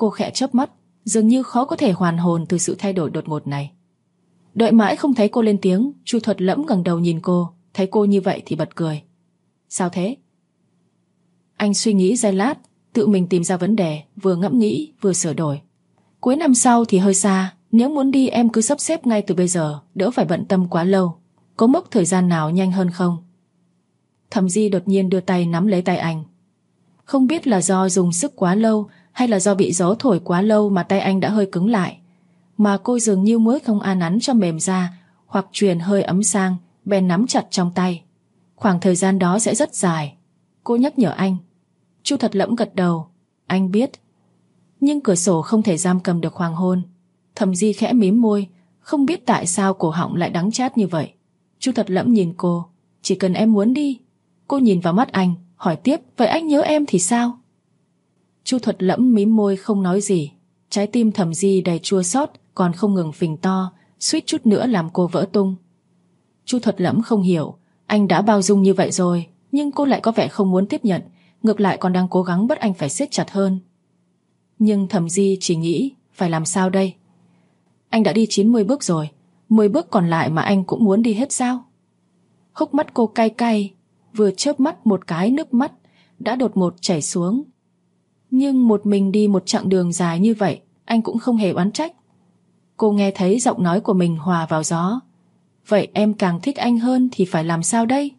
Cô khẽ chớp mắt, dường như khó có thể hoàn hồn từ sự thay đổi đột ngột này. Đợi mãi không thấy cô lên tiếng, Chu Thuật Lẫm ngẩng đầu nhìn cô, thấy cô như vậy thì bật cười. Sao thế? Anh suy nghĩ giây lát, tự mình tìm ra vấn đề, vừa ngẫm nghĩ vừa sửa đổi. Cuối năm sau thì hơi xa, nếu muốn đi em cứ sắp xếp ngay từ bây giờ, đỡ phải bận tâm quá lâu. Có mốc thời gian nào nhanh hơn không? Thẩm Di đột nhiên đưa tay nắm lấy tay anh. Không biết là do dùng sức quá lâu hay là do bị gió thổi quá lâu mà tay anh đã hơi cứng lại, mà cô dường như mới không an nắn cho mềm ra hoặc truyền hơi ấm sang, bèn nắm chặt trong tay. Khoảng thời gian đó sẽ rất dài. Cô nhắc nhở anh. Chu Thuật Lẫm gật đầu. Anh biết. Nhưng cửa sổ không thể giam cầm được hoàng hôn. Thẩm Di khẽ mím môi, không biết tại sao cổ họng lại đắng chát như vậy. Chu Thuật Lẫm nhìn cô. Chỉ cần em muốn đi. Cô nhìn vào mắt anh, hỏi tiếp. Vậy anh nhớ em thì sao? Chu Thuật Lẫm mím môi không nói gì. Trái tim Thẩm Di đầy chua xót, còn không ngừng phình to, suýt chút nữa làm cô vỡ tung. Chu Thuật Lẫm không hiểu, anh đã bao dung như vậy rồi, nhưng cô lại có vẻ không muốn tiếp nhận, ngược lại còn đang cố gắng bắt anh phải siết chặt hơn. Nhưng Thẩm Di chỉ nghĩ, phải làm sao đây? Anh đã đi 90 bước rồi, 10 bước còn lại mà anh cũng muốn đi hết sao? Hốc mắt cô cay cay, vừa chớp mắt một cái nước mắt đã đột ngột chảy xuống. Nhưng một mình đi một chặng đường dài như vậy, anh cũng không hề oán trách. Cô nghe thấy giọng nói của mình hòa vào gió. Vậy em càng thích anh hơn thì phải làm sao đây?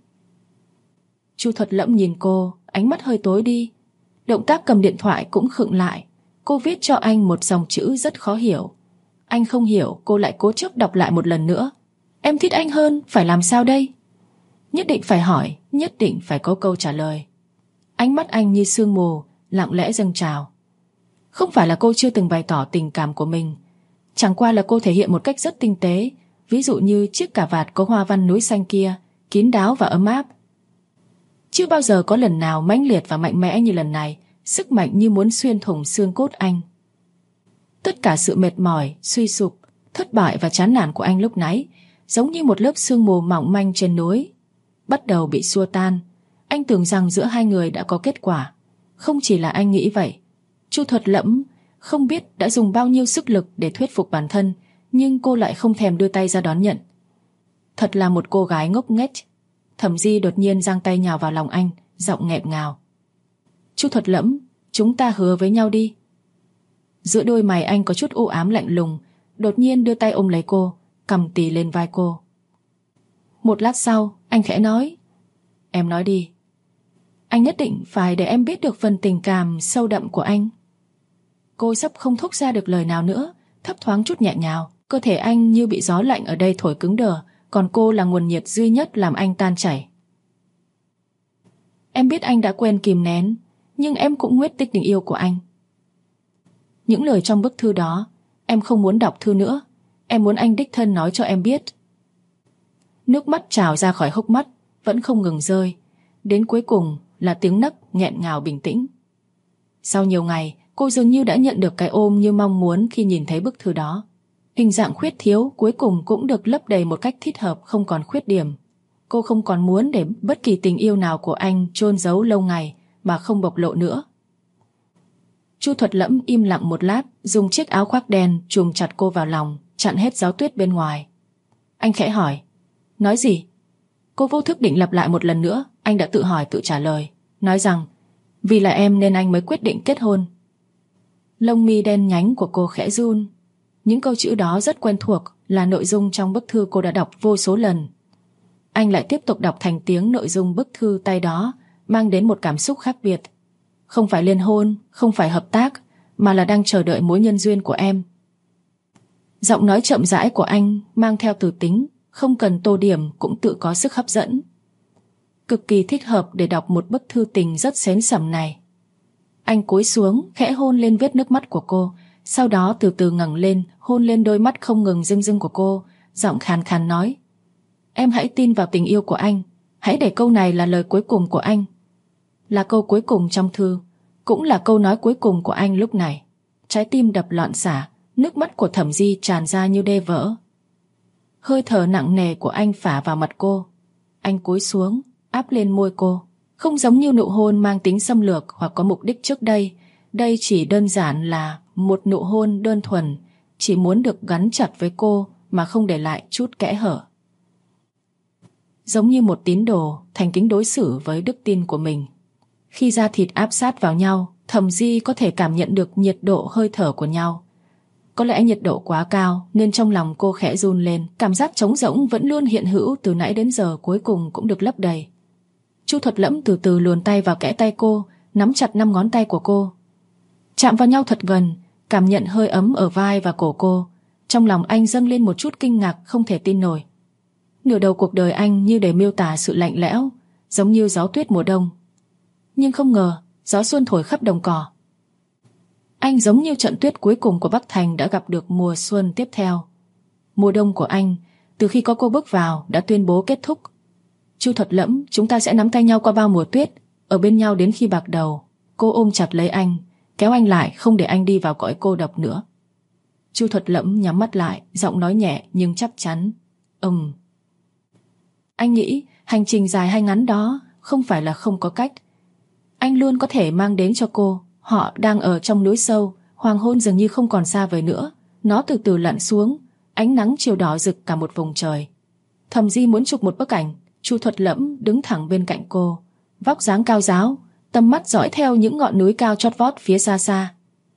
Chu Thuật Lẫm nhìn cô, ánh mắt hơi tối đi. Động tác cầm điện thoại cũng khựng lại. Cô viết cho anh một dòng chữ rất khó hiểu. Anh không hiểu, cô lại cố chấp đọc lại một lần nữa. Em thích anh hơn, phải làm sao đây? Nhất định phải hỏi, nhất định phải có câu trả lời. Ánh mắt anh như sương mù, lặng lẽ dâng trào. Không phải là cô chưa từng bày tỏ tình cảm của mình, chẳng qua là cô thể hiện một cách rất tinh tế, ví dụ như chiếc cà vạt có hoa văn núi xanh kia, kín đáo và ấm áp. Chưa bao giờ có lần nào mãnh liệt và mạnh mẽ như lần này, sức mạnh như muốn xuyên thủng xương cốt anh. Tất cả sự mệt mỏi, suy sụp, thất bại và chán nản của anh lúc nãy, giống như một lớp sương mù mỏng manh trên núi, bắt đầu bị xua tan. Anh tưởng rằng giữa hai người đã có kết quả. Không chỉ là anh nghĩ vậy. Chu Thuật Lẫm không biết đã dùng bao nhiêu sức lực để thuyết phục bản thân, nhưng cô lại không thèm đưa tay ra đón nhận. Thật là một cô gái ngốc nghếch. Thẩm Di đột nhiên giang tay nhào vào lòng anh, giọng nghẹn ngào. Chu Thuật Lẫm, chúng ta hứa với nhau đi. Giữa đôi mày anh có chút u ám lạnh lùng, đột nhiên đưa tay ôm lấy cô, cầm tì lên vai cô. Một lát sau, anh khẽ nói. Em nói đi. Anh nhất định phải để em biết được phần tình cảm sâu đậm của anh. Cô sắp không thốt ra được lời nào nữa, thấp thoáng chút nhẹ nhào. Cơ thể anh như bị gió lạnh ở đây thổi cứng đờ, còn cô là nguồn nhiệt duy nhất làm anh tan chảy. Em biết anh đã quên kìm nén, nhưng em cũng nguyết tích tình yêu của anh. Những lời trong bức thư đó, em không muốn đọc thư nữa. Em muốn anh đích thân nói cho em biết. Nước mắt trào ra khỏi hốc mắt, vẫn không ngừng rơi. Đến cuối cùng là tiếng nấc nghẹn ngào bình tĩnh. Sau nhiều ngày, cô dường như đã nhận được cái ôm như mong muốn khi nhìn thấy bức thư đó. Hình dạng khuyết thiếu cuối cùng cũng được lấp đầy một cách thích hợp, không còn khuyết điểm. Cô không còn muốn để bất kỳ tình yêu nào của anh chôn giấu lâu ngày mà không bộc lộ nữa. Chu Thuật Lẫm im lặng một lát, dùng chiếc áo khoác đen trùm chặt cô vào lòng, chặn hết gió tuyết bên ngoài. Anh khẽ hỏi. Nói gì? Cô vô thức định lặp lại một lần nữa. Anh đã tự hỏi tự trả lời, nói rằng vì là em nên anh mới quyết định kết hôn. Lông mi đen nhánh của cô khẽ run. Những câu chữ đó rất quen thuộc, là nội dung trong bức thư cô đã đọc vô số lần. Anh lại tiếp tục đọc thành tiếng nội dung bức thư tay đó, mang đến một cảm xúc khác biệt. Không phải liên hôn, không phải hợp tác, mà là đang chờ đợi mối nhân duyên của em. Giọng nói chậm rãi của anh mang theo từ tính, không cần tô điểm cũng tự có sức hấp dẫn. Cực kỳ thích hợp để đọc một bức thư tình rất xến xẩm này. Anh cúi xuống, khẽ hôn lên vết nước mắt của cô, sau đó từ từ ngẩng lên, hôn lên đôi mắt không ngừng rưng rưng của cô, giọng khàn khàn nói. Em hãy tin vào tình yêu của anh, hãy để câu này là lời cuối cùng của anh. Là câu cuối cùng trong thư, cũng là câu nói cuối cùng của anh lúc này. Trái tim đập loạn xạ, nước mắt của Thẩm Di tràn ra như đê vỡ. Hơi thở nặng nề của anh phả vào mặt cô. Anh cúi xuống, áp lên môi cô. Không giống như nụ hôn mang tính xâm lược hoặc có mục đích trước đây, đây chỉ đơn giản là một nụ hôn đơn thuần, chỉ muốn được gắn chặt với cô mà không để lại chút kẽ hở. Giống như một tín đồ thành kính đối xử với đức tin của mình. Khi da thịt áp sát vào nhau, Thẩm Di có thể cảm nhận được nhiệt độ hơi thở của nhau. Có lẽ nhiệt độ quá cao nên trong lòng cô khẽ run lên, cảm giác trống rỗng vẫn luôn hiện hữu từ nãy đến giờ cuối cùng cũng được lấp đầy. Chu Thuật Lẫm từ từ luồn tay vào kẽ tay cô, nắm chặt 5 ngón tay của cô. Chạm vào nhau thật gần, cảm nhận hơi ấm ở vai và cổ cô. Trong lòng anh dâng lên một chút kinh ngạc không thể tin nổi. Nửa đầu cuộc đời anh như để miêu tả sự lạnh lẽo, giống như gió tuyết mùa đông. Nhưng không ngờ, gió xuân thổi khắp đồng cỏ. Anh giống như trận tuyết cuối cùng của Bắc Thành đã gặp được mùa xuân tiếp theo. Mùa đông của anh, từ khi có cô bước vào, đã tuyên bố kết thúc. Chu Thuật Lẫm, chúng ta sẽ nắm tay nhau qua bao mùa tuyết, ở bên nhau đến khi bạc đầu. Cô ôm chặt lấy anh, kéo anh lại không để anh đi vào cõi cô độc nữa. Chu Thuật Lẫm nhắm mắt lại, giọng nói nhẹ nhưng chắc chắn. Anh nghĩ hành trình dài hay ngắn đó không phải là không có cách. Anh luôn có thể mang đến cho cô. Họ đang ở trong núi sâu, hoàng hôn dường như không còn xa vời nữa. Nó từ từ lặn xuống, ánh nắng chiều đỏ rực cả một vùng trời. Thẩm Di muốn chụp một bức ảnh. Chu Thuật Lẫm đứng thẳng bên cạnh cô, vóc dáng cao ráo, tầm mắt dõi theo những ngọn núi cao chót vót phía xa xa.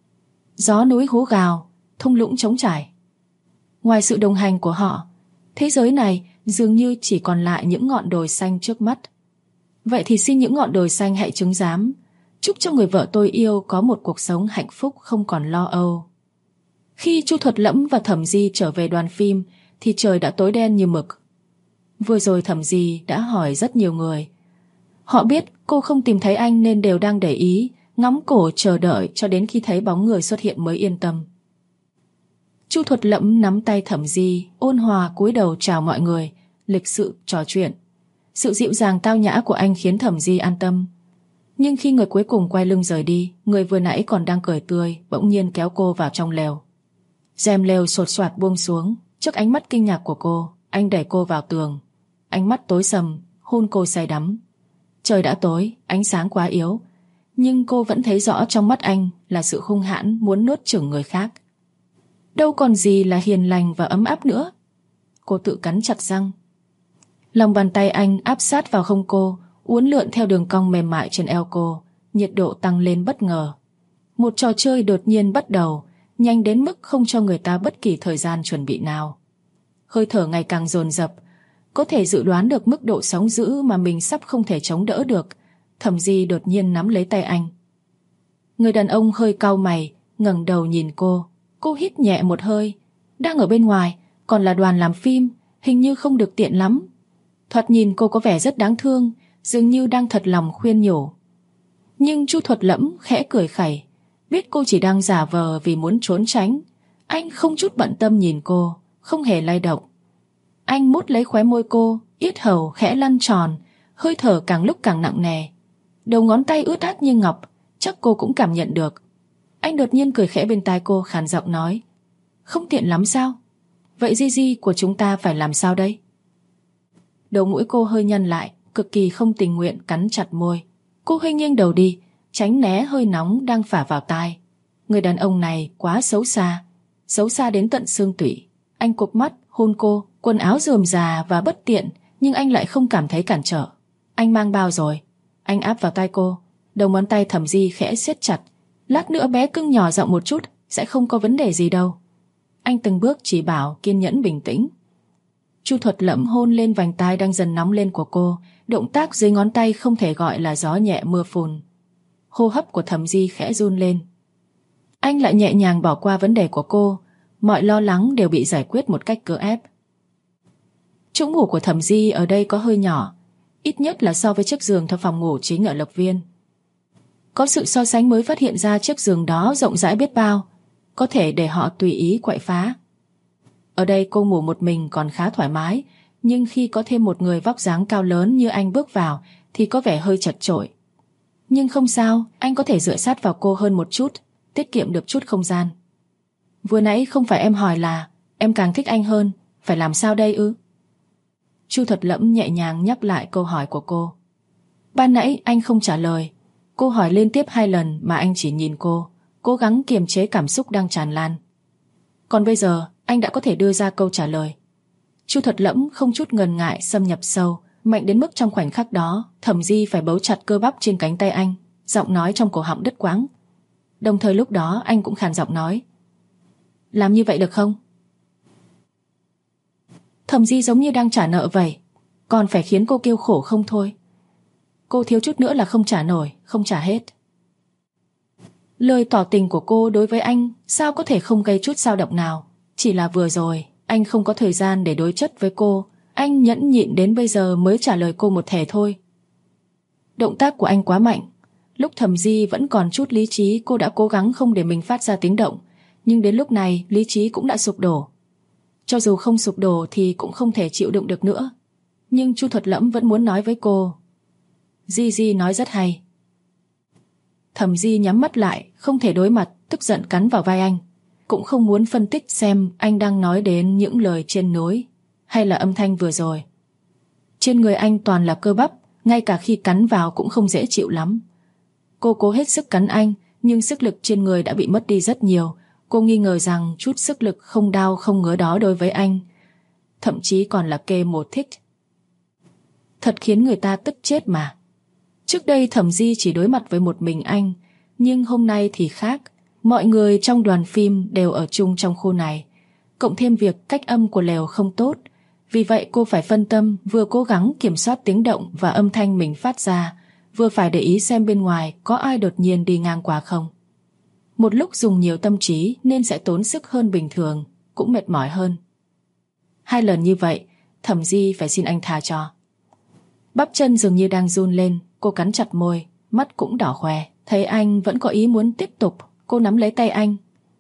Gió núi hú gào, thung lũng trống trải. Ngoài sự đồng hành của họ, thế giới này dường như chỉ còn lại những ngọn đồi xanh trước mắt. Vậy thì xin những ngọn đồi xanh hãy chứng giám, chúc cho người vợ tôi yêu có một cuộc sống hạnh phúc không còn lo âu. Khi Chu Thuật Lẫm và Thẩm Di trở về đoàn phim thì trời đã tối đen như mực. Vừa rồi Thẩm Di đã hỏi rất nhiều người. Họ biết cô không tìm thấy anh nên đều đang để ý, ngóng cổ chờ đợi cho đến khi thấy bóng người xuất hiện mới yên tâm. Chu Thuật Lẫm nắm tay Thẩm Di, ôn hòa cúi đầu chào mọi người, lịch sự trò chuyện. Sự dịu dàng tao nhã của anh khiến Thẩm Di an tâm. Nhưng khi người cuối cùng quay lưng rời đi, người vừa nãy còn đang cười tươi bỗng nhiên kéo cô vào trong lều. Rèm lều xột xoạt buông xuống. Trước ánh mắt kinh ngạc của cô, anh đẩy cô vào tường. Ánh mắt tối sầm, hôn cô say đắm. Trời đã tối, ánh sáng quá yếu, nhưng cô vẫn thấy rõ trong mắt anh là sự hung hãn muốn nuốt chửng người khác. Đâu còn gì là hiền lành và ấm áp nữa. Cô tự cắn chặt răng. Lòng bàn tay anh áp sát vào hông cô, uốn lượn theo đường cong mềm mại trên eo cô. Nhiệt độ tăng lên bất ngờ. Một trò chơi đột nhiên bắt đầu, nhanh đến mức không cho người ta bất kỳ thời gian chuẩn bị nào. Hơi thở ngày càng dồn dập. Có thể dự đoán được mức độ sóng dữ mà mình sắp không thể chống đỡ được. Thẩm Di đột nhiên nắm lấy tay anh. Người đàn ông hơi cau mày, ngẩng đầu nhìn cô. Cô hít nhẹ một hơi. Đang ở bên ngoài, còn là đoàn làm phim, hình như không được tiện lắm. Thoạt nhìn cô có vẻ rất đáng thương, dường như đang thật lòng khuyên nhủ. Nhưng Chu Thuật Lẫm khẽ cười khẩy, biết cô chỉ đang giả vờ vì muốn trốn tránh. Anh không chút bận tâm nhìn cô, không hề lay động. Anh mút lấy khóe môi cô, yết hầu khẽ lăn tròn, hơi thở càng lúc càng nặng nề. Đầu ngón tay ướt át như ngọc, chắc cô cũng cảm nhận được. Anh đột nhiên cười khẽ bên tai cô, khàn giọng nói: Không tiện lắm sao? Vậy Gigi của chúng ta phải làm sao đây? Đầu mũi cô hơi nhăn lại, cực kỳ không tình nguyện cắn chặt môi. Cô hơi nghiêng đầu đi, tránh né hơi nóng đang phả vào tai. Người đàn ông này quá xấu xa đến tận xương tủy. Anh cụp mắt hôn cô, quần áo rườm rà và bất tiện, nhưng anh lại không cảm thấy cản trở. Anh mang bao rồi? Anh áp vào tai cô, đầu ngón tay Thẩm Di khẽ siết chặt. Lát nữa bé cưng nhỏ giọng một chút, sẽ không có vấn đề gì đâu. Anh từng bước chỉ bảo, kiên nhẫn bình tĩnh. Chu Thuật Lẫm hôn lên vành tai đang dần nóng lên của cô, động tác dưới ngón tay không thể gọi là gió nhẹ mưa phùn. Hô hấp của Thẩm Di khẽ run lên. Anh lại nhẹ nhàng bỏ qua vấn đề của cô, mọi lo lắng đều bị giải quyết một cách cưỡng ép. Chỗ ngủ của Thẩm Di ở đây có hơi nhỏ, ít nhất là so với chiếc giường trong phòng ngủ chính ở Lộc Viên. Có sự so sánh mới phát hiện ra chiếc giường đó rộng rãi biết bao, có thể để họ tùy ý quậy phá. Ở đây cô ngủ một mình còn khá thoải mái, nhưng khi có thêm một người vóc dáng cao lớn như anh bước vào thì có vẻ hơi chật chội. Nhưng không sao, anh có thể dựa sát vào cô hơn một chút, tiết kiệm được chút không gian. Vừa nãy không phải em hỏi là em càng thích anh hơn, phải làm sao đây ư? Chu Thuật Lẫm nhẹ nhàng nhắc lại câu hỏi của cô. Ban nãy anh không trả lời. Cô hỏi liên tiếp 2 lần mà anh chỉ nhìn cô. cố gắng kiềm chế cảm xúc đang tràn lan. Còn bây giờ, anh đã có thể đưa ra câu trả lời. Chu Thuật Lẫm không chút ngần ngại xâm nhập sâu, mạnh đến mức trong khoảnh khắc đó, Thẩm Di phải bấu chặt cơ bắp trên cánh tay anh, giọng nói trong cổ họng đứt quãng. Đồng thời lúc đó anh cũng khàn giọng nói: làm như vậy được không? Thẩm Di giống như đang trả nợ vậy, còn phải khiến cô kêu khổ không thôi. Cô thiếu chút nữa là không trả nổi, không trả hết. Lời tỏ tình của cô đối với anh sao có thể không gây chút dao động nào. Chỉ là vừa rồi anh không có thời gian để đối chất với cô. Anh nhẫn nhịn đến bây giờ mới trả lời cô một thể thôi. Động tác của anh quá mạnh. Lúc Thẩm Di vẫn còn chút lý trí, cô đã cố gắng không để mình phát ra tiếng động. Nhưng đến lúc này lý trí cũng đã sụp đổ. Cho dù không sụp đổ thì cũng không thể chịu đựng được nữa. Nhưng Chu Thuật Lẫm vẫn muốn nói với cô: Di nói rất hay. Thẩm Di nhắm mắt lại, không thể đối mặt, tức giận cắn vào vai anh. Cũng không muốn phân tích xem anh đang nói đến những lời trên núi hay là âm thanh vừa rồi. Trên người anh toàn là cơ bắp, ngay cả khi cắn vào cũng không dễ chịu lắm. Cô cố hết sức cắn anh, nhưng sức lực trên người đã bị mất đi rất nhiều. Cô nghi ngờ rằng chút sức lực không đau không ngứa đó đối với anh thậm chí còn là kê một thích. Thật khiến người ta tức chết mà. Trước đây Thẩm Di chỉ đối mặt với một mình anh, nhưng hôm nay thì khác. Mọi người trong đoàn phim đều ở chung trong khu này, cộng thêm việc cách âm của lều không tốt. Vì vậy cô phải phân tâm, vừa cố gắng kiểm soát tiếng động và âm thanh mình phát ra, vừa phải để ý xem bên ngoài có ai đột nhiên đi ngang qua không. Một lúc dùng nhiều tâm trí nên sẽ tốn sức hơn bình thường, cũng mệt mỏi hơn. 2 lần như vậy, Thẩm Di phải xin anh tha cho. Bắp chân dường như đang run lên, cô cắn chặt môi, mắt cũng đỏ hoe. Thấy anh vẫn có ý muốn tiếp tục, cô nắm lấy tay anh.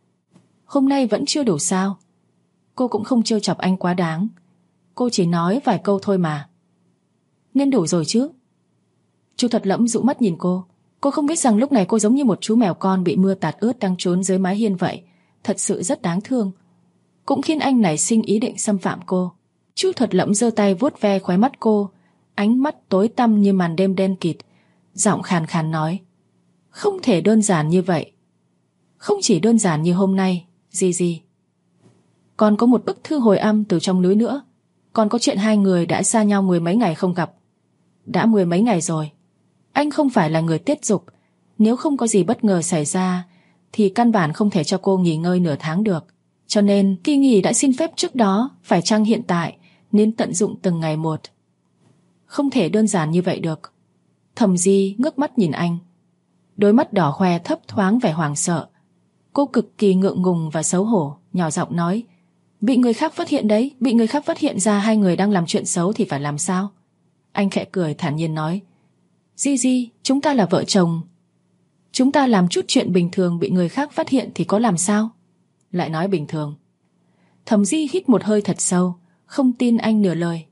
Hôm nay vẫn chưa đủ sao? Cô cũng không trêu chọc anh quá đáng. Cô chỉ nói vài câu thôi mà. Nên đủ rồi chứ? Chu Thuật Lẫm dụ mắt nhìn cô. Cô không biết rằng lúc này cô giống như một chú mèo con bị mưa tạt ướt đang trốn dưới mái hiên vậy. Thật sự rất đáng thương. Cũng khiến anh nảy sinh ý định xâm phạm cô. Chu Thuật Lẫm giơ tay vuốt ve khóe mắt cô, ánh mắt tối tăm như màn đêm đen kịt, giọng khàn khàn nói: không thể đơn giản như vậy. Không chỉ đơn giản như hôm nay, Di. Còn có một bức thư hồi âm từ trong núi nữa. Còn có chuyện 2 người đã xa nhau 10 mấy ngày không gặp. Đã 10 mấy ngày rồi. Anh không phải là người tiết dục. Nếu không có gì bất ngờ xảy ra thì căn bản không thể cho cô nghỉ ngơi nửa tháng được. Cho nên kỳ nghỉ đã xin phép trước đó, phải chăng hiện tại nên tận dụng từng ngày một. Không thể đơn giản như vậy được. Thẩm Di ngước mắt nhìn anh, đôi mắt đỏ hoe thấp thoáng vẻ hoảng sợ. Cô cực kỳ ngượng ngùng và xấu hổ, nhỏ giọng nói: bị người khác phát hiện đấy, bị người khác phát hiện ra 2 người đang làm chuyện xấu thì phải làm sao? Anh khẽ cười thản nhiên nói: Di, chúng ta là vợ chồng. Chúng ta làm chút chuyện bình thường bị người khác phát hiện thì có làm sao? Lại nói bình thường. Thẩm Di hít một hơi thật sâu, không tin anh nửa lời.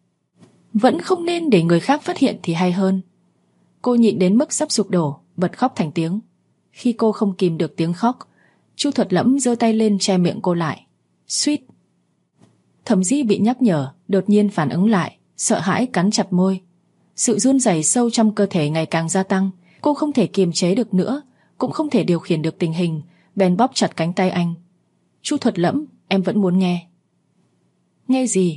Vẫn không nên để người khác phát hiện thì hay hơn. Cô nhịn đến mức sắp sụp đổ, bật khóc thành tiếng. Khi cô không kìm được tiếng khóc, Chu Thuật Lẫm giơ tay lên che miệng cô lại. Suýt. Thẩm Di bị nhắc nhở, đột nhiên phản ứng lại, sợ hãi cắn chặt môi. Sự run rẩy sâu trong cơ thể ngày càng gia tăng. Cô không thể kiềm chế được nữa, cũng không thể điều khiển được tình hình, bèn bóp chặt cánh tay anh. Chu Thuật Lẫm, em vẫn muốn nghe. Nghe gì?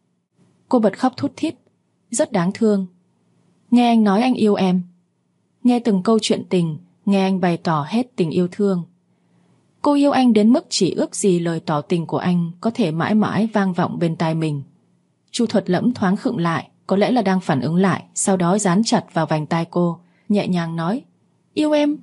Cô bật khóc thút thít. Rất đáng thương. Nghe anh nói anh yêu em. Nghe từng câu chuyện tình, nghe anh bày tỏ hết tình yêu thương. Cô yêu anh đến mức chỉ ước gì lời tỏ tình của anh có thể mãi mãi vang vọng bên tai mình. Chu Thuật Lẫm thoáng khựng lại, có lẽ là đang phản ứng lại, sau đó dán chặt vào vành tai cô, nhẹ nhàng nói: yêu em.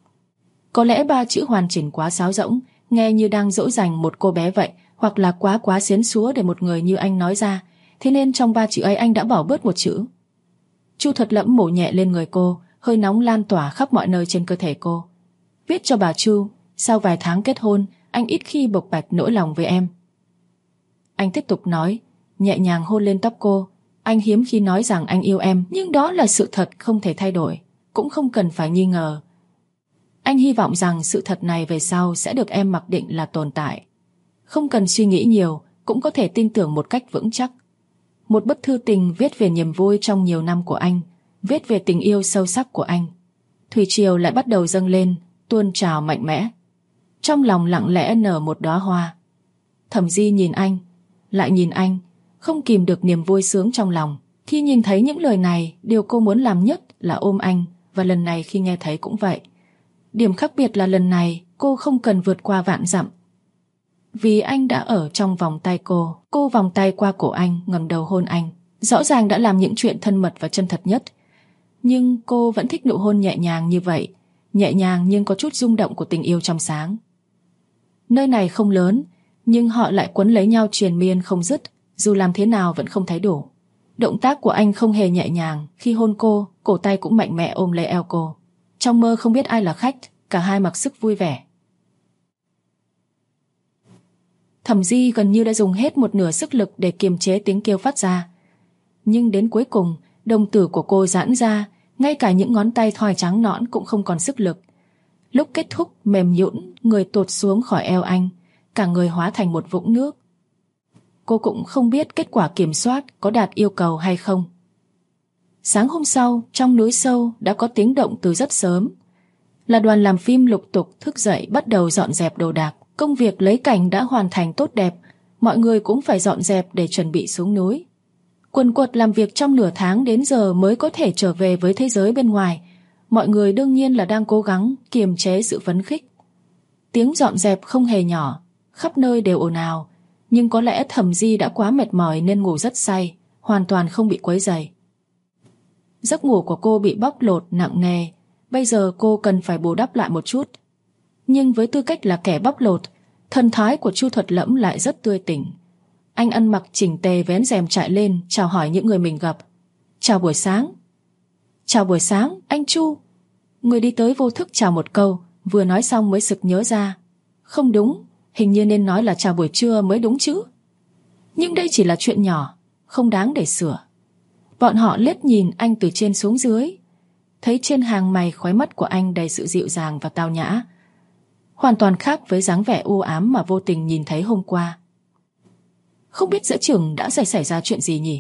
Có lẽ 3 chữ hoàn chỉnh quá sáo rỗng, nghe như đang dỗ dành một cô bé vậy, hoặc là quá xiến xúa để một người như anh nói ra. Thế nên trong 3 chữ ấy anh đã bỏ bớt một chữ. Chu Thuật Lẫm mổ nhẹ lên người cô, hơi nóng lan tỏa khắp mọi nơi trên cơ thể cô. Viết cho bà Chu, sau vài tháng kết hôn, anh ít khi bộc bạch nỗi lòng với em. Anh tiếp tục nói, nhẹ nhàng hôn lên tóc cô. Anh hiếm khi nói rằng anh yêu em, nhưng đó là sự thật không thể thay đổi, cũng không cần phải nghi ngờ. Anh hy vọng rằng sự thật này về sau sẽ được em mặc định là tồn tại. Không cần suy nghĩ nhiều, cũng có thể tin tưởng một cách vững chắc. Một bức thư tình viết về niềm vui trong nhiều năm của anh, viết về tình yêu sâu sắc của anh. Thủy triều lại bắt đầu dâng lên, tuôn trào mạnh mẽ. Trong lòng lặng lẽ nở một đóa hoa. Thẩm Di nhìn anh, lại nhìn anh, không kìm được niềm vui sướng trong lòng. Khi nhìn thấy những lời này, điều cô muốn làm nhất là ôm anh, và lần này khi nghe thấy cũng vậy. Điểm khác biệt là lần này cô không cần vượt qua vạn dặm. Vì anh đã ở trong vòng tay cô vòng tay qua cổ anh, ngẩng đầu hôn anh. Rõ ràng đã làm những chuyện thân mật và chân thật nhất. Nhưng cô vẫn thích nụ hôn nhẹ nhàng như vậy, nhẹ nhàng nhưng có chút rung động của tình yêu trong sáng. Nơi này không lớn, nhưng họ lại quấn lấy nhau triền miên không dứt, dù làm thế nào vẫn không thấy đủ. Động tác của anh không hề nhẹ nhàng, khi hôn cô, cổ tay cũng mạnh mẽ ôm lấy eo cô. Trong mơ không biết ai là khách, cả hai mặc sức vui vẻ. Thẩm Di gần như đã dùng hết một nửa sức lực để kiềm chế tiếng kêu phát ra. Nhưng đến cuối cùng, đồng tử của cô giãn ra, ngay cả những ngón tay thoi trắng nõn cũng không còn sức lực. Lúc kết thúc, mềm nhũn, người tụt xuống khỏi eo anh, cả người hóa thành một vũng nước. Cô cũng không biết kết quả kiểm soát có đạt yêu cầu hay không. Sáng hôm sau, trong núi sâu đã có tiếng động từ rất sớm. Là đoàn làm phim lục tục thức dậy bắt đầu dọn dẹp đồ đạc. Công việc lấy cảnh đã hoàn thành tốt đẹp, mọi người cũng phải dọn dẹp để chuẩn bị xuống núi. Quần quật làm việc trong nửa tháng đến giờ mới có thể trở về với thế giới bên ngoài. Mọi người đương nhiên là đang cố gắng kiềm chế sự phấn khích. Tiếng dọn dẹp không hề nhỏ, khắp nơi đều ồn ào. Nhưng có lẽ Thẩm Di đã quá mệt mỏi nên ngủ rất say, hoàn toàn không bị quấy rầy. Giấc ngủ của cô bị bóc lột nặng nề, bây giờ cô cần phải bù đắp lại một chút. Nhưng với tư cách là kẻ bóc lột, thần thái của Chu Thuật Lẫm lại rất tươi tỉnh. Anh ăn mặc chỉnh tề vén rèm trải lên, chào hỏi những người mình gặp. Chào buổi sáng. Chào buổi sáng, anh Chu. Người đi tới vô thức chào một câu, vừa nói xong mới sực nhớ ra. Không đúng, hình như nên nói là chào buổi trưa mới đúng chứ. Nhưng đây chỉ là chuyện nhỏ, không đáng để sửa. Bọn họ liếc nhìn anh từ trên xuống dưới, thấy trên hàng mày khóe mắt của anh đầy sự dịu dàng và tao nhã, hoàn toàn khác với dáng vẻ u ám mà vô tình nhìn thấy hôm qua. Không biết giữa chừng đã xảy ra chuyện gì nhỉ?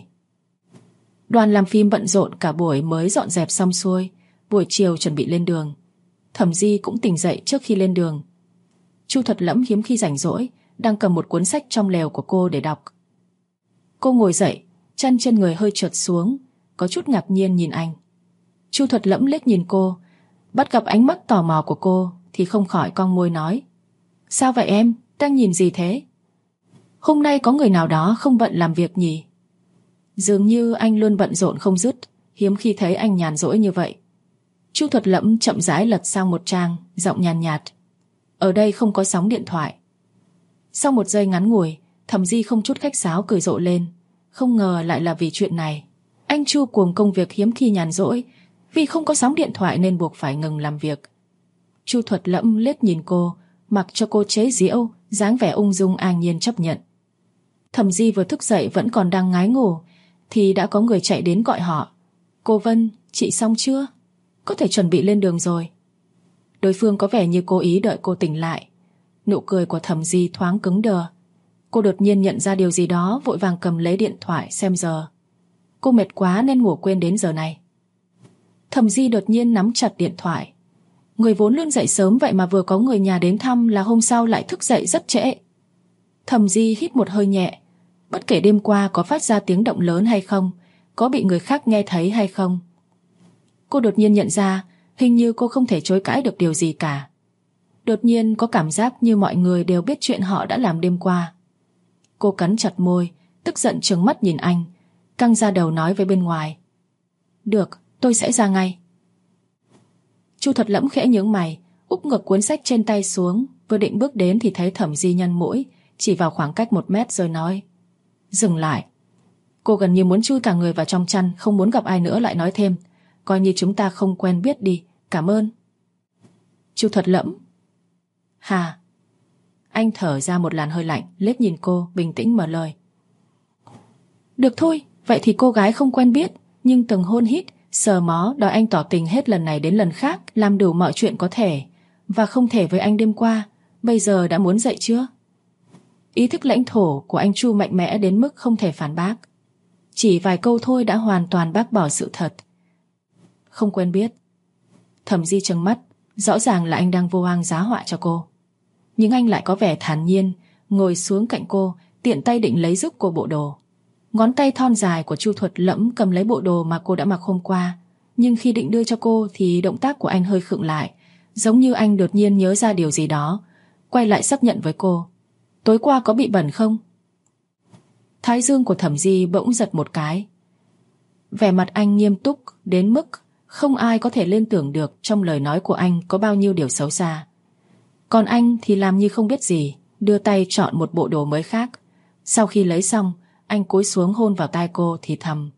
Đoàn làm phim bận rộn cả buổi mới dọn dẹp xong xuôi, buổi chiều chuẩn bị lên đường. Thẩm Di cũng tỉnh dậy trước khi lên đường. Chu Thuật Lẫm hiếm khi rảnh rỗi, đang cầm một cuốn sách trong lều của cô để đọc. Cô ngồi dậy, chân trên người hơi trượt xuống, có chút ngạc nhiên nhìn anh. Chu Thuật Lẫm liếc nhìn cô, bắt gặp ánh mắt tò mò của cô thì không khỏi cong môi nói. Sao vậy em, đang nhìn gì thế? Hôm nay có người nào đó không bận làm việc nhỉ? Dường như anh luôn bận rộn không dứt, hiếm khi thấy anh nhàn rỗi như vậy. Chu Thuật Lẫm chậm rãi lật sang một trang, giọng nhàn nhạt. Ở đây không có sóng điện thoại. Sau một giây ngắn ngủi, Thẩm Di không chút khách sáo cười rộ lên. Không ngờ lại là vì chuyện này. Anh Chu cuồng công việc hiếm khi nhàn rỗi, vì không có sóng điện thoại nên buộc phải ngừng làm việc. Chu Thuật Lẫm liếc nhìn cô, mặc cho cô chế giễu, dáng vẻ ung dung an nhiên chấp nhận. Thẩm Di vừa thức dậy vẫn còn đang ngái ngủ, thì đã có người chạy đến gọi họ. Cô Vân, chị xong chưa? Có thể chuẩn bị lên đường rồi. Đối phương có vẻ như cố ý đợi cô tỉnh lại. Nụ cười của Thẩm Di thoáng cứng đờ. Cô đột nhiên nhận ra điều gì đó, vội vàng cầm lấy điện thoại xem giờ. Cô mệt quá nên ngủ quên đến giờ này. Thẩm Di đột nhiên nắm chặt điện thoại. Người vốn luôn dậy sớm vậy mà vừa có người nhà đến thăm là hôm sau lại thức dậy rất trễ. Thẩm Di hít một hơi nhẹ. Bất kể đêm qua có phát ra tiếng động lớn hay không, có bị người khác nghe thấy hay không, cô đột nhiên nhận ra hình như cô không thể chối cãi được điều gì cả. Đột nhiên có cảm giác như mọi người đều biết chuyện họ đã làm đêm qua. Cô cắn chặt môi, tức giận trừng mắt nhìn anh, căng ra đầu nói với bên ngoài. Được, tôi sẽ ra ngay. Chu Thuật Lẫm khẽ nhướng mày, úp ngược cuốn sách trên tay xuống, vừa định bước đến thì thấy Thẩm Di nhăn mũi, chỉ vào khoảng cách 1 mét rồi nói. Dừng lại. Cô gần như muốn chui cả người vào trong chăn, không muốn gặp ai nữa, lại nói thêm. Coi như chúng ta không quen biết đi, cảm ơn. Chu Thuật Lẫm. Hà. Anh thở ra một làn hơi lạnh, liếc nhìn cô, bình tĩnh mở lời. Được thôi, vậy thì cô gái không quen biết, nhưng từng hôn hít, sờ mó, đòi anh tỏ tình hết lần này đến lần khác, làm đủ mọi chuyện có thể và không thể với anh đêm qua, bây giờ đã muốn dậy chưa? Ý thức lãnh thổ của anh Chu mạnh mẽ đến mức không thể phản bác. Chỉ vài câu thôi đã hoàn toàn bác bỏ sự thật. Không quen biết. Thẩm Di trừng mắt, Rõ ràng là anh đang vô ang giá họa cho cô. Nhưng anh lại có vẻ thản nhiên, ngồi xuống cạnh cô, tiện tay định lấy giúp cô bộ đồ. Ngón tay thon dài của Chu Thuật Lẫm cầm lấy bộ đồ mà cô đã mặc hôm qua. Nhưng khi định đưa cho cô thì động tác của anh hơi khựng lại, giống như anh đột nhiên nhớ ra điều gì đó, quay lại xác nhận với cô. Tối qua có bị bẩn không? Thái dương của Thẩm Di bỗng giật một cái. Vẻ mặt anh nghiêm túc đến mức không ai có thể liên tưởng được trong lời nói của anh có bao nhiêu điều xấu xa. Còn anh thì làm như không biết gì, đưa tay chọn một bộ đồ mới khác. Sau khi lấy xong, anh cúi xuống hôn vào tai cô thì thầm: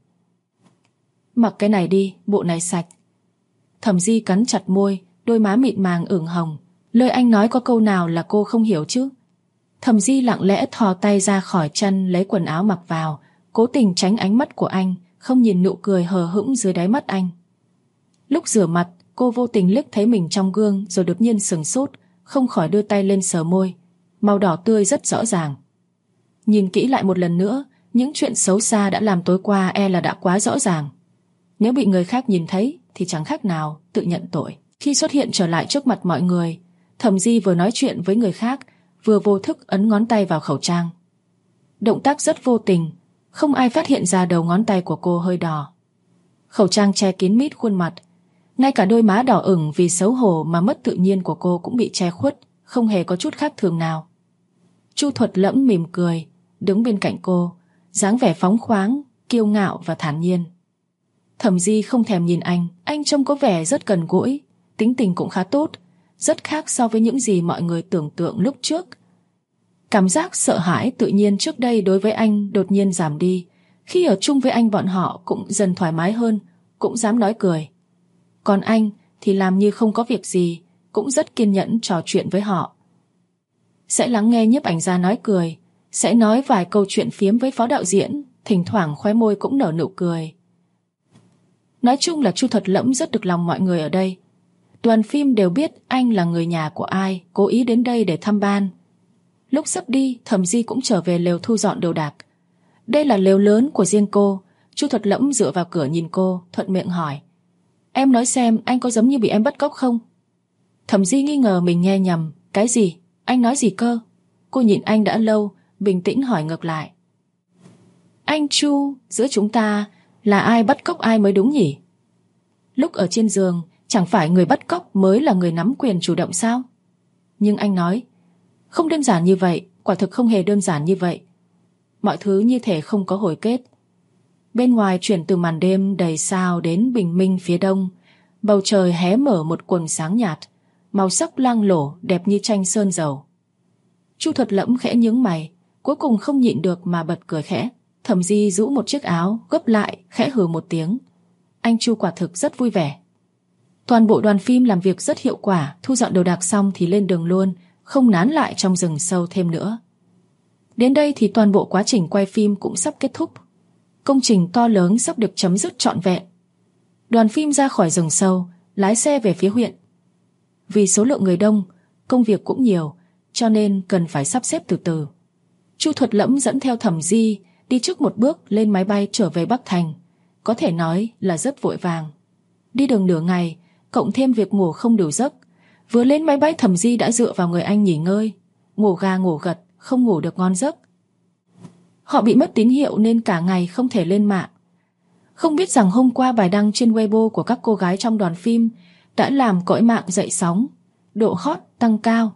Mặc cái này đi, bộ này sạch. Thẩm Di cắn chặt môi, đôi má mịn màng ửng hồng. Lời anh nói có câu nào là cô không hiểu chứ? Thẩm Di lặng lẽ thò tay ra khỏi chân lấy quần áo mặc vào, cố tình tránh ánh mắt của anh, không nhìn nụ cười hờ hững dưới đáy mắt anh. Lúc rửa mặt, cô vô tình liếc thấy mình trong gương rồi đột nhiên sửng sốt, không khỏi đưa tay lên sờ môi. Màu đỏ tươi rất rõ ràng. Nhìn kỹ lại một lần nữa, những chuyện xấu xa đã làm tối qua e là đã quá rõ ràng. Nếu bị người khác nhìn thấy thì chẳng khác nào tự nhận tội. Khi xuất hiện trở lại trước mặt mọi người, Thẩm Di vừa nói chuyện với người khác, vừa vô thức ấn ngón tay vào khẩu trang. Động tác rất vô tình, không ai phát hiện ra đầu ngón tay của cô hơi đỏ. Khẩu trang che kín mít khuôn mặt, ngay cả đôi má đỏ ửng vì xấu hổ mà mất tự nhiên của cô cũng bị che khuất, không hề có chút khác thường nào. Chu Thuật Lẫm mỉm cười, đứng bên cạnh cô, dáng vẻ phóng khoáng, kiêu ngạo và thản nhiên. Thẩm Di không thèm nhìn anh trông có vẻ rất gần gũi, tính tình cũng khá tốt, rất khác so với những gì mọi người tưởng tượng lúc trước. Cảm giác sợ hãi tự nhiên trước đây đối với anh đột nhiên giảm đi. Khi ở chung với anh bọn họ cũng dần thoải mái hơn, cũng dám nói cười. Còn anh thì làm như không có việc gì, cũng rất kiên nhẫn trò chuyện với họ. Sẽ lắng nghe nhiếp ảnh gia nói cười, sẽ nói vài câu chuyện phiếm với phó đạo diễn, thỉnh thoảng khóe môi cũng nở nụ cười. Nói chung là Chu Thuật Lẫm rất được lòng mọi người ở đây. Đoàn phim đều biết anh là người nhà của ai, cố ý đến đây để thăm ban. Lúc sắp đi, Thẩm Di cũng trở về lều thu dọn đồ đạc. Đây là lều lớn của riêng cô. Chu Thuật Lẫm dựa vào cửa nhìn cô, thuận miệng hỏi: Em nói xem anh có giống như bị em bắt cóc không? Thẩm Di nghi ngờ mình nghe nhầm. Cái gì? Anh nói gì cơ? Cô nhìn anh đã lâu, bình tĩnh hỏi ngược lại: Anh Chu, giữa chúng ta là ai bắt cóc ai mới đúng nhỉ? Lúc ở trên giường, chẳng phải người bắt cóc mới là người nắm quyền chủ động sao? Nhưng anh nói: Không đơn giản như vậy, quả thực không hề đơn giản như vậy. Mọi thứ như thể không có hồi kết. Bên ngoài chuyển từ màn đêm đầy sao đến bình minh phía đông. Bầu trời hé mở một quầng sáng nhạt, màu sắc loang lổ đẹp như tranh sơn dầu. Chu Thuật Lẫm khẽ nhướng mày, cuối cùng không nhịn được mà bật cười khẽ. Thẩm Di rũ một chiếc áo, gấp lại, khẽ hừ một tiếng. Anh Chu quả thực rất vui vẻ. Toàn bộ đoàn phim làm việc rất hiệu quả, thu dọn đồ đạc xong thì lên đường luôn, không nán lại trong rừng sâu thêm nữa. Đến đây thì toàn bộ quá trình quay phim cũng sắp kết thúc. Công trình to lớn sắp được chấm dứt trọn vẹn. Đoàn phim ra khỏi rừng sâu, lái xe về phía huyện. Vì số lượng người đông, công việc cũng nhiều, cho nên cần phải sắp xếp từ từ. Chu Thuật Lẫm dẫn theo Thẩm Di đi trước một bước lên máy bay trở về Bắc Thành. Có thể nói là rất vội vàng. Đi đường nửa ngày, cộng thêm việc ngủ không đủ giấc. Vừa lên máy bay Thẩm Di đã dựa vào người anh nghỉ ngơi, ngủ gà ngủ gật, không ngủ được ngon giấc. Họ bị mất tín hiệu nên cả ngày không thể lên mạng. Không biết rằng hôm qua bài đăng trên Weibo của các cô gái trong đoàn phim đã làm cõi mạng dậy sóng, độ hot tăng cao.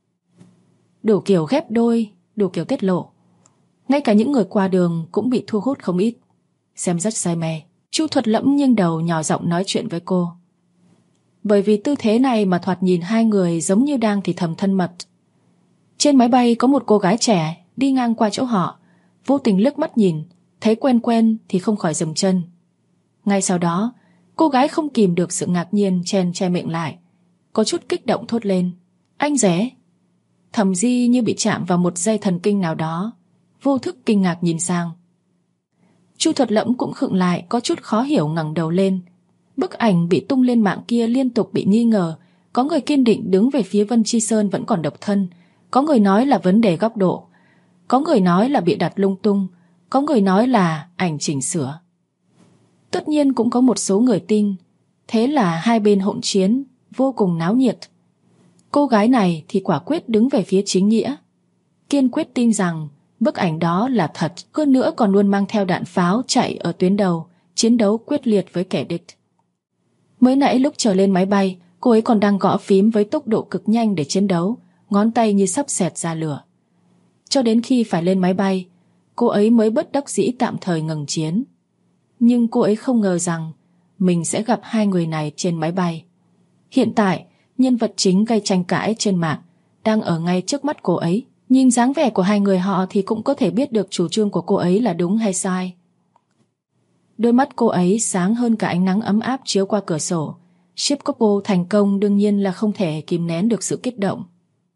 Đủ kiểu ghép đôi, đủ kiểu tiết lộ. Ngay cả những người qua đường cũng bị thu hút không ít. Xem rất say mê. Chu Thuật Lẫm nghiêng đầu nhỏ giọng nói chuyện với cô. Bởi vì tư thế này mà thoạt nhìn hai người giống như đang thì thầm thân mật. Trên máy bay có một cô gái trẻ đi ngang qua chỗ họ, vô tình liếc mắt nhìn, thấy quen quen thì không khỏi dừng chân. Ngay sau đó, cô gái không kìm được sự ngạc nhiên chen che miệng lại, có chút kích động thốt lên: Anh rể! Thẩm Di như bị chạm vào một dây thần kinh nào đó, vô thức kinh ngạc nhìn sang. Chu Thuật Lẫm cũng khựng lại, có chút khó hiểu ngẩng đầu lên. Bức ảnh bị tung lên mạng kia liên tục bị nghi ngờ. Có người kiên định đứng về phía Vân Chi Sơn vẫn còn độc thân, có người nói là vấn đề góc độ, có người nói là bị đặt lung tung, có người nói là ảnh chỉnh sửa. Tất nhiên cũng có một số người tin. Thế là hai bên hỗn chiến, vô cùng náo nhiệt. Cô gái này thì quả quyết đứng về phía chính nghĩa, kiên quyết tin rằng bức ảnh đó là thật, hơn nữa còn luôn mang theo đạn pháo chạy ở tuyến đầu, chiến đấu quyết liệt với kẻ địch. Mới nãy lúc chờ lên máy bay, cô ấy còn đang gõ phím với tốc độ cực nhanh để chiến đấu, ngón tay như sắp xẹt ra lửa. Cho đến khi phải lên máy bay, cô ấy mới bất đắc dĩ tạm thời ngừng chiến. Nhưng cô ấy không ngờ rằng mình sẽ gặp hai người này trên máy bay. Hiện tại, nhân vật chính gây tranh cãi trên mạng đang ở ngay trước mắt cô ấy. Nhìn dáng vẻ của hai người họ thì cũng có thể biết được chủ trương của cô ấy là đúng hay sai. Đôi mắt cô ấy sáng hơn cả ánh nắng ấm áp chiếu qua cửa sổ. Ship couple thành công đương nhiên là không thể kìm nén được sự kích động.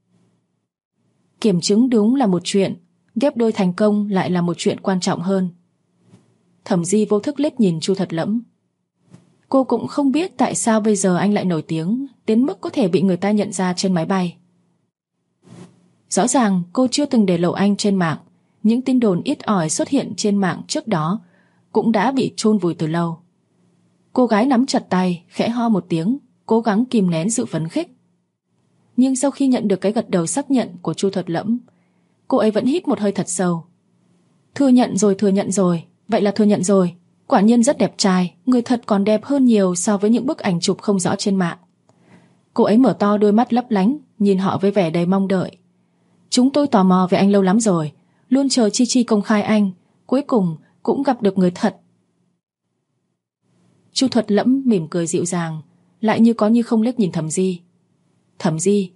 Kiểm chứng đúng là một chuyện, ghép đôi thành công lại là một chuyện quan trọng hơn. Thẩm Di vô thức liếc nhìn Chu Thật Lẫm. Cô cũng không biết tại sao bây giờ anh lại nổi tiếng đến mức có thể bị người ta nhận ra trên máy bay. Rõ ràng cô chưa từng để lộ anh trên mạng. Những tin đồn ít ỏi xuất hiện trên mạng trước đó cũng đã bị chôn vùi từ lâu. Cô gái nắm chặt tay, khẽ ho một tiếng, cố gắng kìm nén sự phấn khích. Nhưng sau khi nhận được cái gật đầu xác nhận của Chu Thật Lẫm, cô ấy vẫn hít một hơi thật sâu. Thừa nhận rồi, vậy là thừa nhận rồi. Quả nhiên rất đẹp trai, người thật còn đẹp hơn nhiều so với những bức ảnh chụp không rõ trên mạng. Cô ấy mở to đôi mắt lấp lánh, nhìn họ với vẻ đầy mong đợi. Chúng tôi tò mò về anh lâu lắm rồi, luôn chờ Chi Chi công khai anh, cuối cùng cũng gặp được người thật. Chu Thuật Lẫm mỉm cười dịu dàng, lại như có như không liếc nhìn Thẩm Di. Thẩm Di.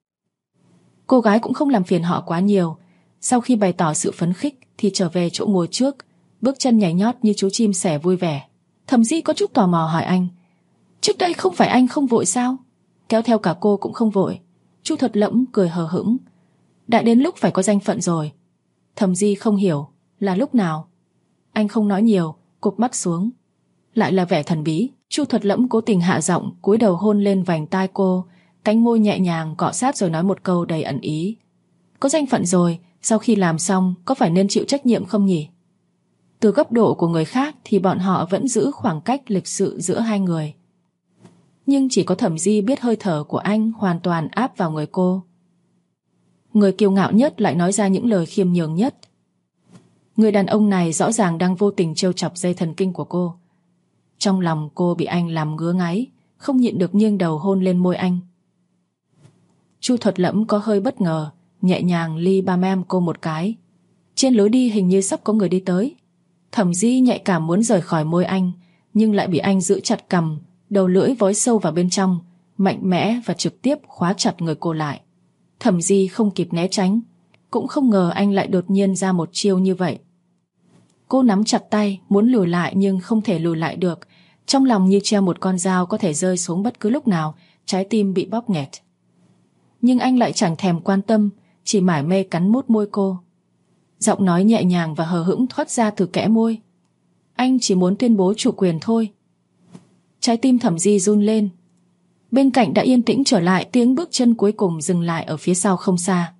Cô gái cũng không làm phiền họ quá nhiều. Sau khi bày tỏ sự phấn khích thì trở về chỗ ngồi trước, bước chân nhảy nhót như chú chim sẻ vui vẻ. Thẩm Di có chút tò mò hỏi anh, trước đây không phải anh không vội sao? Kéo theo cả cô cũng không vội. Chu Thuật Lẫm cười hờ hững, đã đến lúc phải có danh phận rồi. Thẩm Di không hiểu, là lúc nào? Anh không nói nhiều, cụp mắt xuống. Lại là vẻ thần bí. Chu Thuật Lẫm cố tình hạ giọng, cúi đầu hôn lên vành tai cô, cánh môi nhẹ nhàng cọ sát rồi nói một câu đầy ẩn ý. Có danh phận rồi, sau khi làm xong có phải nên chịu trách nhiệm không nhỉ? Từ góc độ của người khác thì bọn họ vẫn giữ khoảng cách lịch sự giữa hai người. Nhưng chỉ có Thẩm Di biết hơi thở của anh hoàn toàn áp vào người cô. Người kiêu ngạo nhất lại nói ra những lời khiêm nhường nhất. Người đàn ông này rõ ràng đang vô tình trêu chọc dây thần kinh của cô. Trong lòng cô bị anh làm ngứa ngáy, không nhịn được nghiêng đầu hôn lên môi anh. Chu Thuật Lẫm có hơi bất ngờ, nhẹ nhàng li ba mem cô một cái. Trên lối đi hình như sắp có người đi tới. Thẩm Di nhạy cảm muốn rời khỏi môi anh, nhưng lại bị anh giữ chặt cằm, đầu lưỡi vói sâu vào bên trong, mạnh mẽ và trực tiếp khóa chặt người cô lại. Thẩm Di không kịp né tránh, cũng không ngờ anh lại đột nhiên ra một chiêu như vậy. Cô nắm chặt tay, muốn lùi lại nhưng không thể lùi lại được. Trong lòng như treo một con dao có thể rơi xuống bất cứ lúc nào, trái tim bị bóp nghẹt. Nhưng anh lại chẳng thèm quan tâm, chỉ mải mê cắn mút môi cô. Giọng nói nhẹ nhàng và hờ hững thoát ra từ kẽ môi. Anh chỉ muốn tuyên bố chủ quyền thôi. Trái tim Thẩm Di run lên. Bên cạnh đã yên tĩnh trở lại, tiếng bước chân cuối cùng dừng lại ở phía sau không xa.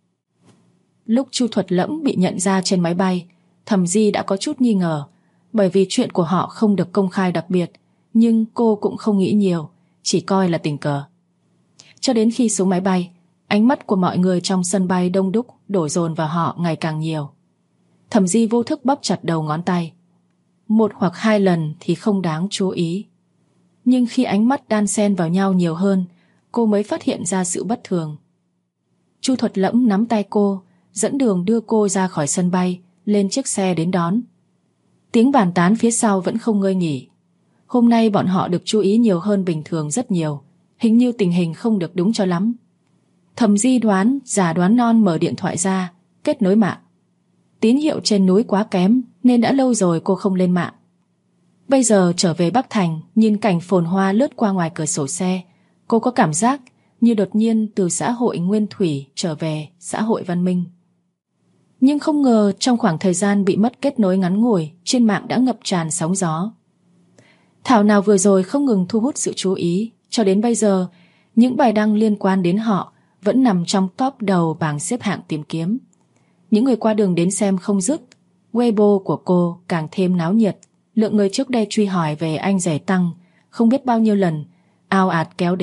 Lúc Chu Thuật Lẫm bị nhận ra trên máy bay, Thẩm Di đã có chút nghi ngờ, bởi vì chuyện của họ không được công khai đặc biệt, nhưng cô cũng không nghĩ nhiều, chỉ coi là tình cờ. Cho đến khi xuống máy bay, ánh mắt của mọi người trong sân bay đông đúc đổ dồn vào họ ngày càng nhiều. Thẩm Di vô thức bóp chặt đầu ngón tay. Một hoặc hai lần thì không đáng chú ý, nhưng khi ánh mắt đan xen vào nhau nhiều hơn, cô mới phát hiện ra sự bất thường. Chu Thuật Lẫm nắm tay cô, dẫn đường đưa cô ra khỏi sân bay, lên chiếc xe đến đón. Tiếng bàn tán phía sau vẫn không ngơi nghỉ. Hôm nay bọn họ được chú ý nhiều hơn bình thường rất nhiều. Hình như tình hình không được đúng cho lắm. Thẩm Di đoán, già đoán non mở điện thoại ra, kết nối mạng. Tín hiệu trên núi quá kém nên đã lâu rồi cô không lên mạng. Bây giờ trở về Bắc Thành, nhìn cảnh phồn hoa lướt qua ngoài cửa sổ xe, cô có cảm giác như đột nhiên từ xã hội nguyên thủy trở về xã hội văn minh. Nhưng không ngờ trong khoảng thời gian bị mất kết nối ngắn ngủi, trên mạng đã ngập tràn sóng gió. Thảo nào vừa rồi không ngừng thu hút sự chú ý, cho đến bây giờ, những bài đăng liên quan đến họ vẫn nằm trong top đầu bảng xếp hạng tìm kiếm. Những người qua đường đến xem không dứt. Weibo của cô càng thêm náo nhiệt. Lượng người trước đây truy hỏi về anh rẻ tăng, không biết bao nhiêu lần, ào ạt kéo đến,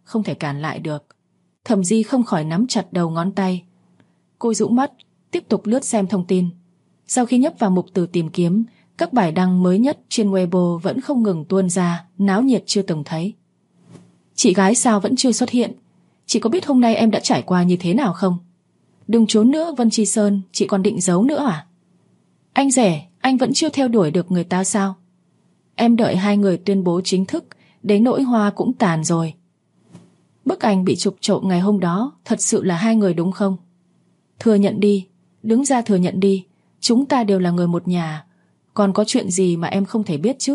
không thể cản lại được. Thẩm Di không khỏi nắm chặt đầu ngón tay. Cô dụ mắt, tiếp tục lướt xem thông tin. Sau khi nhấp vào mục từ tìm kiếm, các bài đăng mới nhất trên Weibo vẫn không ngừng tuôn ra, náo nhiệt chưa từng thấy. Chị gái sao vẫn chưa xuất hiện? Chị có biết hôm nay em đã trải qua như thế nào không? Đừng trốn nữa Vân Chi Sơn, chị còn định giấu nữa à? Anh rể, anh vẫn chưa theo đuổi được người ta sao? Em đợi hai người tuyên bố chính thức, đến nỗi hoa cũng tàn rồi. Bức ảnh bị chụp trộm ngày hôm đó thật sự là hai người đúng không? Thừa nhận đi, đứng ra thừa nhận đi. Chúng ta đều là người một nhà. Còn có chuyện gì mà em không thể biết chứ?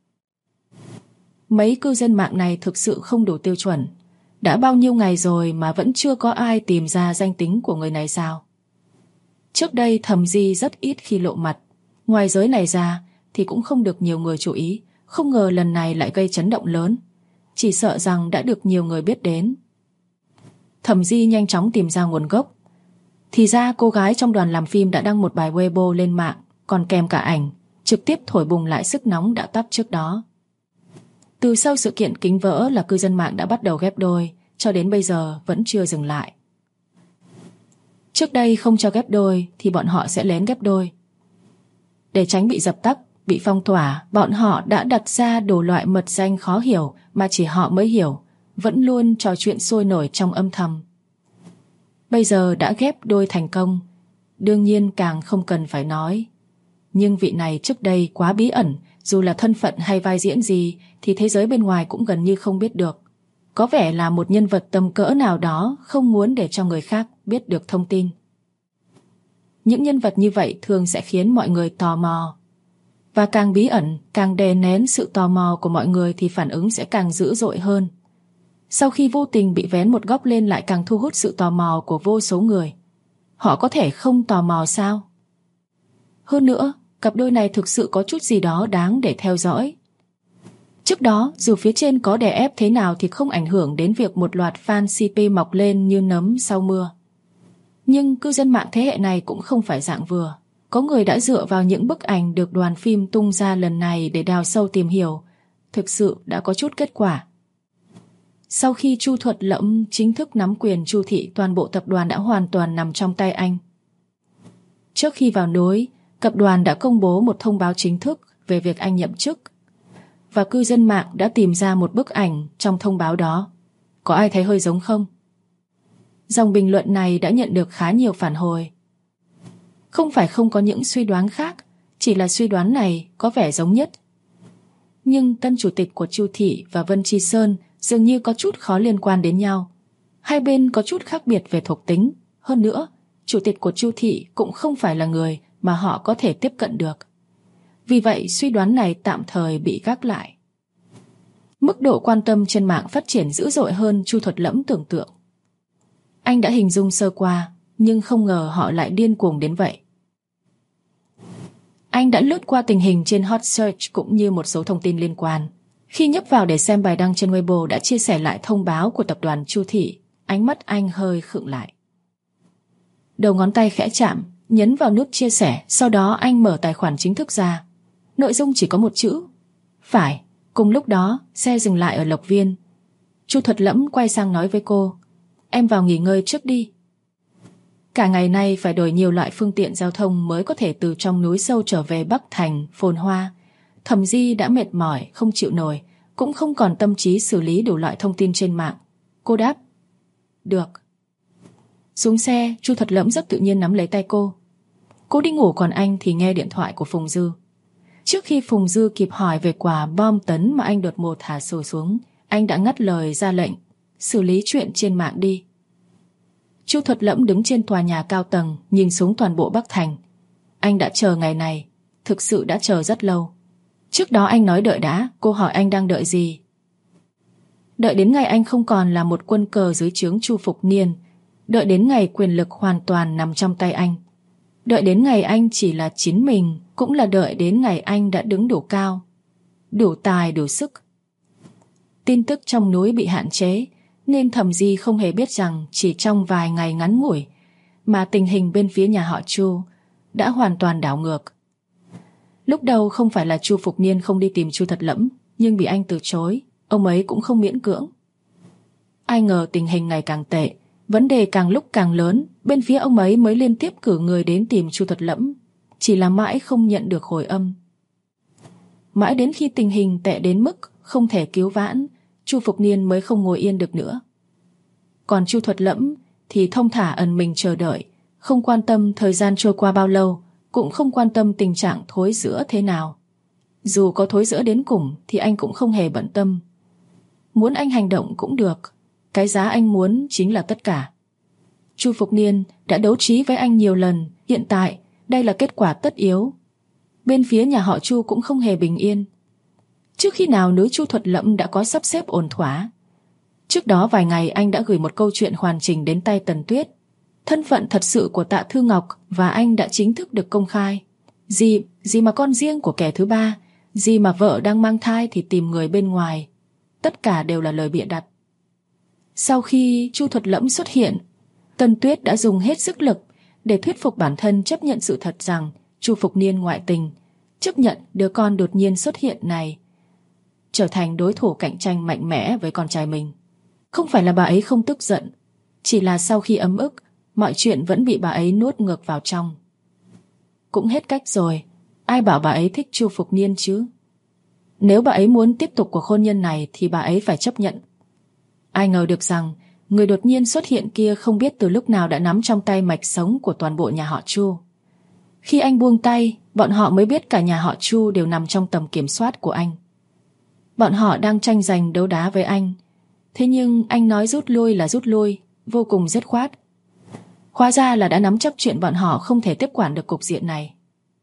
Mấy cư dân mạng này thực sự không đủ tiêu chuẩn. Đã bao nhiêu ngày rồi mà vẫn chưa có ai tìm ra danh tính của người này sao? Trước đây Thẩm Di rất ít khi lộ mặt. Ngoài giới này ra thì cũng không được nhiều người chú ý. Không ngờ lần này lại gây chấn động lớn. Chỉ sợ rằng đã được nhiều người biết đến. Thẩm Di nhanh chóng tìm ra nguồn gốc. Thì ra cô gái trong đoàn làm phim đã đăng một bài Weibo lên mạng, còn kèm cả ảnh, trực tiếp thổi bùng lại sức nóng đã tắt trước đó. Từ sau sự kiện kính vỡ là cư dân mạng đã bắt đầu ghép đôi, cho đến bây giờ vẫn chưa dừng lại. Trước đây không cho ghép đôi thì bọn họ sẽ lén ghép đôi. Để tránh bị dập tắt, bị phong tỏa, bọn họ đã đặt ra đủ loại mật danh khó hiểu mà chỉ họ mới hiểu, vẫn luôn trò chuyện sôi nổi trong âm thầm. Bây giờ đã ghép đôi thành công, đương nhiên càng không cần phải nói. Nhưng vị này trước đây quá bí ẩn, dù là thân phận hay vai diễn gì thì thế giới bên ngoài cũng gần như không biết được. Có vẻ là một nhân vật tầm cỡ nào đó không muốn để cho người khác biết được thông tin. Những nhân vật như vậy thường sẽ khiến mọi người tò mò. Và càng bí ẩn, càng đè nén sự tò mò của mọi người thì phản ứng sẽ càng dữ dội hơn. Sau khi vô tình bị vén một góc lên lại càng thu hút sự tò mò của vô số người. Họ có thể không tò mò sao? Hơn nữa, cặp đôi này thực sự có chút gì đó đáng để theo dõi. Trước đó, dù phía trên có đè ép thế nào thì không ảnh hưởng đến việc một loạt fan CP mọc lên như nấm sau mưa. Nhưng cư dân mạng thế hệ này cũng không phải dạng vừa. Có người đã dựa vào những bức ảnh được đoàn phim tung ra lần này để đào sâu tìm hiểu. Thực sự đã có chút kết quả. Sau khi Chu Thuật Lẫm chính thức nắm quyền Chu thị, toàn bộ tập đoàn đã hoàn toàn nằm trong tay anh. Trước khi vào núi, tập đoàn đã công bố một thông báo chính thức về việc anh nhậm chức. Và cư dân mạng đã tìm ra một bức ảnh trong thông báo đó. Có ai thấy hơi giống không? Dòng bình luận này đã nhận được khá nhiều phản hồi. Không phải không có những suy đoán khác, chỉ là suy đoán này có vẻ giống nhất. Nhưng tân chủ tịch của Chu thị và Vân Chi Sơn dường như có chút khó liên quan đến nhau. Hai bên có chút khác biệt về thuộc tính. Hơn nữa, chủ tịch của Chu thị cũng không phải là người mà họ có thể tiếp cận được. Vì vậy suy đoán này tạm thời bị gác lại. Mức độ quan tâm trên mạng phát triển dữ dội hơn Chu Thuật Lẫm tưởng tượng. Anh đã hình dung sơ qua, nhưng không ngờ họ lại điên cuồng đến vậy. Anh đã lướt qua tình hình trên Hot Search cũng như một số thông tin liên quan. Khi nhấp vào để xem bài đăng trên Weibo đã chia sẻ lại thông báo của tập đoàn Chu thị, ánh mắt anh hơi khựng lại. Đầu ngón tay khẽ chạm, nhấn vào nút chia sẻ, sau đó anh mở tài khoản chính thức ra. Nội dung chỉ có một chữ: phải. Cùng lúc đó, xe dừng lại ở Lộc Viên. Chu Thuật Lẫm quay sang nói với cô: em vào nghỉ ngơi trước đi. Cả ngày nay phải đổi nhiều loại phương tiện giao thông mới có thể từ trong núi sâu trở về Bắc Thành, phồn hoa. Thẩm Di đã mệt mỏi, không chịu nổi, cũng không còn tâm trí xử lý đủ loại thông tin trên mạng. Cô đáp: được. Xuống xe, Chu Thuật Lẫm rất tự nhiên nắm lấy tay cô. Cô đi ngủ, còn anh thì nghe điện thoại của Phùng Dư. Trước khi Phùng Dư kịp hỏi về quả bom tấn mà anh đột ngột thả sổ xuống, anh đã ngắt lời ra lệnh: xử lý chuyện trên mạng đi. Chu Thuật Lẫm đứng trên tòa nhà cao tầng, nhìn xuống toàn bộ Bắc Thành. Anh đã chờ ngày này, thực sự đã chờ rất lâu. Trước đó anh nói đợi đã, cô hỏi anh đang đợi gì? Đợi đến ngày anh không còn là một quân cờ dưới trướng Chu Phục Niên, đợi đến ngày quyền lực hoàn toàn nằm trong tay anh, đợi đến ngày anh chỉ là chính mình, cũng là đợi đến ngày anh đã đứng đủ cao, đủ tài, đủ sức. Tin tức trong núi bị hạn chế, nên Thẩm Di không hề biết rằng chỉ trong vài ngày ngắn ngủi mà tình hình bên phía nhà họ Chu đã hoàn toàn đảo ngược. Lúc đầu không phải là Chu Phục Niên không đi tìm Chu Thuật Lẫm, nhưng bị anh từ chối, ông ấy cũng không miễn cưỡng. Ai ngờ tình hình ngày càng tệ, vấn đề càng lúc càng lớn, bên phía ông ấy mới liên tiếp cử người đến tìm Chu Thuật Lẫm, chỉ là mãi không nhận được hồi âm. Mãi đến khi tình hình tệ đến mức không thể cứu vãn, Chu Phục Niên mới không ngồi yên được nữa. Còn Chu Thuật Lẫm thì thông thả ẩn mình chờ đợi, không quan tâm thời gian trôi qua bao lâu, cũng không quan tâm tình trạng thối rữa thế nào. Dù có thối rữa đến cùng thì anh cũng không hề bận tâm. Muốn anh hành động cũng được, cái giá anh muốn chính là tất cả. Chu Phục Niên đã đấu trí với anh nhiều lần, hiện tại đây là kết quả tất yếu. Bên phía nhà họ Chu cũng không hề bình yên. Trước khi nào nữ Chu Thuật Lẫm đã có sắp xếp ổn thỏa. Trước đó vài ngày anh đã gửi một câu chuyện hoàn chỉnh đến tay Tần Tuyết. Thân phận thật sự của Tạ Thư Ngọc và anh đã chính thức được công khai. Gì mà con riêng của kẻ thứ ba, gì mà vợ đang mang thai thì tìm người bên ngoài. Tất cả đều là lời bịa đặt. Sau khi Chu Thuật Lẫm xuất hiện, Tần Tuyết đã dùng hết sức lực để thuyết phục bản thân chấp nhận sự thật rằng Chu Phục Niên ngoại tình, chấp nhận đứa con đột nhiên xuất hiện này trở thành đối thủ cạnh tranh mạnh mẽ với con trai mình. Không phải là bà ấy không tức giận, chỉ là sau khi ấm ức, mọi chuyện vẫn bị bà ấy nuốt ngược vào trong. Cũng hết cách rồi, ai bảo bà ấy thích Chu Phục Niên chứ? Nếu bà ấy muốn tiếp tục cuộc hôn nhân này thì bà ấy phải chấp nhận. Ai ngờ được rằng người đột nhiên xuất hiện kia không biết từ lúc nào đã nắm trong tay mạch sống của toàn bộ nhà họ Chu. Khi anh buông tay, bọn họ mới biết cả nhà họ Chu đều nằm trong tầm kiểm soát của anh. Bọn họ đang tranh giành đấu đá với anh. Thế nhưng anh nói rút lui là rút lui, vô cùng dứt khoát. Hóa ra là đã nắm chắc chuyện bọn họ không thể tiếp quản được cục diện này.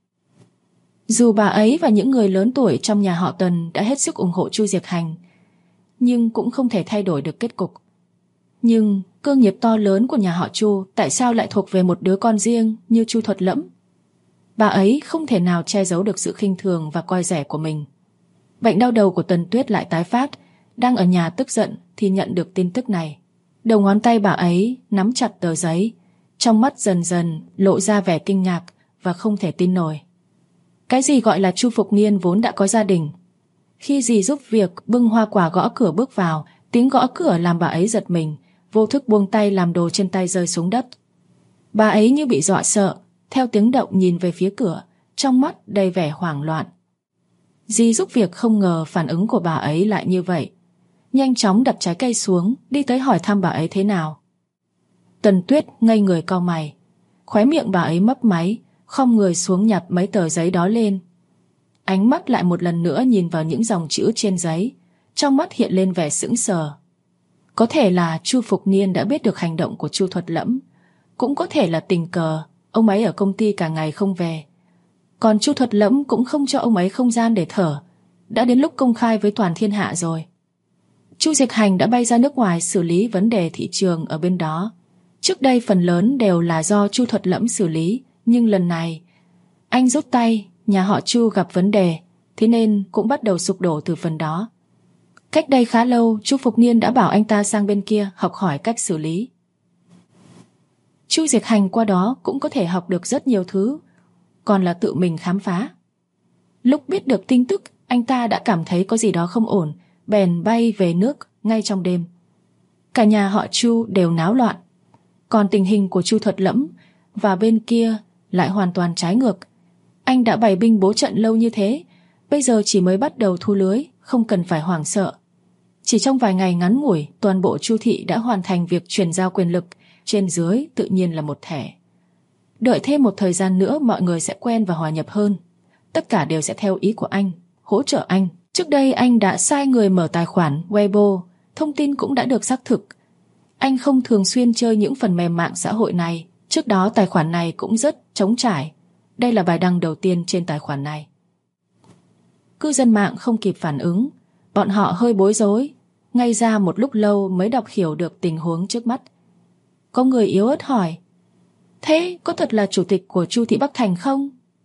Dù bà ấy và những người lớn tuổi trong nhà họ Tần đã hết sức ủng hộ Chu Diệc Hành, nhưng cũng không thể thay đổi được kết cục. Nhưng cơ nghiệp to lớn của nhà họ Chu tại sao lại thuộc về một đứa con riêng như Chu Thuật Lẫm? Bà ấy không thể nào che giấu được sự khinh thường và coi rẻ của mình. Bệnh đau đầu của Tần Tuyết lại tái phát. Đang ở nhà tức giận thì nhận được tin tức này. Đầu ngón tay bà ấy nắm chặt tờ giấy, trong mắt dần dần lộ ra vẻ kinh ngạc và không thể tin nổi. Cái gì gọi là Chu Phục Niên vốn đã có gia đình? Khi dì giúp việc bưng hoa quả gõ cửa bước vào, tiếng gõ cửa làm bà ấy giật mình, vô thức buông tay làm đồ trên tay rơi xuống đất. Bà ấy như bị dọa sợ, theo tiếng động nhìn về phía cửa, trong mắt đầy vẻ hoảng loạn. Dì giúp việc không ngờ phản ứng của bà ấy lại như vậy, nhanh chóng đặt trái cây xuống, đi tới hỏi thăm bà ấy thế nào. Tần Tuyết ngây người cau mày, khóe miệng bà ấy mấp máy, khom người xuống nhặt mấy tờ giấy đó lên. Ánh mắt lại một lần nữa nhìn vào những dòng chữ trên giấy, trong mắt hiện lên vẻ sững sờ. Có thể là Chu Phục Niên đã biết được hành động của Chu Thuật Lẫm, cũng có thể là tình cờ ông ấy ở công ty cả ngày không về. Còn Chu Thuật Lẫm cũng không cho ông ấy không gian để thở. Đã đến lúc công khai với toàn thiên hạ rồi. Chu Diệc Hành đã bay ra nước ngoài xử lý vấn đề thị trường ở bên đó. Trước đây phần lớn đều là do Chu Thuật Lẫm xử lý, nhưng lần này anh rút tay, nhà họ Chu gặp vấn đề, thế nên cũng bắt đầu sụp đổ từ phần đó. Cách đây khá lâu, Chu Phục Niên đã bảo anh ta sang bên kia học hỏi cách xử lý. Chu Diệc Hành qua đó cũng có thể học được rất nhiều thứ, còn là tự mình khám phá. Lúc biết được tin tức, anh ta đã cảm thấy có gì đó không ổn, bèn bay về nước ngay trong đêm. Cả nhà họ Chu đều náo loạn. Còn tình hình của Chu Thuật Lẫm và bên kia lại hoàn toàn trái ngược. Anh đã bày binh bố trận lâu như thế, bây giờ chỉ mới bắt đầu thu lưới, không cần phải hoảng sợ. Chỉ trong vài ngày ngắn ngủi, toàn bộ Chu thị đã hoàn thành việc chuyển giao quyền lực, trên dưới tự nhiên là một thể. Đợi thêm một thời gian nữa mọi người sẽ quen và hòa nhập hơn. Tất cả đều sẽ theo ý của anh, hỗ trợ anh. Trước đây anh đã sai người mở tài khoản Weibo, thông tin cũng đã được xác thực. Anh không thường xuyên chơi những phần mềm mạng xã hội này. Trước đó tài khoản này cũng rất trống trải. Đây là bài đăng đầu tiên trên tài khoản này. Cư dân mạng không kịp phản ứng. Bọn họ hơi bối rối. Ngay ra một lúc lâu mới đọc hiểu được tình huống trước mắt. Có người yếu ớt hỏi: thế có thật là chủ tịch của Chu thị Bắc Thành không?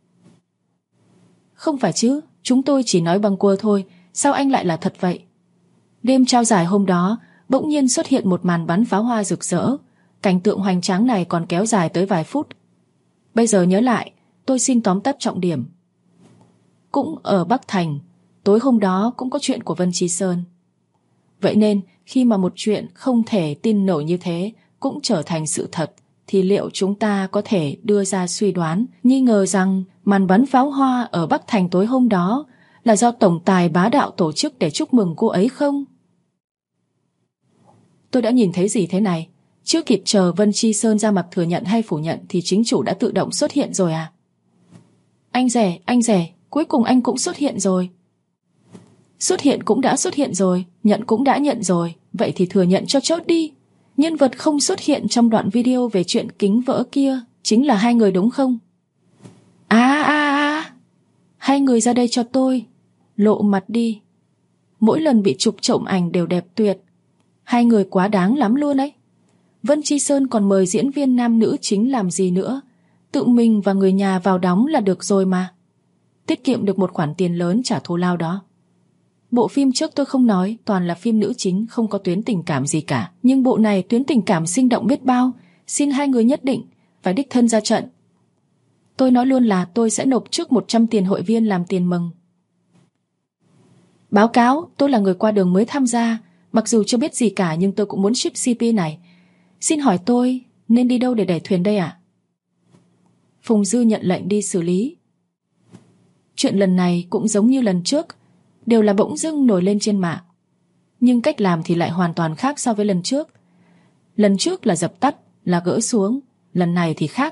Không phải chứ, chúng tôi chỉ nói bâng quơ thôi, sao anh lại là thật vậy? Đêm trao giải hôm đó, bỗng nhiên xuất hiện một màn bắn pháo hoa rực rỡ. Cảnh tượng hoành tráng này còn kéo dài tới vài phút. Bây giờ nhớ lại, tôi xin tóm tắt trọng điểm. Cũng ở Bắc Thành, tối hôm đó cũng có chuyện của Vân Chi Sơn. Vậy nên khi mà một chuyện không thể tin nổi như thế cũng trở thành sự thật, thì liệu chúng ta có thể đưa ra suy đoán, nghi ngờ rằng màn bắn pháo hoa ở Bắc Thành tối hôm đó là do tổng tài bá đạo tổ chức để chúc mừng cô ấy không? Tôi đã nhìn thấy gì thế này? Chưa kịp chờ Vân Chi Sơn ra mặt thừa nhận hay phủ nhận thì chính chủ đã tự động xuất hiện rồi à? Anh rể, cuối cùng anh cũng xuất hiện rồi. Xuất hiện cũng đã xuất hiện rồi, nhận cũng đã nhận rồi, vậy thì thừa nhận cho chốt đi. Nhân vật không xuất hiện trong đoạn video về chuyện kính vỡ kia chính là hai người đúng không? Hai người ra đây cho tôi, lộ mặt đi. Mỗi lần bị chụp trộm ảnh đều đẹp tuyệt. Hai người quá đáng lắm luôn ấy. Vân Chi Sơn còn mời diễn viên nam nữ chính làm gì nữa? Tự mình và người nhà vào đóng là được rồi mà. Tiết kiệm được một khoản tiền lớn trả thù lao đó. Bộ phim trước tôi không nói, toàn là phim nữ chính không có tuyến tình cảm gì cả. Nhưng bộ này tuyến tình cảm sinh động biết bao. Xin hai người nhất định phải đích thân ra trận. Tôi nói luôn là tôi sẽ nộp trước 100 tiền hội viên làm tiền mừng. Báo cáo, tôi là người qua đường mới tham gia. Mặc dù chưa biết gì cả nhưng tôi cũng muốn ship CP này. Xin hỏi tôi nên đi đâu để đẩy thuyền đây ạ? Phùng Dư nhận lệnh đi xử lý. Chuyện lần này cũng giống như lần trước, đều là bỗng dưng nổi lên trên mạng. Nhưng cách làm thì lại hoàn toàn khác so với lần trước. Lần trước là dập tắt, là gỡ xuống, lần này thì khác.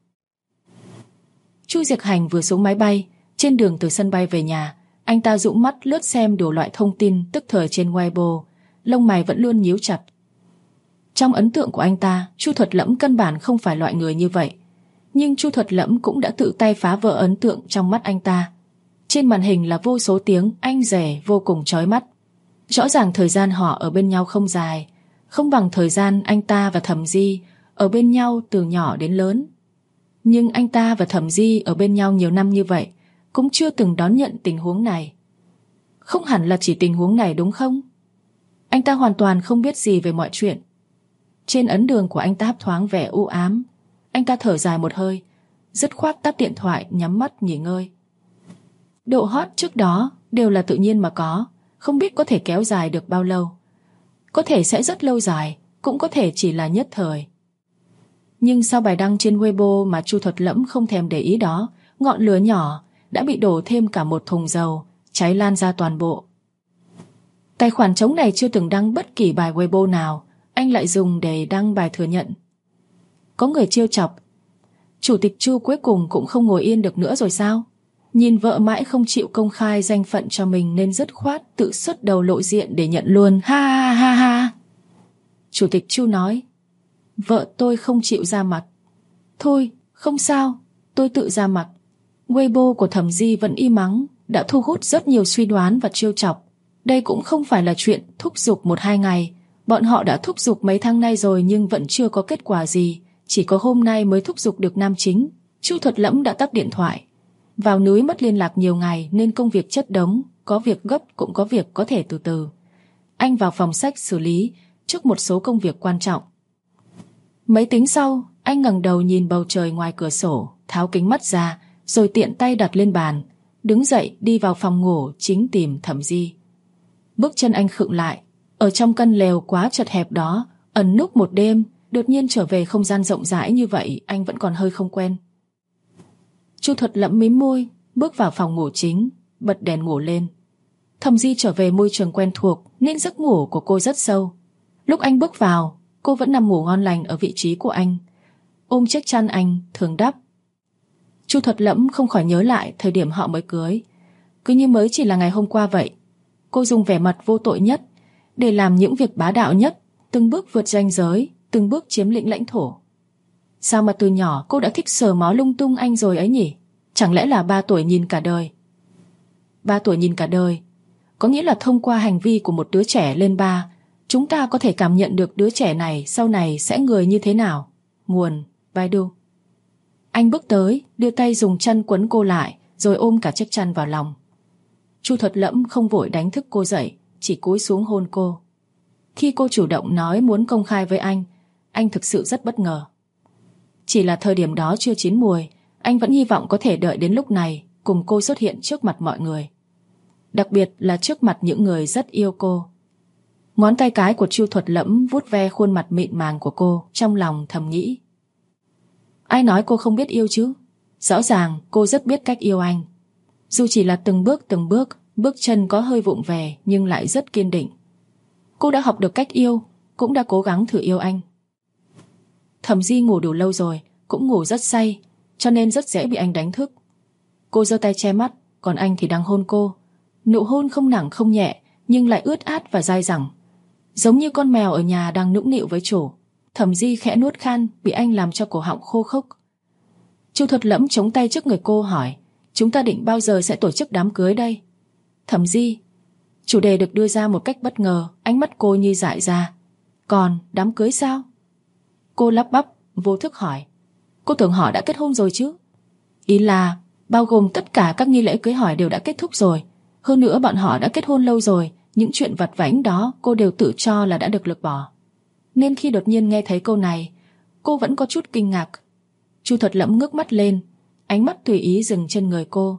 Chu Diệc Hành vừa xuống máy bay, trên đường từ sân bay về nhà, anh ta dụi mắt lướt xem đủ loại thông tin tức thời trên Weibo, lông mày vẫn luôn nhíu chặt. Trong ấn tượng của anh ta, Chu Thuật Lẫm căn bản không phải loại người như vậy. Nhưng Chu Thuật Lẫm cũng đã tự tay phá vỡ ấn tượng trong mắt anh ta. Trên màn hình là vô số tiếng anh rể vô cùng chói mắt. Rõ ràng thời gian họ ở bên nhau không dài, không bằng thời gian anh ta và Thẩm Di ở bên nhau từ nhỏ đến lớn. Nhưng anh ta và Thẩm Di ở bên nhau nhiều năm như vậy cũng chưa từng đón nhận tình huống này. Không hẳn là chỉ tình huống này đúng không? Anh ta hoàn toàn không biết gì về mọi chuyện. Trên ấn đường của anh ta hấp thoáng vẻ u ám. Anh ta thở dài một hơi, dứt khoát tắt điện thoại, nhắm mắt nghỉ ngơi. Độ hot trước đó đều là tự nhiên mà có, không biết có thể kéo dài được bao lâu. Có thể sẽ rất lâu dài, cũng có thể chỉ là nhất thời. Nhưng sau bài đăng trên Weibo mà Chu Thuật Lẫm không thèm để ý đó, ngọn lửa nhỏ đã bị đổ thêm cả một thùng dầu, cháy lan ra toàn bộ. Tài khoản trống này chưa từng đăng bất kỳ bài Weibo nào, anh lại dùng để đăng bài thừa nhận. Có người trêu chọc, Chủ tịch Chu cuối cùng cũng không ngồi yên được nữa rồi sao? Nhìn vợ mãi không chịu công khai danh phận cho mình nên dứt khoát tự xuất đầu lộ diện để nhận luôn, ha ha ha ha. Chủ tịch Chu nói, vợ tôi không chịu ra mặt. Thôi, không sao, tôi tự ra mặt. Weibo của Thẩm Di vẫn im ắng, đã thu hút rất nhiều suy đoán và trêu chọc. Đây cũng không phải là chuyện thúc giục 1-2 ngày. Bọn họ đã thúc giục mấy tháng nay rồi nhưng vẫn chưa có kết quả gì. Chỉ có hôm nay mới thúc giục được nam chính. Chu Thuật Lẫm đã tắt điện thoại. Vào núi mất liên lạc nhiều ngày nên công việc chất đống, có việc gấp cũng có việc có thể từ từ. Anh vào phòng sách xử lý trước một số công việc quan trọng. Mấy tính sau, anh ngẩng đầu nhìn bầu trời ngoài cửa sổ, tháo kính mắt ra, rồi tiện tay đặt lên bàn, đứng dậy đi vào phòng ngủ chính tìm Thẩm Di. Bước chân anh khựng lại, ở trong căn lều quá chật hẹp đó, ẩn núp một đêm, đột nhiên trở về không gian rộng rãi như vậy, anh vẫn còn hơi không quen. Chu Thuật Lẫm mím môi, bước vào phòng ngủ chính, bật đèn ngủ lên. Thẩm Di trở về môi trường quen thuộc nên giấc ngủ của cô rất sâu. Lúc anh bước vào, cô vẫn nằm ngủ ngon lành ở vị trí của anh, ôm chiếc chăn anh thường đắp. Chu Thuật Lẫm không khỏi nhớ lại thời điểm họ mới cưới, cứ như mới chỉ là ngày hôm qua vậy. Cô dùng vẻ mặt vô tội nhất để làm những việc bá đạo nhất, từng bước vượt ranh giới, từng bước chiếm lĩnh lãnh thổ. Sao mà từ nhỏ cô đã thích sờ mó lung tung anh rồi ấy nhỉ? Chẳng lẽ là 3 tuổi nhìn cả đời? 3 tuổi nhìn cả đời có nghĩa là thông qua hành vi của một đứa trẻ lên 3, chúng ta có thể cảm nhận được đứa trẻ này sau này sẽ người như thế nào. Nguồn Baidu. Anh bước tới, đưa tay dùng chân quấn cô lại, rồi ôm cả chiếc chăn vào lòng. Chu Thuật Lẫm không vội đánh thức cô dậy, chỉ cúi xuống hôn cô. Khi cô chủ động nói muốn công khai với anh thực sự rất bất ngờ. Chỉ là thời điểm đó chưa chín mùi, anh vẫn hy vọng có thể đợi đến lúc này cùng cô xuất hiện trước mặt mọi người. Đặc biệt là trước mặt những người rất yêu cô. Ngón tay cái của Chu Thuật Lẫm vuốt ve khuôn mặt mịn màng của cô, trong lòng thầm nghĩ. Ai nói cô không biết yêu chứ? Rõ ràng cô rất biết cách yêu anh. Dù chỉ là từng bước, bước chân có hơi vụng về nhưng lại rất kiên định. Cô đã học được cách yêu, cũng đã cố gắng thử yêu anh. Thẩm Di ngủ đủ lâu rồi, cũng ngủ rất say, cho nên rất dễ bị anh đánh thức. Cô giơ tay che mắt, còn anh thì đang hôn cô. Nụ hôn không nặng không nhẹ, nhưng lại ướt át và dai dẳng, giống như con mèo ở nhà đang nũng nịu với chủ. Thẩm Di khẽ nuốt khan, bị anh làm cho cổ họng khô khốc. Chu Thuật Lẫm chống tay trước người cô hỏi, chúng ta định bao giờ sẽ tổ chức đám cưới đây? Thẩm Di. Chủ đề được đưa ra một cách bất ngờ, ánh mắt cô như dại ra. Còn đám cưới sao? Cô lắp bắp, vô thức hỏi. Cô tưởng họ đã kết hôn rồi chứ? Ý là bao gồm tất cả các nghi lễ cưới hỏi đều đã kết thúc rồi. Hơn nữa bọn họ đã kết hôn lâu rồi. Những chuyện vặt vãnh đó cô đều tự cho là đã được lược bỏ. Nên khi đột nhiên nghe thấy câu này, cô vẫn có chút kinh ngạc. Chu Thuật Lẫm ngước mắt lên, ánh mắt tùy ý dừng trên người cô.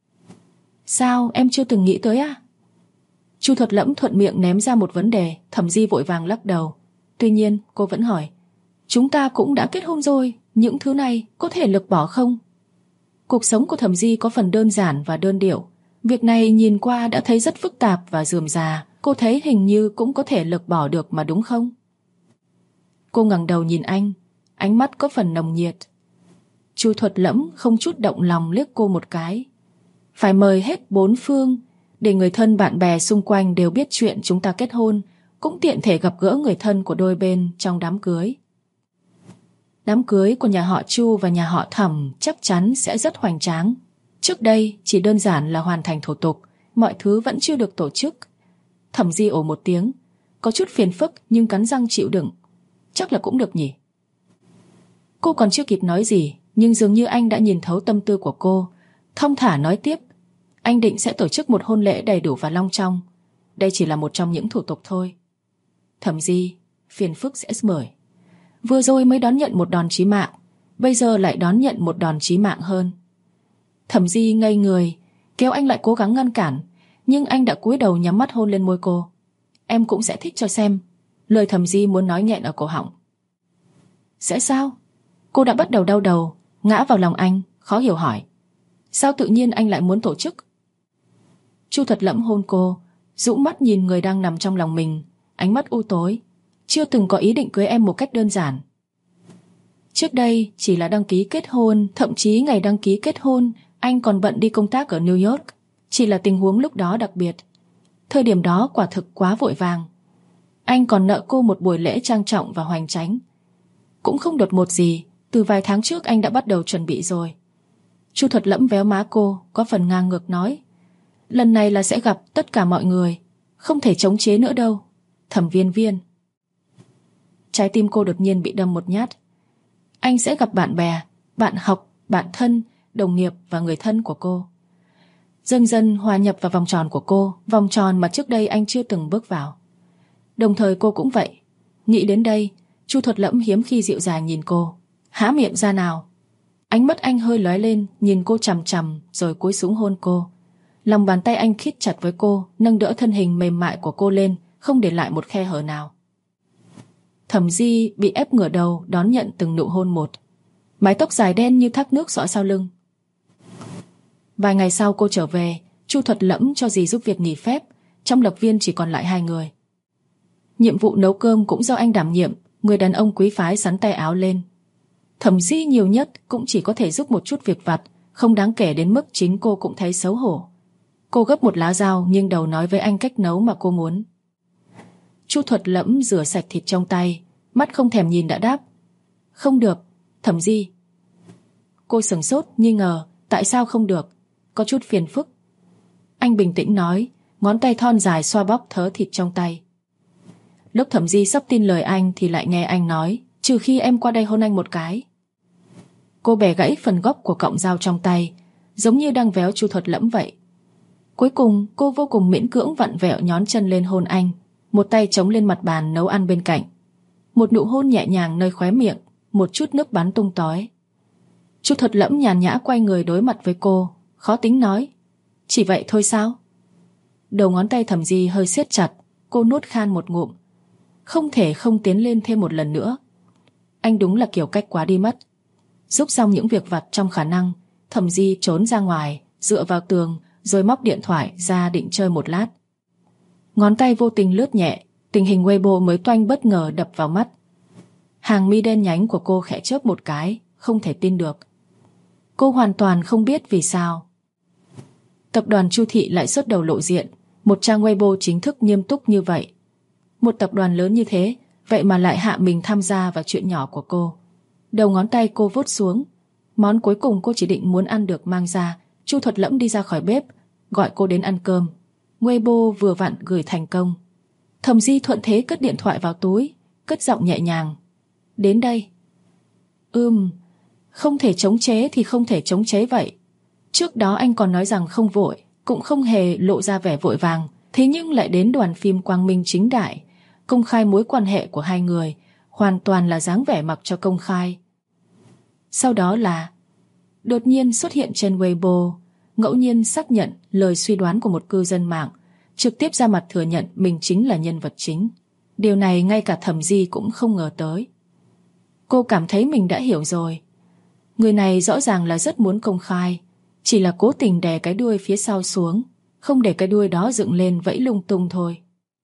Sao em chưa từng nghĩ tới à? Chu Thuật Lẫm thuận miệng ném ra một vấn đề. Thẩm Di vội vàng lắc đầu. Tuy nhiên cô vẫn hỏi, chúng ta cũng đã kết hôn rồi, những thứ này có thể lược bỏ không? Cuộc sống của Thẩm Di có phần đơn giản và đơn điệu. Việc này nhìn qua đã thấy rất phức tạp và rườm rà. Cô thấy hình như cũng có thể lược bỏ được mà đúng không? Cô ngẩng đầu nhìn anh, ánh mắt có phần nồng nhiệt. Chu Thuật Lẫm không chút động lòng liếc cô một cái. Phải mời hết 4 phương, để người thân bạn bè xung quanh đều biết chuyện chúng ta kết hôn, cũng tiện thể gặp gỡ người thân của đôi bên trong đám cưới. Đám cưới của nhà họ Chu và nhà họ Thẩm chắc chắn sẽ rất hoành tráng. Trước đây chỉ đơn giản là hoàn thành thủ tục, mọi thứ vẫn chưa được tổ chức. Thẩm Di ồ một tiếng, có chút phiền phức nhưng cắn răng chịu đựng. Chắc là cũng được nhỉ. Cô còn chưa kịp nói gì, nhưng dường như anh đã nhìn thấu tâm tư của cô, thong thả nói tiếp. Anh định sẽ tổ chức một hôn lễ đầy đủ và long trọng. Đây chỉ là một trong những thủ tục thôi. Thẩm Di, phiền phức sẽ mời. Vừa rồi mới đón nhận một đòn chí mạng, bây giờ lại đón nhận một đòn chí mạng hơn. Thẩm Di ngây người, kêu anh lại cố gắng ngăn cản, nhưng anh đã cúi đầu nhắm mắt hôn lên môi cô. Em cũng sẽ thích cho xem. Lời Thẩm Di muốn nói nghẹn ở cổ họng. Sẽ sao? Cô đã bắt đầu đau đầu, ngã vào lòng anh, khó hiểu hỏi. Sao tự nhiên anh lại muốn tổ chức? Chu Thuật Lẫm hôn cô, dũng mắt nhìn người đang nằm trong lòng mình, ánh mắt u tối. Chưa từng có ý định cưới em một cách đơn giản. Trước đây chỉ là đăng ký kết hôn, thậm chí ngày đăng ký kết hôn anh còn bận đi công tác ở New York. Chỉ là tình huống lúc đó đặc biệt. Thời điểm đó quả thực quá vội vàng. Anh còn nợ cô một buổi lễ trang trọng và hoành tráng. Cũng không đột ngột gì, từ vài tháng trước anh đã bắt đầu chuẩn bị rồi. Chu Thuật Lẫm véo má cô, có phần ngang ngược nói. Lần này là sẽ gặp tất cả mọi người, không thể chống chế nữa đâu. Thẩm Viên Viên. Trái tim cô đột nhiên bị đâm một nhát. Anh sẽ gặp bạn bè, bạn học, bạn thân, đồng nghiệp và người thân của cô. Dần dần hòa nhập vào vòng tròn của cô, vòng tròn mà trước đây anh chưa từng bước vào. Đồng thời cô cũng vậy. Nghĩ đến đây, Chu Thuật Lẫm hiếm khi dịu dàng nhìn cô. Há miệng ra nào. Ánh mắt anh hơi lóe lên, nhìn cô chằm chằm rồi cúi xuống hôn cô. Lòng bàn tay anh khít chặt với cô, nâng đỡ thân hình mềm mại của cô lên, không để lại một khe hở nào. Thẩm Di bị ép ngửa đầu đón nhận từng nụ hôn một. Mái tóc dài đen như thác nước xõa sau lưng. Vài ngày sau cô trở về, Chu Thuật Lẫm cho dì giúp việc nghỉ phép. Trong lập viên chỉ còn lại 2 người. Nhiệm vụ nấu cơm cũng do anh đảm nhiệm. Người đàn ông quý phái xắn tay áo lên. Thẩm Di nhiều nhất cũng chỉ có thể giúp một chút việc vặt, không đáng kể đến mức chính cô cũng thấy xấu hổ. Cô gấp một lá rau nghiêng đầu nói với anh cách nấu mà cô muốn. Chu Thuật Lẫm rửa sạch thịt trong tay, mắt không thèm nhìn đã đáp. Không được, Thẩm Di. Cô sửng sốt nghi ngờ, tại sao không được, có chút phiền phức. Anh bình tĩnh nói, ngón tay thon dài xoa bóp thớ thịt trong tay. Lúc Thẩm Di sắp tin lời anh thì lại nghe anh nói, trừ khi em qua đây hôn anh một cái. Cô bẻ gãy phần gốc của cọng dao trong tay, giống như đang véo Chu Thuật Lẫm vậy. Cuối cùng cô vô cùng miễn cưỡng vặn vẹo nhón chân lên hôn anh, một tay chống lên mặt bàn nấu ăn bên cạnh. Một nụ hôn nhẹ nhàng nơi khóe miệng, một chút nước bắn tung tóe. Chu Thuật Lẫm nhàn nhã quay người đối mặt với cô, khó tính nói, chỉ vậy thôi sao? Đầu ngón tay Thẩm Di hơi siết chặt, Cô nuốt khan một ngụm. Không thể không tiến lên thêm một lần nữa. Anh đúng là kiểu cách quá đi mất. Giúp xong những việc vặt trong khả năng, Thẩm Di trốn ra ngoài, dựa vào tường, rồi móc điện thoại ra định chơi một lát. Ngón tay vô tình lướt nhẹ, tình hình Weibo mới toanh bất ngờ đập vào mắt. Hàng mi đen nhánh của cô khẽ chớp một cái, không thể tin được. Cô hoàn toàn không biết vì sao tập đoàn Chu Thị lại xuất đầu lộ diện một trang Weibo chính thức nghiêm túc như vậy. Một tập đoàn lớn như thế, vậy mà lại hạ mình tham gia vào chuyện nhỏ của cô. Đầu ngón tay cô vuốt xuống. Món cuối cùng cô chỉ định muốn ăn được mang ra. Chu Thuật Lẫm đi ra khỏi bếp, gọi cô đến ăn cơm. Weibo vừa vặn gửi thành công. Thẩm Di thuận thế cất điện thoại vào túi, cất giọng nhẹ nhàng. Đến đây. Không thể chống chế thì không thể chống chế vậy. Trước đó anh còn nói rằng không vội, cũng không hề lộ ra vẻ vội vàng. Thế nhưng lại đến đoàn phim quang minh chính đại, công khai mối quan hệ của hai người, hoàn toàn là dáng vẻ mặc cho công khai. Sau đó là đột nhiên xuất hiện trên Weibo, ngẫu nhiên xác nhận lời suy đoán của một cư dân mạng, trực tiếp ra mặt thừa nhận mình chính là nhân vật chính. Điều này ngay cả Thẩm Di cũng không ngờ tới. Cô cảm thấy mình đã hiểu rồi. Người này rõ ràng là rất muốn công khai, chỉ là cố tình đè cái đuôi phía sau xuống, không để cái đuôi đó dựng lên vẫy lung tung thôi.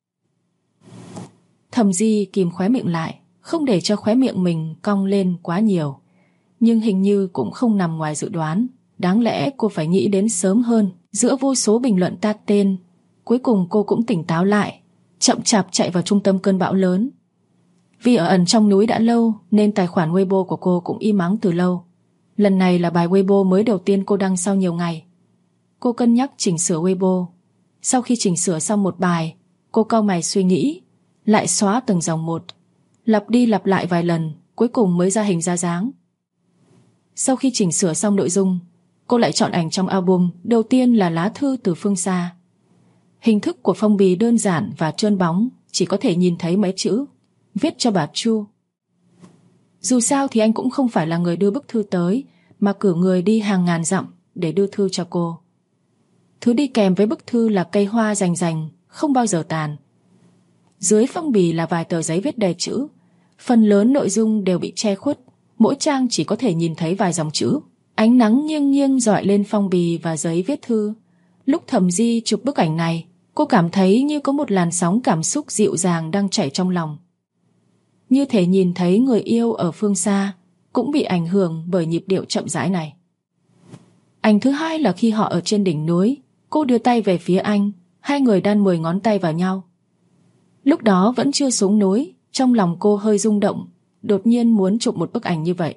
Thẩm Di kìm khóe miệng lại, không để cho khóe miệng mình cong lên quá nhiều. Nhưng hình như cũng không nằm ngoài dự đoán. Đáng lẽ cô phải nghĩ đến sớm hơn. Giữa vô số bình luận tát tên, cuối cùng cô cũng tỉnh táo lại, chậm chạp chạy vào trung tâm cơn bão lớn. Vì ở ẩn trong núi đã lâu nên tài khoản Weibo của cô cũng im ắng từ lâu. Lần này là bài Weibo mới đầu tiên cô đăng sau nhiều ngày. Cô cân nhắc chỉnh sửa Weibo. Sau khi chỉnh sửa xong một bài, cô cau mày suy nghĩ, lại xóa từng dòng một, lặp đi lặp lại vài lần, cuối cùng mới ra hình ra dáng. Sau khi chỉnh sửa xong nội dung, cô lại chọn ảnh trong album. Đầu tiên là lá thư từ phương xa. Hình thức của phong bì đơn giản và trơn bóng, chỉ có thể nhìn thấy mấy chữ viết cho bà Chu. Dù sao thì anh cũng không phải là người đưa bức thư tới, mà cử người đi hàng ngàn dặm để đưa thư cho cô. Thứ đi kèm với bức thư là cây hoa rành rành, không bao giờ tàn. Dưới phong bì là vài tờ giấy viết đầy chữ. Phần lớn nội dung đều bị che khuất, mỗi trang chỉ có thể nhìn thấy vài dòng chữ. Ánh nắng nghiêng nghiêng rọi lên phong bì và giấy viết thư. Lúc Thẩm Di chụp bức ảnh này, cô cảm thấy như có một làn sóng cảm xúc dịu dàng đang chảy trong lòng. Như thể nhìn thấy người yêu ở phương xa cũng bị ảnh hưởng bởi nhịp điệu chậm rãi này. Ảnh thứ hai là khi họ ở trên đỉnh núi. Cô đưa tay về phía anh, hai người đan 10 ngón tay vào nhau. Lúc đó vẫn chưa xuống núi, trong lòng cô hơi rung động, đột nhiên muốn chụp một bức ảnh như vậy.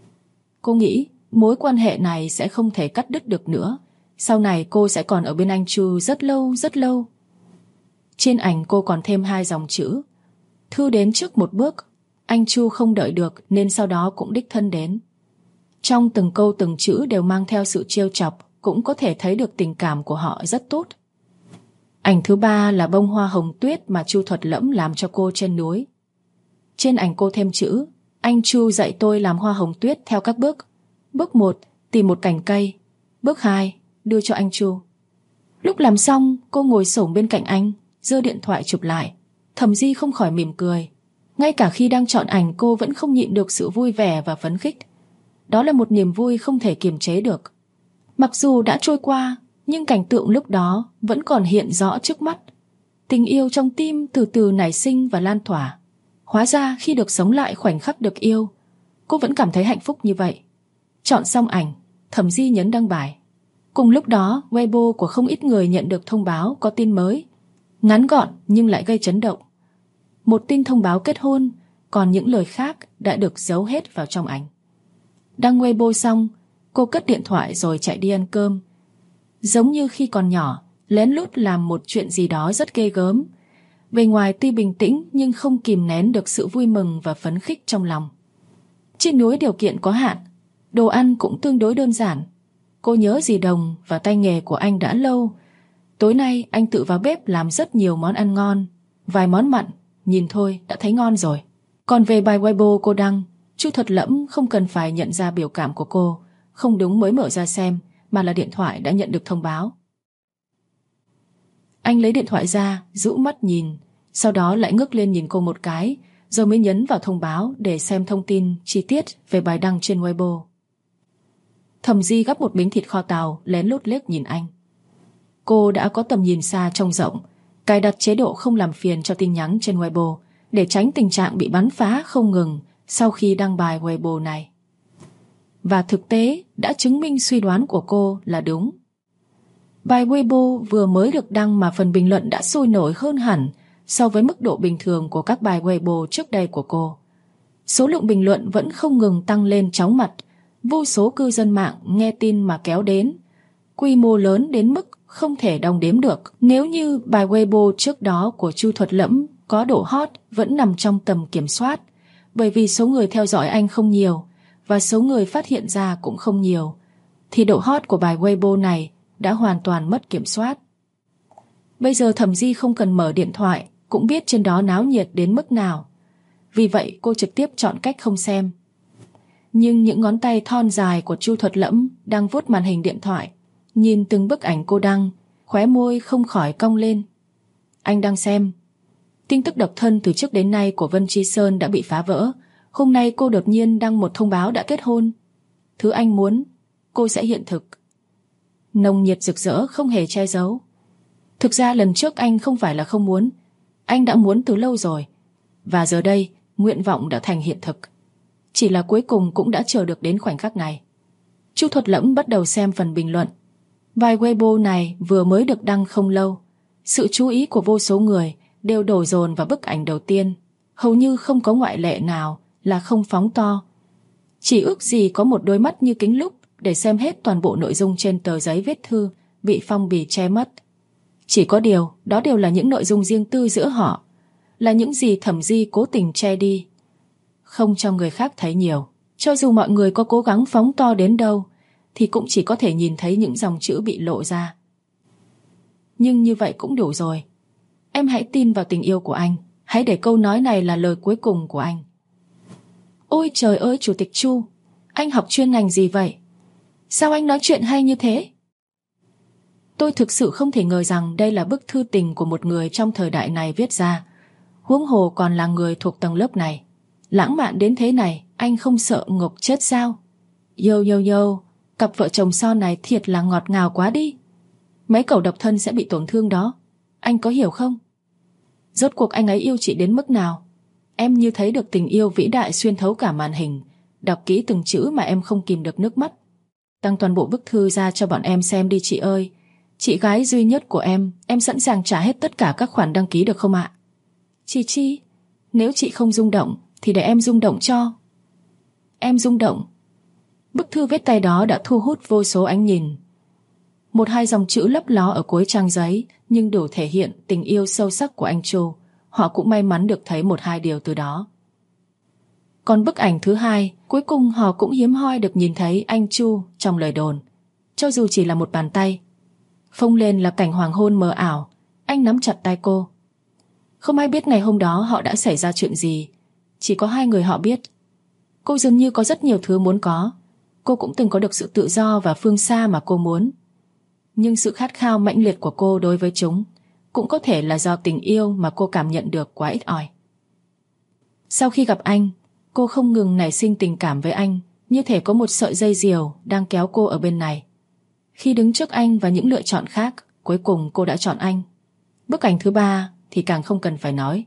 Cô nghĩ mối quan hệ này sẽ không thể cắt đứt được nữa. Sau này cô sẽ còn ở bên anh Chu rất lâu rất lâu. Trên ảnh cô còn thêm 2 dòng chữ. Thư đến trước một bước. Anh Chu không đợi được nên sau đó cũng đích thân đến. Trong từng câu từng chữ đều mang theo sự trêu chọc, cũng có thể thấy được tình cảm của họ rất tốt. Ảnh thứ 3 là bông hoa hồng tuyết mà Chu Thuật Lẫm làm cho cô trên núi. Trên ảnh cô thêm chữ: anh Chu dạy tôi làm hoa hồng tuyết theo các bước. Bước 1, tìm một cành cây. Bước 2, đưa cho anh Chu. Lúc làm xong, cô ngồi xổm bên cạnh anh, giơ điện thoại chụp lại. Thẩm Di không khỏi mỉm cười. Ngay cả khi đang chọn ảnh, cô vẫn không nhịn được sự vui vẻ và phấn khích. Đó là một niềm vui không thể kiềm chế được. Mặc dù đã trôi qua, nhưng cảnh tượng lúc đó vẫn còn hiện rõ trước mắt. Tình yêu trong tim từ từ nảy sinh và lan tỏa. Hóa ra khi được sống lại khoảnh khắc được yêu, cô vẫn cảm thấy hạnh phúc như vậy. Chọn xong ảnh, Thẩm Di nhấn đăng bài. Cùng lúc đó, Weibo của không ít người nhận được thông báo có tin mới. Ngắn gọn nhưng lại gây chấn động. Một tin thông báo kết hôn, còn những lời khác đã được giấu hết vào trong ảnh. Đăng Weibo xong, cô cất điện thoại rồi chạy đi ăn cơm. Giống như khi còn nhỏ, lén lút làm một chuyện gì đó rất ghê gớm. Bề ngoài tuy bình tĩnh nhưng không kìm nén được sự vui mừng và phấn khích trong lòng. Trên núi điều kiện có hạn, đồ ăn cũng tương đối đơn giản. Cô nhớ dì Đồng và tay nghề của anh đã lâu. Tối nay anh tự vào bếp làm rất nhiều món ăn ngon. Vài món mặn, nhìn thôi đã thấy ngon rồi. Còn về bài Weibo cô đăng, Chu Thuật Lẫm không cần phải nhận ra biểu cảm của cô. Không đúng mới mở ra xem, mà là điện thoại đã nhận được thông báo. Anh lấy điện thoại ra, rũ mắt nhìn. sau đó lại ngước lên nhìn cô một cái, rồi mới nhấn vào thông báo để xem thông tin chi tiết về bài đăng trên Weibo. Thẩm Di gắp một miếng thịt kho tàu, lén lút liếc nhìn anh. Cô đã có tầm nhìn xa trông rộng, cài đặt chế độ không làm phiền cho tin nhắn trên Weibo để tránh tình trạng bị bắn phá không ngừng sau khi đăng bài Weibo này. Và thực tế đã chứng minh suy đoán của cô là đúng. Bài Weibo vừa mới được đăng mà phần bình luận đã sôi nổi hơn hẳn so với mức độ bình thường của các bài Weibo trước đây của cô. Số lượng bình luận vẫn không ngừng tăng lên chóng mặt, vô số cư dân mạng nghe tin mà kéo đến, quy mô lớn đến mức không thể đong đếm được. Nếu như bài Weibo trước đó của Chu Thuật Lẫm có độ hot vẫn nằm trong tầm kiểm soát, bởi vì số người theo dõi anh không nhiều và số người phát hiện ra cũng không nhiều, thì độ hot của bài Weibo này đã hoàn toàn mất kiểm soát. Bây giờ Thẩm Di không cần mở điện thoại cũng biết trên đó náo nhiệt đến mức nào. Vì vậy cô trực tiếp chọn cách không xem. Nhưng những ngón tay thon dài của Chu Thuật Lẫm đang vuốt màn hình điện thoại, nhìn từng bức ảnh cô đăng, khóe môi không khỏi cong lên. Anh đang xem. Tin tức độc thân từ trước đến nay của Vân Chi Sơn đã bị phá vỡ. Hôm nay cô đột nhiên đăng một thông báo đã kết hôn. Thứ anh muốn, cô sẽ hiện thực. Nồng nhiệt rực rỡ không hề che giấu. Thực ra lần trước anh không phải là không muốn, anh đã muốn từ lâu rồi. Và giờ đây, nguyện vọng đã thành hiện thực. Chỉ là cuối cùng cũng đã chờ được đến khoảnh khắc này. Chu Thuật Lẫm bắt đầu xem phần bình luận. Bài Weibo này vừa mới được đăng không lâu. Sự chú ý của vô số người đều đổ dồn vào bức ảnh đầu tiên. Hầu như không có ngoại lệ nào là không phóng to. Chỉ ước gì có một đôi mắt như kính lúp để xem hết toàn bộ nội dung trên tờ giấy viết thư bị phong bì che mất. Chỉ có điều, đó đều là những nội dung riêng tư giữa họ, là những gì Thẩm Di cố tình che đi, không cho người khác thấy nhiều. Cho dù mọi người có cố gắng phóng to đến đâu thì cũng chỉ có thể nhìn thấy những dòng chữ bị lộ ra. Nhưng như vậy cũng đủ rồi. Em hãy tin vào tình yêu của anh. Hãy để câu nói này là lời cuối cùng của anh. Ôi trời ơi Chủ tịch Chu, anh học chuyên ngành gì vậy? Sao anh nói chuyện hay như thế? Tôi thực sự không thể ngờ rằng đây là bức thư tình của một người trong thời đại này viết ra. Huống hồ còn là người thuộc tầng lớp này. Lãng mạn đến thế này, anh không sợ ngộp chết sao? Yo, cặp vợ chồng son này thiệt là ngọt ngào quá đi. Mấy cậu độc thân sẽ bị tổn thương đó. Anh có hiểu không? Rốt cuộc anh ấy yêu chị đến mức nào? Em như thấy được tình yêu vĩ đại xuyên thấu cả màn hình. Đọc kỹ từng chữ mà em không kìm được nước mắt. Đăng toàn bộ bức thư ra cho bọn em xem đi chị ơi. Chị gái duy nhất của em sẵn sàng trả hết tất cả các khoản đăng ký được không ạ? Chi, nếu chị không rung động thì để em rung động cho. Em rung động. Bức thư viết tay đó đã thu hút vô số ánh nhìn. Một hai dòng chữ lấp ló ở cuối trang giấy nhưng đủ thể hiện tình yêu sâu sắc của anh Chu. Họ cũng may mắn được thấy một hai điều từ đó. Còn bức ảnh thứ hai, cuối cùng họ cũng hiếm hoi được nhìn thấy anh Chu trong lời đồn. Cho dù chỉ là một bàn tay. Phông lên là cảnh hoàng hôn mờ ảo. Anh nắm chặt tay cô. Không ai biết ngày hôm đó họ đã xảy ra chuyện gì. Chỉ có hai người họ biết. Cô dường như có rất nhiều thứ muốn có. Cô cũng từng có được sự tự do và phương xa mà cô muốn. Nhưng sự khát khao mãnh liệt của cô đối với chúng cũng có thể là do tình yêu mà cô cảm nhận được quá ít ỏi. Sau khi gặp anh, cô không ngừng nảy sinh tình cảm với anh, như thể có một sợi dây diều đang kéo cô ở bên này. Khi đứng trước anh và những lựa chọn khác, cuối cùng cô đã chọn anh. Bức ảnh thứ ba thì càng không cần phải nói.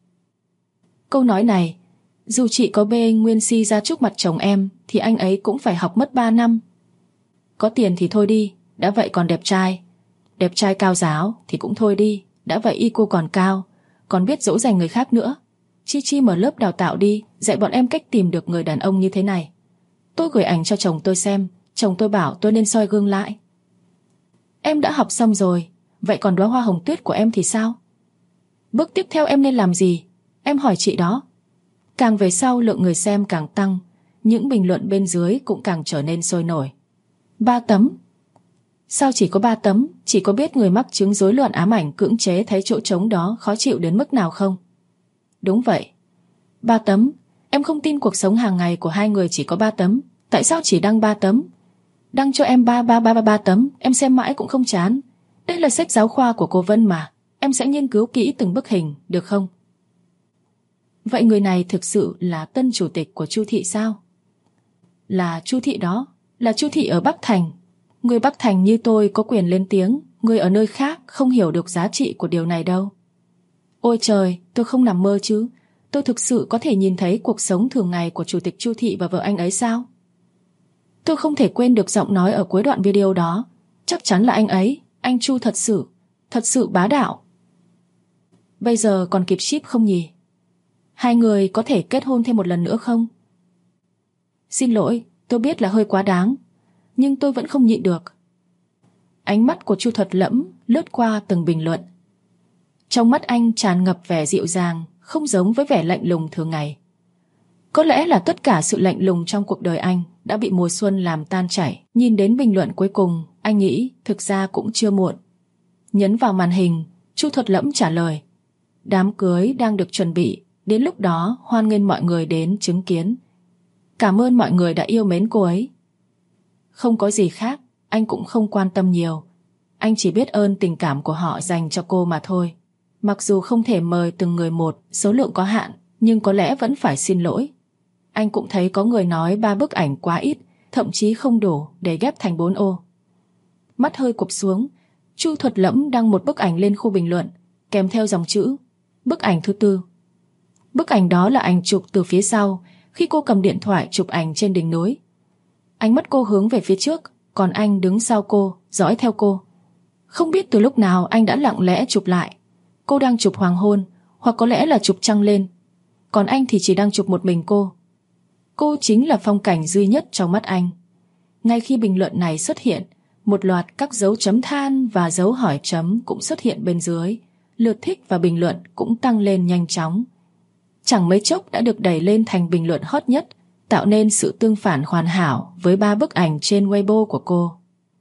Câu nói này, dù chị có bê nguyên si ra trước mặt chồng em thì anh ấy cũng phải học mất 3 năm. Có tiền thì thôi đi, đã vậy còn đẹp trai. Đẹp trai cao giáo thì cũng thôi đi, đã vậy IQ còn cao, còn biết dỗ dành người khác nữa. Chi mở lớp đào tạo đi, dạy bọn em cách tìm được người đàn ông như thế này. Tôi gửi ảnh cho chồng tôi xem, chồng tôi bảo tôi nên soi gương lại. Em đã học xong rồi, vậy còn đóa hoa hồng tuyết của em thì sao? Bước tiếp theo em nên làm gì? Em hỏi chị đó. Càng về sau lượng người xem càng tăng, những bình luận bên dưới cũng càng trở nên sôi nổi. 3 tấm. Sao chỉ có 3 tấm? Chỉ có biết người mắc chứng rối loạn ám ảnh cưỡng chế thấy chỗ trống đó khó chịu đến mức nào không? Đúng vậy. 3 tấm. Em không tin cuộc sống hàng ngày của hai người chỉ có 3 tấm. Tại sao chỉ đăng 3 tấm? Đăng cho em 3 tấm, em xem mãi cũng không chán. Đây là sách giáo khoa của cô Vân mà. Em sẽ nghiên cứu kỹ từng bức hình, được không? Vậy người này thực sự là tân chủ tịch của Chu thị sao? Là Chu thị đó, là Chu thị ở Bắc Thành. Người Bắc Thành như tôi có quyền lên tiếng, người ở nơi khác không hiểu được giá trị của điều này đâu. Ôi trời, tôi không nằm mơ chứ. Tôi thực sự có thể nhìn thấy cuộc sống thường ngày của Chủ tịch Chu thị và vợ anh ấy sao? Tôi không thể quên được giọng nói ở cuối đoạn video đó. Chắc chắn là anh ấy, anh Chu thật sự bá đạo. Bây giờ còn kịp ship không nhỉ? Hai người có thể kết hôn thêm một lần nữa không? Xin lỗi, tôi biết là hơi quá đáng, nhưng tôi vẫn không nhịn được. Ánh mắt của Chu Thuật Lẫm lướt qua từng bình luận. Trong mắt anh tràn ngập vẻ dịu dàng, không giống với vẻ lạnh lùng thường ngày. Có lẽ là tất cả sự lạnh lùng trong cuộc đời anh đã bị mùa xuân làm tan chảy. Nhìn đến bình luận cuối cùng, anh nghĩ thực ra cũng chưa muộn. Nhấn vào màn hình, Chu Thuật Lẫm trả lời. Đám cưới đang được chuẩn bị, đến lúc đó hoan nghênh mọi người đến chứng kiến. Cảm ơn mọi người đã yêu mến cô ấy. Không có gì khác, anh cũng không quan tâm nhiều. Anh chỉ biết ơn tình cảm của họ dành cho cô mà thôi. Mặc dù không thể mời từng người một, số lượng có hạn, nhưng có lẽ vẫn phải xin lỗi. Anh cũng thấy có người nói 3 bức ảnh quá ít, thậm chí không đủ để ghép thành 4 ô. Mắt hơi cụp xuống, Chu Thuật Lẫm đăng một bức ảnh lên khu bình luận, kèm theo dòng chữ bức ảnh thứ 4. Bức ảnh đó là ảnh chụp từ phía sau, khi cô cầm điện thoại chụp ảnh trên đỉnh núi. Ánh mắt cô hướng về phía trước, còn anh đứng sau cô, dõi theo cô. Không biết từ lúc nào anh đã lặng lẽ chụp lại. Cô đang chụp hoàng hôn, hoặc có lẽ là chụp trăng lên. Còn anh thì chỉ đang chụp một mình cô. Cô chính là phong cảnh duy nhất trong mắt anh. Ngay khi bình luận này xuất hiện, một loạt các dấu chấm than và dấu hỏi chấm cũng xuất hiện bên dưới. Lượt thích và bình luận cũng tăng lên nhanh chóng. Chẳng mấy chốc đã được đẩy lên thành bình luận hot nhất, tạo nên sự tương phản hoàn hảo với 3 bức ảnh trên Weibo của cô.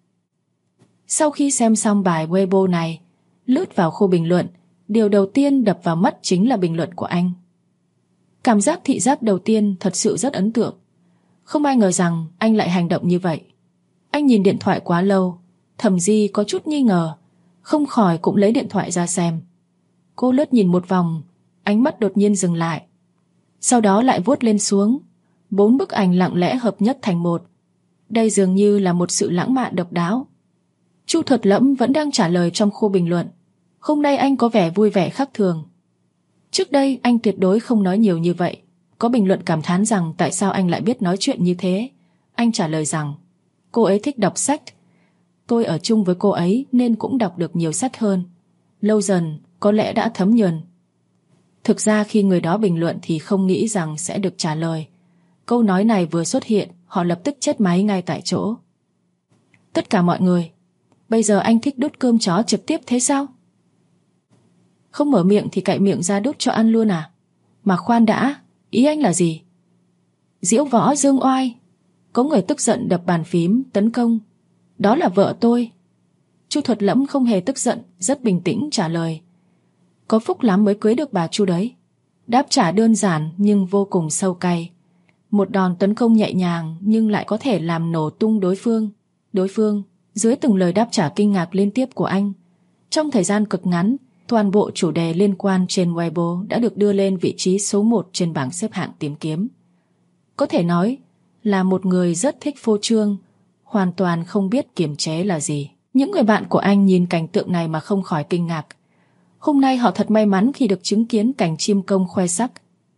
Sau khi xem xong bài Weibo này, lướt vào khu bình luận, điều đầu tiên đập vào mắt chính là bình luận của anh. Cảm giác thị giác đầu tiên thật sự rất ấn tượng. Không ai ngờ rằng anh lại hành động như vậy. Anh nhìn điện thoại quá lâu, Thẩm Di có chút nghi ngờ, không khỏi cũng lấy điện thoại ra xem. Cô lướt nhìn một vòng, ánh mắt đột nhiên dừng lại. Sau đó lại vuốt lên xuống, 4 bức ảnh lặng lẽ hợp nhất thành một. Đây dường như là một sự lãng mạn độc đáo. Chu Thuật Lẫm vẫn đang trả lời trong khu bình luận. Hôm nay anh có vẻ vui vẻ khác thường. Trước đây anh tuyệt đối không nói nhiều như vậy. Có bình luận cảm thán rằng tại sao anh lại biết nói chuyện như thế. Anh trả lời rằng cô ấy thích đọc sách. Tôi ở chung với cô ấy nên cũng đọc được nhiều sách hơn. Lâu dần có lẽ đã thấm nhuần. Thực ra khi người đó bình luận thì không nghĩ rằng sẽ được trả lời. Câu nói này vừa xuất hiện, họ lập tức chết máy ngay tại chỗ. Tất cả mọi người, bây giờ anh thích đút cơm chó trực tiếp thế sao? Không mở miệng thì cạy miệng ra đút cho ăn luôn à? Mà khoan đã, ý anh là gì? Diễu võ dương oai. Có người tức giận đập bàn phím, tấn công. Đó là vợ tôi. Chu Thuật Lẫm không hề tức giận, rất bình tĩnh trả lời. Có phúc lắm mới cưới được bà Chu đấy. Đáp trả đơn giản nhưng vô cùng sâu cay. Một đòn tấn công nhẹ nhàng nhưng lại có thể làm nổ tung đối phương. Dưới từng lời đáp trả kinh ngạc liên tiếp của anh, trong thời gian cực ngắn, toàn bộ chủ đề liên quan trên Weibo đã được đưa lên vị trí số 1 trên bảng xếp hạng tìm kiếm. Có thể nói là một người rất thích phô trương, hoàn toàn không biết kiềm chế là gì. Những người bạn của anh nhìn cảnh tượng này mà không khỏi kinh ngạc. Hôm nay họ thật may mắn khi được chứng kiến cảnh chim công khoe sắc.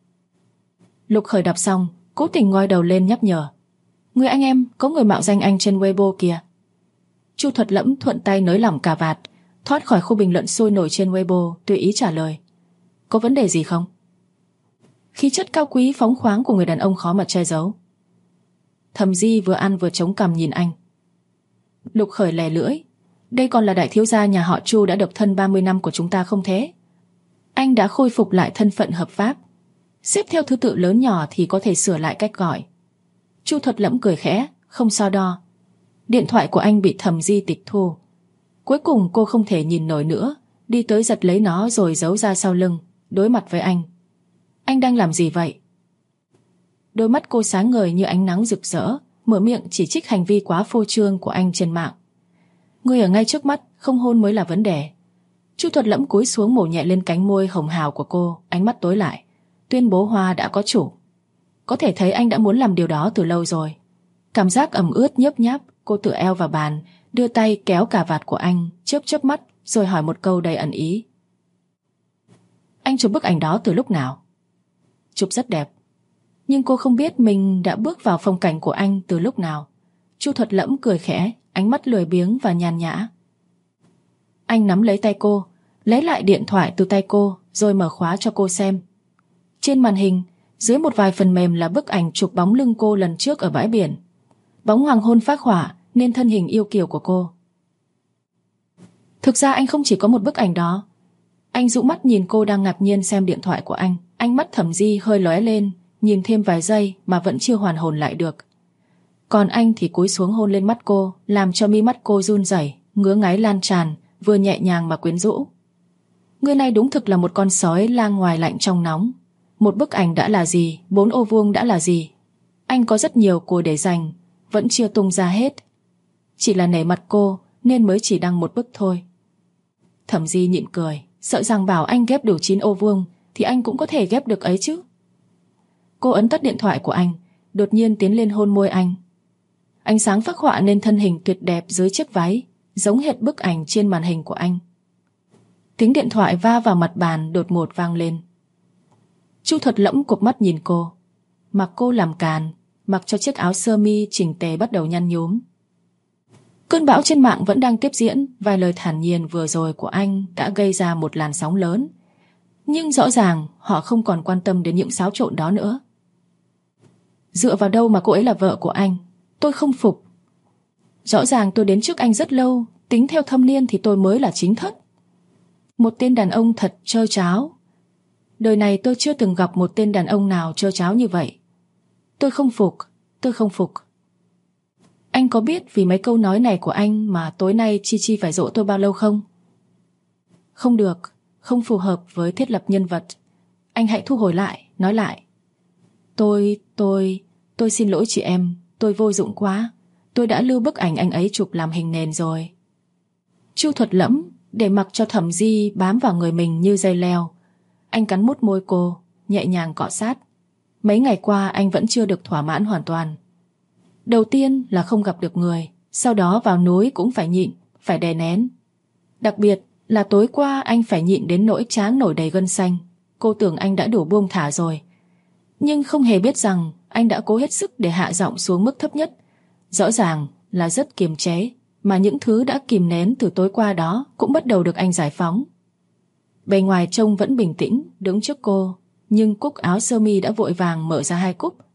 Lục Khởi đọc xong, cố tình ngoi đầu lên nhắc nhở. Người anh em, có người mạo danh anh trên Weibo kìa. Chu Thuật Lẫm thuận tay nới lỏng cà vạt, thoát khỏi khu bình luận sôi nổi trên Weibo, tùy ý trả lời. Có vấn đề gì không? Khí chất cao quý phóng khoáng của người đàn ông khó mà che giấu. Thẩm Di vừa ăn vừa chống cằm nhìn anh. Lục Khởi lè lưỡi. Đây còn là đại thiếu gia nhà họ Chu đã độc thân 30 năm của chúng ta không thế? Anh đã khôi phục lại thân phận hợp pháp. Xếp theo thứ tự lớn nhỏ thì có thể sửa lại cách gọi. Chu Thuật Lẫm cười khẽ, không so đo. Điện thoại của anh bị Thẩm Di tịch thu. Cuối cùng cô không thể nhìn nổi nữa, đi tới giật lấy nó rồi giấu ra sau lưng, đối mặt với anh. Anh đang làm gì vậy? Đôi mắt cô sáng ngời như ánh nắng rực rỡ, mở miệng chỉ trích hành vi quá phô trương của anh trên mạng. Người ở ngay trước mắt, không hôn mới là vấn đề. Chu Thuật Lẫm cúi xuống mổ nhẹ lên cánh môi hồng hào của cô, ánh mắt tối lại, tuyên bố Hoa đã có chủ. Có thể thấy anh đã muốn làm điều đó từ lâu rồi. Cảm giác ẩm ướt nhớp nháp, cô tựa eo vào bàn, đưa tay kéo cà vạt của anh, chớp chớp mắt, rồi hỏi một câu đầy ẩn ý. Anh chụp bức ảnh đó từ lúc nào? Chụp rất đẹp. Nhưng cô không biết mình đã bước vào phong cảnh của anh từ lúc nào. Chu Thuật Lẫm cười khẽ, ánh mắt lười biếng và nhàn nhã. Anh nắm lấy tay cô, lấy lại điện thoại từ tay cô, rồi mở khóa cho cô xem. Trên màn hình, dưới một vài phần mềm là bức ảnh chụp bóng lưng cô lần trước ở bãi biển. Bóng hoàng hôn phác họa nên thân hình yêu kiều của cô. Thực ra anh không chỉ có một bức ảnh đó. Anh dụ mắt nhìn cô đang ngạc nhiên xem điện thoại của anh. Ánh mắt Thẩm Di hơi lóe lên, nhìn thêm vài giây mà vẫn chưa hoàn hồn lại được. Còn anh thì cúi xuống hôn lên mắt cô, làm cho mi mắt cô run rẩy, ngứa ngáy lan tràn, vừa nhẹ nhàng mà quyến rũ. Người này đúng thực là một con sói lang ngoài lạnh trong nóng. Một bức ảnh đã là gì, 4 ô vuông đã là gì. Anh có rất nhiều cô để dành, vẫn chưa tung ra hết. Chỉ là nể mặt cô nên mới chỉ đăng một bức thôi. Thẩm Di nhịn cười, sợ rằng bảo anh ghép đủ 9 ô vuông thì anh cũng có thể ghép được ấy chứ. Cô ấn tắt điện thoại của anh, đột nhiên tiến lên hôn môi anh. Ánh sáng phác họa nên thân hình tuyệt đẹp dưới chiếc váy, giống hệt bức ảnh trên màn hình của anh. Tiếng điện thoại va vào mặt bàn đột ngột vang lên. Chu Thuật Lẫm cụp mắt nhìn cô, mặc cô làm càn, mặc cho chiếc áo sơ mi chỉnh tề bắt đầu nhăn nhúm. Cơn bão trên mạng vẫn đang tiếp diễn, vài lời thản nhiên vừa rồi của anh đã gây ra một làn sóng lớn. Nhưng rõ ràng họ không còn quan tâm đến những xáo trộn đó nữa. Dựa vào đâu mà cô ấy là vợ của anh? Tôi không phục. Rõ ràng tôi đến trước anh rất lâu, tính theo thâm niên thì tôi mới là chính thất. Một tên đàn ông thật trơ tráo. Đời này tôi chưa từng gặp một tên đàn ông nào trơ tráo như vậy. Tôi không phục, tôi không phục. Anh có biết vì mấy câu nói này của anh mà tối nay Chi Chi phải dỗ tôi bao lâu không? Không được, không phù hợp với thiết lập nhân vật. Anh hãy thu hồi lại, nói lại. Tôi xin lỗi chị em, tôi vô dụng quá. Tôi đã lưu bức ảnh anh ấy chụp làm hình nền rồi. Chu Thuật Lẫm để mặc cho Thẩm Di bám vào người mình như dây leo. Anh cắn mút môi cô, nhẹ nhàng cọ sát. Mấy ngày qua anh vẫn chưa được thỏa mãn hoàn toàn. Đầu tiên là không gặp được người, sau đó vào núi cũng phải nhịn, phải đè nén. Đặc biệt là tối qua anh phải nhịn đến nỗi trán nổi đầy gân xanh. Cô tưởng anh đã đủ buông thả rồi, nhưng không hề biết rằng anh đã cố hết sức để hạ giọng xuống mức thấp nhất. Rõ ràng là rất kiềm chế, mà những thứ đã kìm nén từ tối qua đó cũng bắt đầu được anh giải phóng. Bề ngoài trông vẫn bình tĩnh, đứng trước cô, nhưng cúc áo sơ mi đã vội vàng mở ra 2 cúc.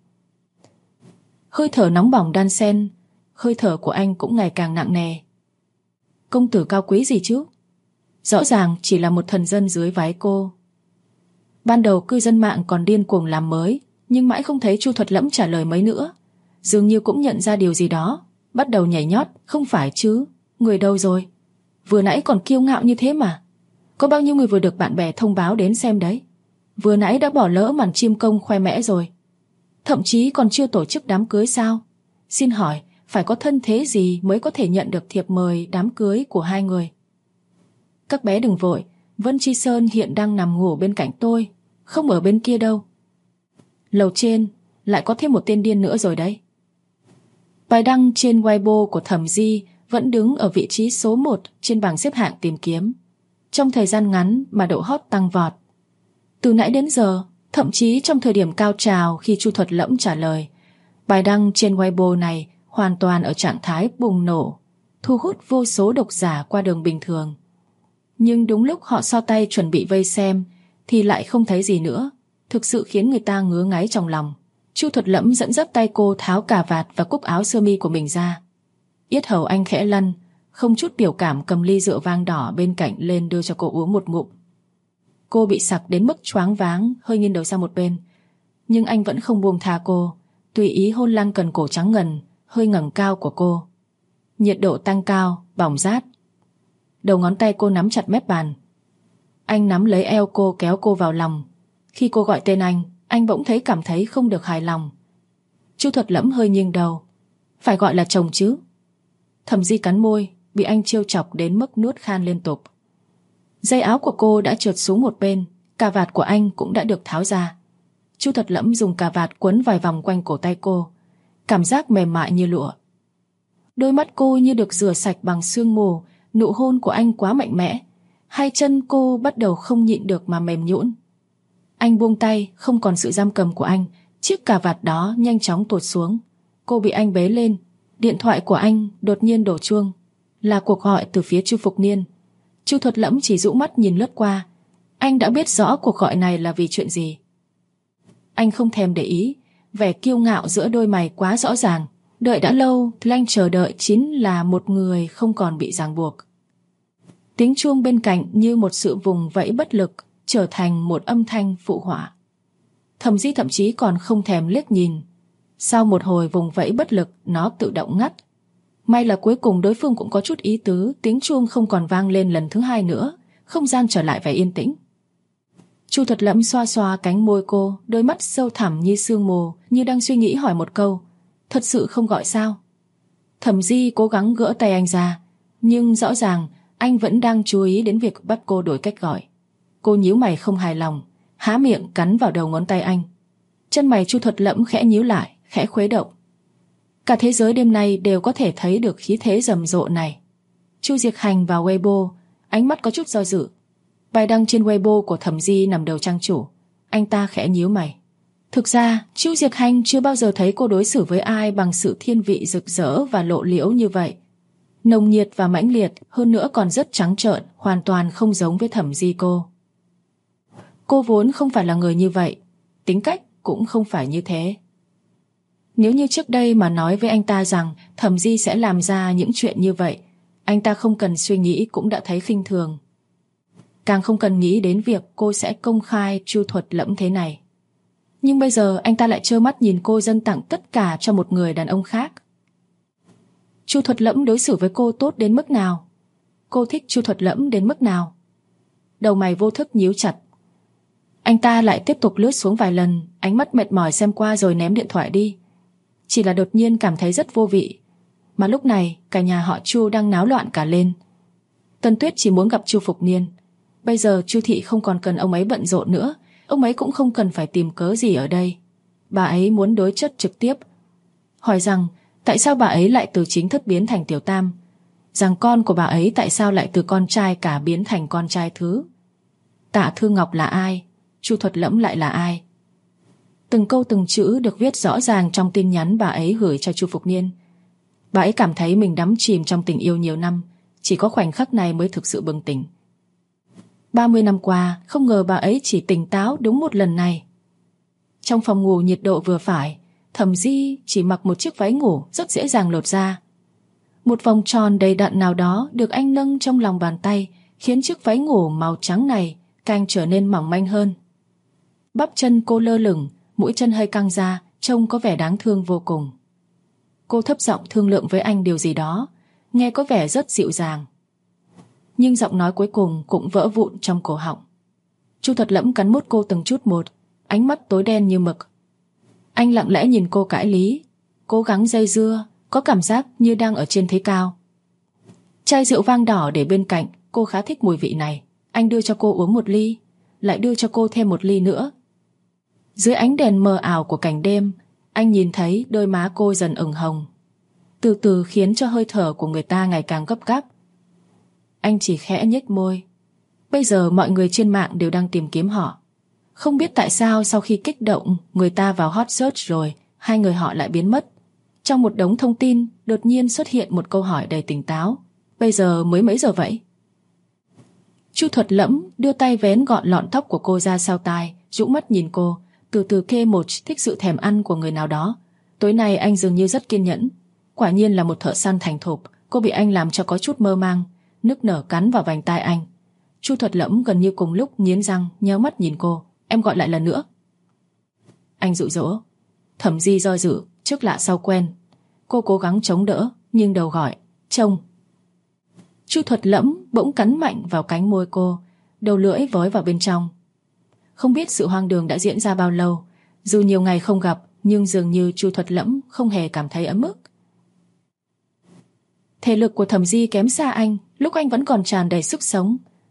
Hơi thở nóng bỏng đan xen, hơi thở của anh cũng ngày càng nặng nề. Công tử cao quý gì chứ? Rõ ràng chỉ là một thần dân dưới váy cô. Ban đầu cư dân mạng còn điên cuồng làm mới, nhưng mãi không thấy Chu Thuật Lẫm trả lời mấy nữa. Dường như cũng nhận ra điều gì đó, bắt đầu nhảy nhót. Không phải chứ, người đâu rồi? Vừa nãy còn kiêu ngạo như thế mà. Có bao nhiêu người vừa được bạn bè thông báo đến xem đấy. Vừa nãy đã bỏ lỡ màn chim công khoe mẽ rồi. Thậm chí còn chưa tổ chức đám cưới sao? Xin hỏi, phải có thân thế gì mới có thể nhận được thiệp mời đám cưới của hai người? Các bé đừng vội, Vân Chi Sơn hiện đang nằm ngủ bên cạnh tôi, không ở bên kia đâu. Lầu trên lại có thêm một tên điên nữa rồi đấy. Bài đăng trên Weibo của Thẩm Di vẫn đứng ở vị trí số 1 trên bảng xếp hạng tìm kiếm. Trong thời gian ngắn mà độ hot tăng vọt. Từ nãy đến giờ, thậm chí trong thời điểm cao trào khi Chu Thuật Lẫm trả lời, bài đăng trên Weibo này hoàn toàn ở trạng thái bùng nổ, thu hút vô số độc giả qua đường bình thường. Nhưng đúng lúc họ so tay chuẩn bị vây xem thì lại không thấy gì nữa, thực sự khiến người ta ngứa ngáy trong lòng. Chu Thuật Lẫm dẫn dắt tay cô tháo cà vạt và cúc áo sơ mi của mình ra. Yết hầu anh khẽ lăn, không chút biểu cảm cầm ly rượu vang đỏ bên cạnh lên đưa cho cô uống một ngụm. Cô bị sặc đến mức choáng váng, hơi nghiêng đầu sang một bên. Nhưng anh vẫn không buông tha cô, tùy ý hôn lăng cần cổ trắng ngần, hơi ngẩng cao của cô. Nhiệt độ tăng cao, bỏng rát. Đầu ngón tay cô nắm chặt mép bàn. Anh nắm lấy eo cô kéo cô vào lòng. Khi cô gọi tên anh bỗng cảm thấy không được hài lòng. Chu Thuật Lẫm hơi nghiêng đầu. Phải gọi là chồng chứ? Thẩm Di cắn môi, bị anh trêu chọc đến mức nuốt khan liên tục. Dây áo của cô đã trượt xuống một bên, cà vạt của anh cũng đã được tháo ra. Chu Thuật Lẫm dùng cà vạt quấn vài vòng quanh cổ tay cô, cảm giác mềm mại như lụa. Đôi mắt cô như được rửa sạch bằng sương mù, nụ hôn của anh quá mạnh mẽ. Hai chân cô bắt đầu không nhịn được mà mềm nhũn. Anh buông tay, không còn sự giam cầm của anh. Chiếc cà vạt đó nhanh chóng tuột xuống. Cô bị anh bế lên. Điện thoại của anh đột nhiên đổ chuông. Là cuộc gọi từ phía Chu Phục Niên. Chu Thuật Lẫm chỉ dụ mắt nhìn lướt qua. Anh đã biết rõ cuộc gọi này là vì chuyện gì. Anh không thèm để ý. Vẻ kiêu ngạo giữa đôi mày quá rõ ràng. Đợi đã lâu thì anh chờ đợi chính là một người không còn bị ràng buộc. Tiếng chuông bên cạnh như một sự vùng vẫy bất lực, trở thành một âm thanh phụ họa. Thẩm Di thậm chí còn không thèm liếc nhìn. Sau một hồi vùng vẫy bất lực, nó tự động ngắt. May là cuối cùng đối phương cũng có chút ý tứ. Tiếng chuông không còn vang lên lần thứ hai nữa. Không gian trở lại vẻ yên tĩnh. Chu Thuật Lẫm xoa xoa cánh môi cô, đôi mắt sâu thẳm như sương mù, như đang suy nghĩ hỏi một câu: thật sự không gọi sao? Thẩm Di cố gắng gỡ tay anh ra, nhưng rõ ràng anh vẫn đang chú ý đến việc bắt cô đổi cách gọi. Cô nhíu mày không hài lòng, há miệng cắn vào đầu ngón tay anh. Chân mày Chu Thuật Lẫm khẽ nhíu lại, khẽ khuấy động. Cả thế giới đêm nay đều có thể thấy được khí thế rầm rộ này. Chu Diệc Hành vào Weibo, ánh mắt có chút do dự. Bài đăng trên Weibo của Thẩm Di nằm đầu trang chủ. Anh ta khẽ nhíu mày. Thực ra, Chu Diệc Hành chưa bao giờ thấy cô đối xử với ai bằng sự thiên vị rực rỡ và lộ liễu như vậy. Nồng nhiệt và mãnh liệt, hơn nữa còn rất trắng trợn, hoàn toàn không giống với Thẩm Di cô. Cô vốn không phải là người như vậy, tính cách cũng không phải như thế. Nếu như trước đây mà nói với anh ta rằng Thẩm Di sẽ làm ra những chuyện như vậy, anh ta không cần suy nghĩ cũng đã thấy khinh thường. Càng không cần nghĩ đến việc cô sẽ công khai Chu Thuật Lẫm thế này. Nhưng bây giờ anh ta lại trơ mắt nhìn cô dâng tặng tất cả cho một người đàn ông khác. Chu Thuật Lẫm đối xử với cô tốt đến mức nào? Cô thích Chu Thuật Lẫm đến mức nào? Đầu mày vô thức nhíu chặt. Anh ta lại tiếp tục lướt xuống vài lần, ánh mắt mệt mỏi xem qua rồi ném điện thoại đi. Chỉ là đột nhiên cảm thấy rất vô vị. Mà lúc này cả nhà họ Chu đang náo loạn cả lên. Tân Tuyết chỉ muốn gặp Chu Phục Niên. Bây giờ Chu thị không còn cần ông ấy bận rộn nữa. Ông ấy cũng không cần phải tìm cớ gì ở đây. Bà ấy muốn đối chất trực tiếp, hỏi rằng tại sao bà ấy lại từ chính thất biến thành tiểu tam, rằng con của bà ấy tại sao lại từ con trai cả biến thành con trai thứ. Tạ Thư Ngọc là ai? Chu Thuật Lẫm lại là ai? Từng câu từng chữ được viết rõ ràng trong tin nhắn bà ấy gửi cho Chu Phục Niên. Bà ấy cảm thấy mình đắm chìm trong tình yêu nhiều năm, chỉ có khoảnh khắc này mới thực sự bừng tỉnh. 30 năm qua, không ngờ bà ấy chỉ tỉnh táo đúng một lần này. Trong phòng ngủ nhiệt độ vừa phải, Thẩm Di chỉ mặc một chiếc váy ngủ rất dễ dàng lột ra. Một vòng tròn đầy đặn nào đó được anh nâng trong lòng bàn tay, khiến chiếc váy ngủ màu trắng này càng trở nên mỏng manh hơn. Bắp chân cô lơ lửng, mũi chân hơi căng ra, trông có vẻ đáng thương vô cùng. Cô thấp giọng thương lượng với anh điều gì đó, nghe có vẻ rất dịu dàng. Nhưng giọng nói cuối cùng cũng vỡ vụn trong cổ họng. Chu Thuật Lẫm cắn mút cô từng chút một, ánh mắt tối đen như mực. Anh lặng lẽ nhìn cô cãi lý, cố gắng dây dưa, có cảm giác như đang ở trên thế cao. Chai rượu vang đỏ để bên cạnh, cô khá thích mùi vị này. Anh đưa cho cô uống một ly, lại đưa cho cô thêm một ly nữa. Dưới ánh đèn mờ ảo của cảnh đêm, anh nhìn thấy đôi má cô dần ửng hồng, từ từ khiến cho hơi thở của người ta ngày càng gấp gáp. Anh chỉ khẽ nhếch môi. Bây giờ mọi người trên mạng đều đang tìm kiếm họ. Không biết tại sao sau khi kích động, người ta vào hot search rồi, hai người họ lại biến mất. Trong một đống thông tin, đột nhiên xuất hiện một câu hỏi đầy tỉnh táo. Bây giờ mới mấy giờ vậy? Chu Thuật Lẫm đưa tay vén gọn lọn tóc của cô ra sau tai, dụ mắt nhìn cô, từ từ kê một thích sự thèm ăn của người nào đó. Tối nay anh dường như rất kiên nhẫn. Quả nhiên là một thợ săn thành thục. Cô bị anh làm cho có chút mơ mang, nức nở cắn vào vành tai anh. Chu Thuật Lẫm gần như cùng lúc nghiến răng, nhéo mắt nhìn cô. Em gọi lại lần nữa. Anh dụ dỗ. Thẩm Di do dự, trước lạ sau quen. Cô cố gắng chống đỡ, nhưng đầu gọi trông. Chu Thuật Lẫm bỗng cắn mạnh vào cánh môi cô, đầu lưỡi vói vào bên trong. Không biết sự hoang đường đã diễn ra bao lâu. Dù nhiều ngày không gặp, nhưng dường như Chu Thuật Lẫm không hề cảm thấy ấm ức. Thể lực của Thẩm Di kém xa anh, lúc anh vẫn còn tràn đầy sức sống.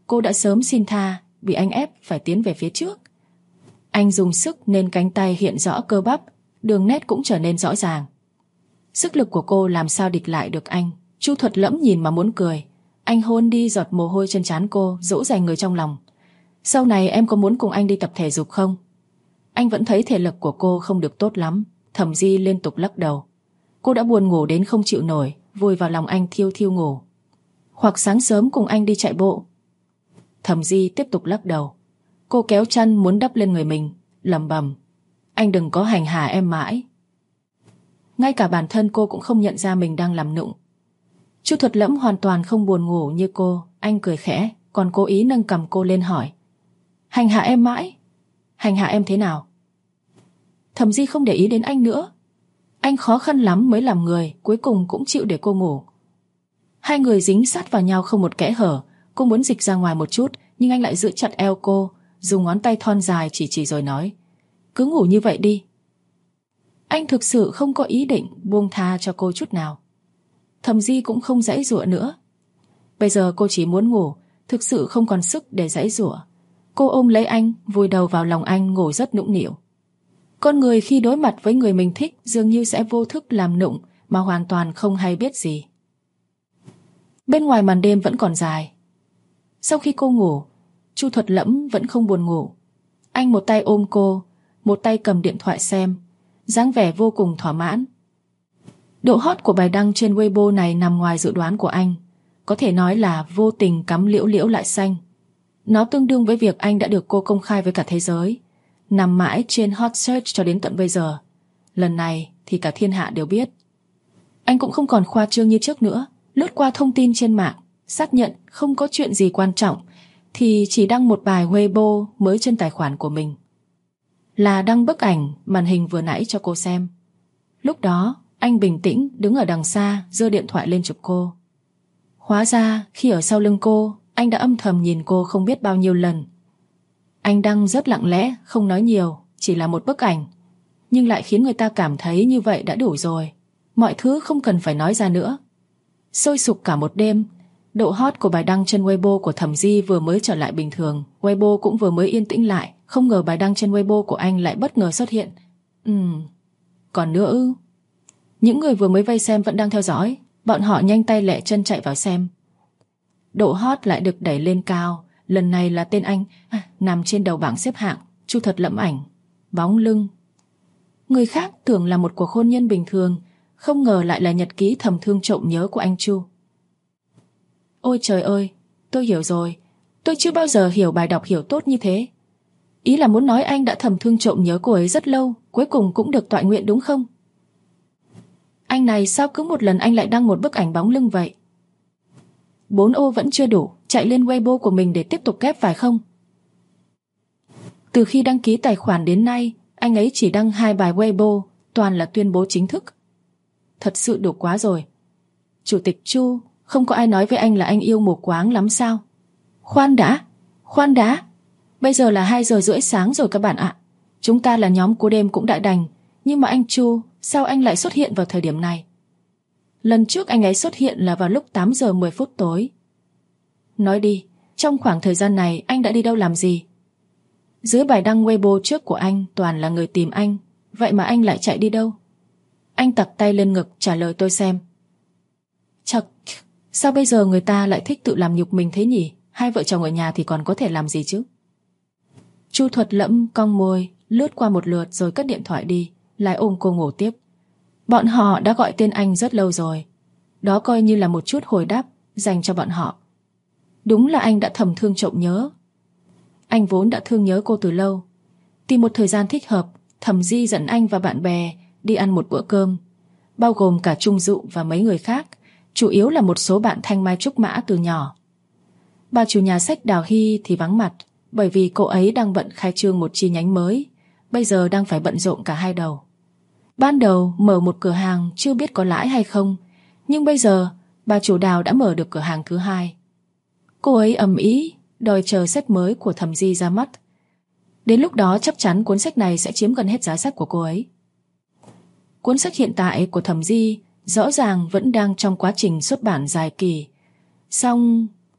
cô đã sớm xin tha vì anh ép phải tiến về phía trước. Anh dùng sức nên cánh tay hiện rõ cơ bắp, đường nét cũng trở nên rõ ràng. Sức lực của cô làm sao địch lại được anh. Chu Thuật Lẫm nhìn mà muốn cười. Anh hôn đi giọt mồ hôi trên trán cô, dỗ dành người trong lòng. Sau này em có muốn cùng anh đi tập thể dục không? Anh vẫn thấy thể lực của cô không được tốt lắm. Thẩm Di liên tục lắc đầu. Cô đã buồn ngủ đến không chịu nổi, vùi vào lòng anh thiêu thiêu ngủ. Hoặc sáng sớm cùng anh đi chạy bộ. Thẩm Di tiếp tục lắc đầu. Cô kéo chăn muốn đắp lên người mình, lẩm bẩm: anh đừng có hành hạ em mãi. Ngay cả bản thân cô cũng không nhận ra mình đang làm nũng. Chu Thuật Lẫm hoàn toàn không buồn ngủ như cô. Anh cười khẽ, còn cố ý nâng cầm cô lên hỏi: hành hạ em mãi? Hành hạ em thế nào? Thẩm Di không để ý đến anh nữa. Anh khó khăn lắm mới làm người, cuối cùng cũng chịu để cô ngủ. Hai người dính sát vào nhau không một kẽ hở. Cô muốn dịch ra ngoài một chút, nhưng anh lại giữ chặt eo cô, dùng ngón tay thon dài chỉ rồi nói: cứ ngủ như vậy đi. Anh thực sự không có ý định buông tha cho cô chút nào. Thẩm Di cũng không giãy giụa nữa. Bây giờ cô chỉ muốn ngủ, thực sự không còn sức để giãy giụa. Cô ôm lấy anh, vùi đầu vào lòng anh, ngủ rất nũng nịu. Con người khi đối mặt với người mình thích dường như sẽ vô thức làm nũng mà hoàn toàn không hay biết gì. Bên ngoài màn đêm vẫn còn dài. Sau khi cô ngủ, Chu Thuật Lẫm vẫn không buồn ngủ. Anh một tay ôm cô, một tay cầm điện thoại xem, dáng vẻ vô cùng thỏa mãn. Độ hot của bài đăng trên Weibo này nằm ngoài dự đoán của anh. Có thể nói là vô tình cắm liễu liễu lại xanh. Nó tương đương với việc anh đã được cô công khai với cả thế giới, nằm mãi trên hot search cho đến tận bây giờ. Lần này thì cả thiên hạ đều biết. Anh cũng không còn khoa trương như trước nữa. Lướt qua thông tin trên mạng, xác nhận không có chuyện gì quan trọng, thì chỉ đăng một bài Weibo mới trên tài khoản của mình. Là đăng bức ảnh màn hình vừa nãy cho cô xem. Lúc đó anh bình tĩnh đứng ở đằng xa, giơ điện thoại lên chụp cô. Hóa ra khi ở sau lưng cô, anh đã âm thầm nhìn cô không biết bao nhiêu lần. Anh đăng rất lặng lẽ, không nói nhiều, chỉ là một bức ảnh, nhưng lại khiến người ta cảm thấy như vậy đã đủ rồi. Mọi thứ không cần phải nói ra nữa. Sôi sục cả một đêm. Độ hot của bài đăng trên Weibo của Thẩm Di vừa mới trở lại bình thường. Weibo cũng vừa mới yên tĩnh lại. Không ngờ bài đăng trên Weibo của anh lại bất ngờ xuất hiện. Còn nữa ư? Những người vừa mới vây xem vẫn đang theo dõi. Bọn họ nhanh tay lẹ chân chạy vào xem. Độ hot lại được đẩy lên cao. Lần này là tên anh nằm trên đầu bảng xếp hạng. Chu Thuật Lẫm ảnh, bóng lưng. Người khác tưởng là một cuộc hôn nhân bình thường, không ngờ lại là nhật ký thầm thương trộm nhớ của anh Chu. Ôi trời ơi, tôi hiểu rồi. Tôi chưa bao giờ hiểu bài đọc hiểu tốt như thế. Ý là muốn nói anh đã thầm thương trộm nhớ cô ấy rất lâu, cuối cùng cũng được toại nguyện đúng không? Anh này sao cứ một lần anh lại đăng một bức ảnh bóng lưng vậy? 4 ô vẫn chưa đủ, chạy lên Weibo của mình để tiếp tục kép phải không? Từ khi đăng ký tài khoản đến nay, anh ấy chỉ đăng 2 bài Weibo, toàn là tuyên bố chính thức. Thật sự đủ quá rồi. Chủ tịch Chu, không có ai nói với anh là anh yêu mù quáng lắm sao? Khoan đã. Bây giờ là 2 giờ rưỡi sáng rồi các bạn ạ. Chúng ta là nhóm của đêm cũng đã đành. Nhưng mà anh Chu, sao anh lại xuất hiện vào thời điểm này? Lần trước anh ấy xuất hiện là vào lúc 8 giờ 10 phút tối. Nói đi, trong khoảng thời gian này anh đã đi đâu làm gì? Dưới bài đăng Weibo trước của anh toàn là người tìm anh. Vậy mà anh lại chạy đi đâu? Anh đặt tay lên ngực trả lời tôi xem. Chật, sao bây giờ người ta lại thích tự làm nhục mình thế nhỉ? Hai vợ chồng ở nhà thì còn có thể làm gì chứ? Chu Thuật Lẫm cong môi, lướt qua một lượt rồi cất điện thoại đi, lại ôm cô ngủ tiếp. Bọn họ đã gọi tên anh rất lâu rồi. Đó coi như là một chút hồi đáp dành cho bọn họ. Đúng là anh đã thầm thương trộm nhớ. Anh vốn đã thương nhớ cô từ lâu. Tìm một thời gian thích hợp, Thẩm Di dẫn anh và bạn bè đi ăn một bữa cơm, bao gồm cả Trung Dụ và mấy người khác, chủ yếu là một số bạn thanh mai trúc mã từ nhỏ. Bà chủ nhà sách Đào Hy thì vắng mặt, bởi vì cô ấy đang bận khai trương một chi nhánh mới, bây giờ đang phải bận rộn cả hai đầu. Ban đầu mở một cửa hàng chưa biết có lãi hay không, nhưng bây giờ bà chủ Đào đã mở được cửa hàng thứ 2. Cô ấy ầm ĩ đòi chờ sách mới của Thẩm Di ra mắt. Đến lúc đó chắc chắn cuốn sách này sẽ chiếm gần hết giá sách của cô ấy. Cuốn sách hiện tại của Thẩm Di rõ ràng vẫn đang trong quá trình xuất bản dài kỳ. Song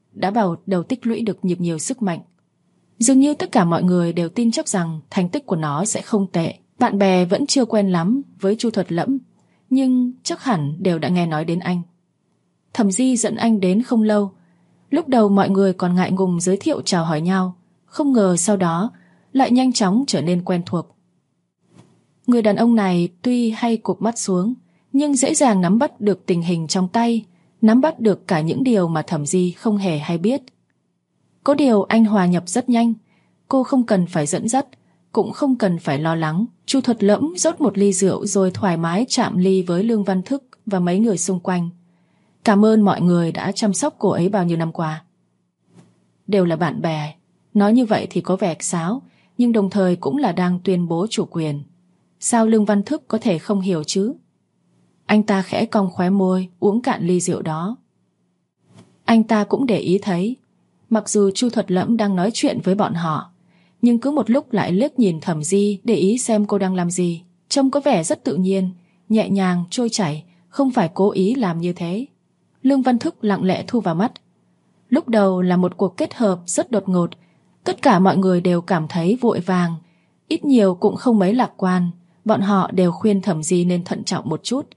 đã vào đầu tích lũy được nhiều sức mạnh. Dường như tất cả mọi người đều tin chắc rằng thành tích của nó sẽ không tệ. Bạn bè vẫn chưa quen lắm với Chu Thuật Lẫm, nhưng chắc hẳn đều đã nghe nói đến anh. Thẩm Di dẫn anh đến không lâu. Lúc đầu mọi người còn ngại ngùng giới thiệu chào hỏi nhau, không ngờ sau đó lại nhanh chóng trở nên quen thuộc. Người đàn ông này tuy hay cụp mắt xuống, nhưng dễ dàng nắm bắt được tình hình trong tay, nắm bắt được cả những điều mà Thẩm Di không hề hay biết. Có điều anh hòa nhập rất nhanh, cô không cần phải dẫn dắt, cũng không cần phải lo lắng. Chu Thuật Lẫm rót một ly rượu rồi thoải mái chạm ly với Lương Văn Thức và mấy người xung quanh. Cảm ơn mọi người đã chăm sóc cô ấy bao nhiêu năm qua. Đều là bạn bè, nói như vậy thì có vẻ sáo, nhưng đồng thời cũng là đang tuyên bố chủ quyền. Sao Lương Văn Thức có thể không hiểu chứ? Anh ta khẽ cong khóe môi, uống cạn ly rượu đó. Anh ta cũng để ý thấy, mặc dù Chu Thuật Lẫm đang nói chuyện với bọn họ, nhưng cứ một lúc lại liếc nhìn Thẩm Di để ý xem cô đang làm gì. Trông có vẻ rất tự nhiên, nhẹ nhàng, trôi chảy, không phải cố ý làm như thế. Lương Văn Thức lặng lẽ thu vào mắt. Lúc đầu là một cuộc kết hợp rất đột ngột, tất cả mọi người đều cảm thấy vội vàng, ít nhiều cũng không mấy lạc quan. Bọn họ đều khuyên Thẩm Di nên thận trọng một chút.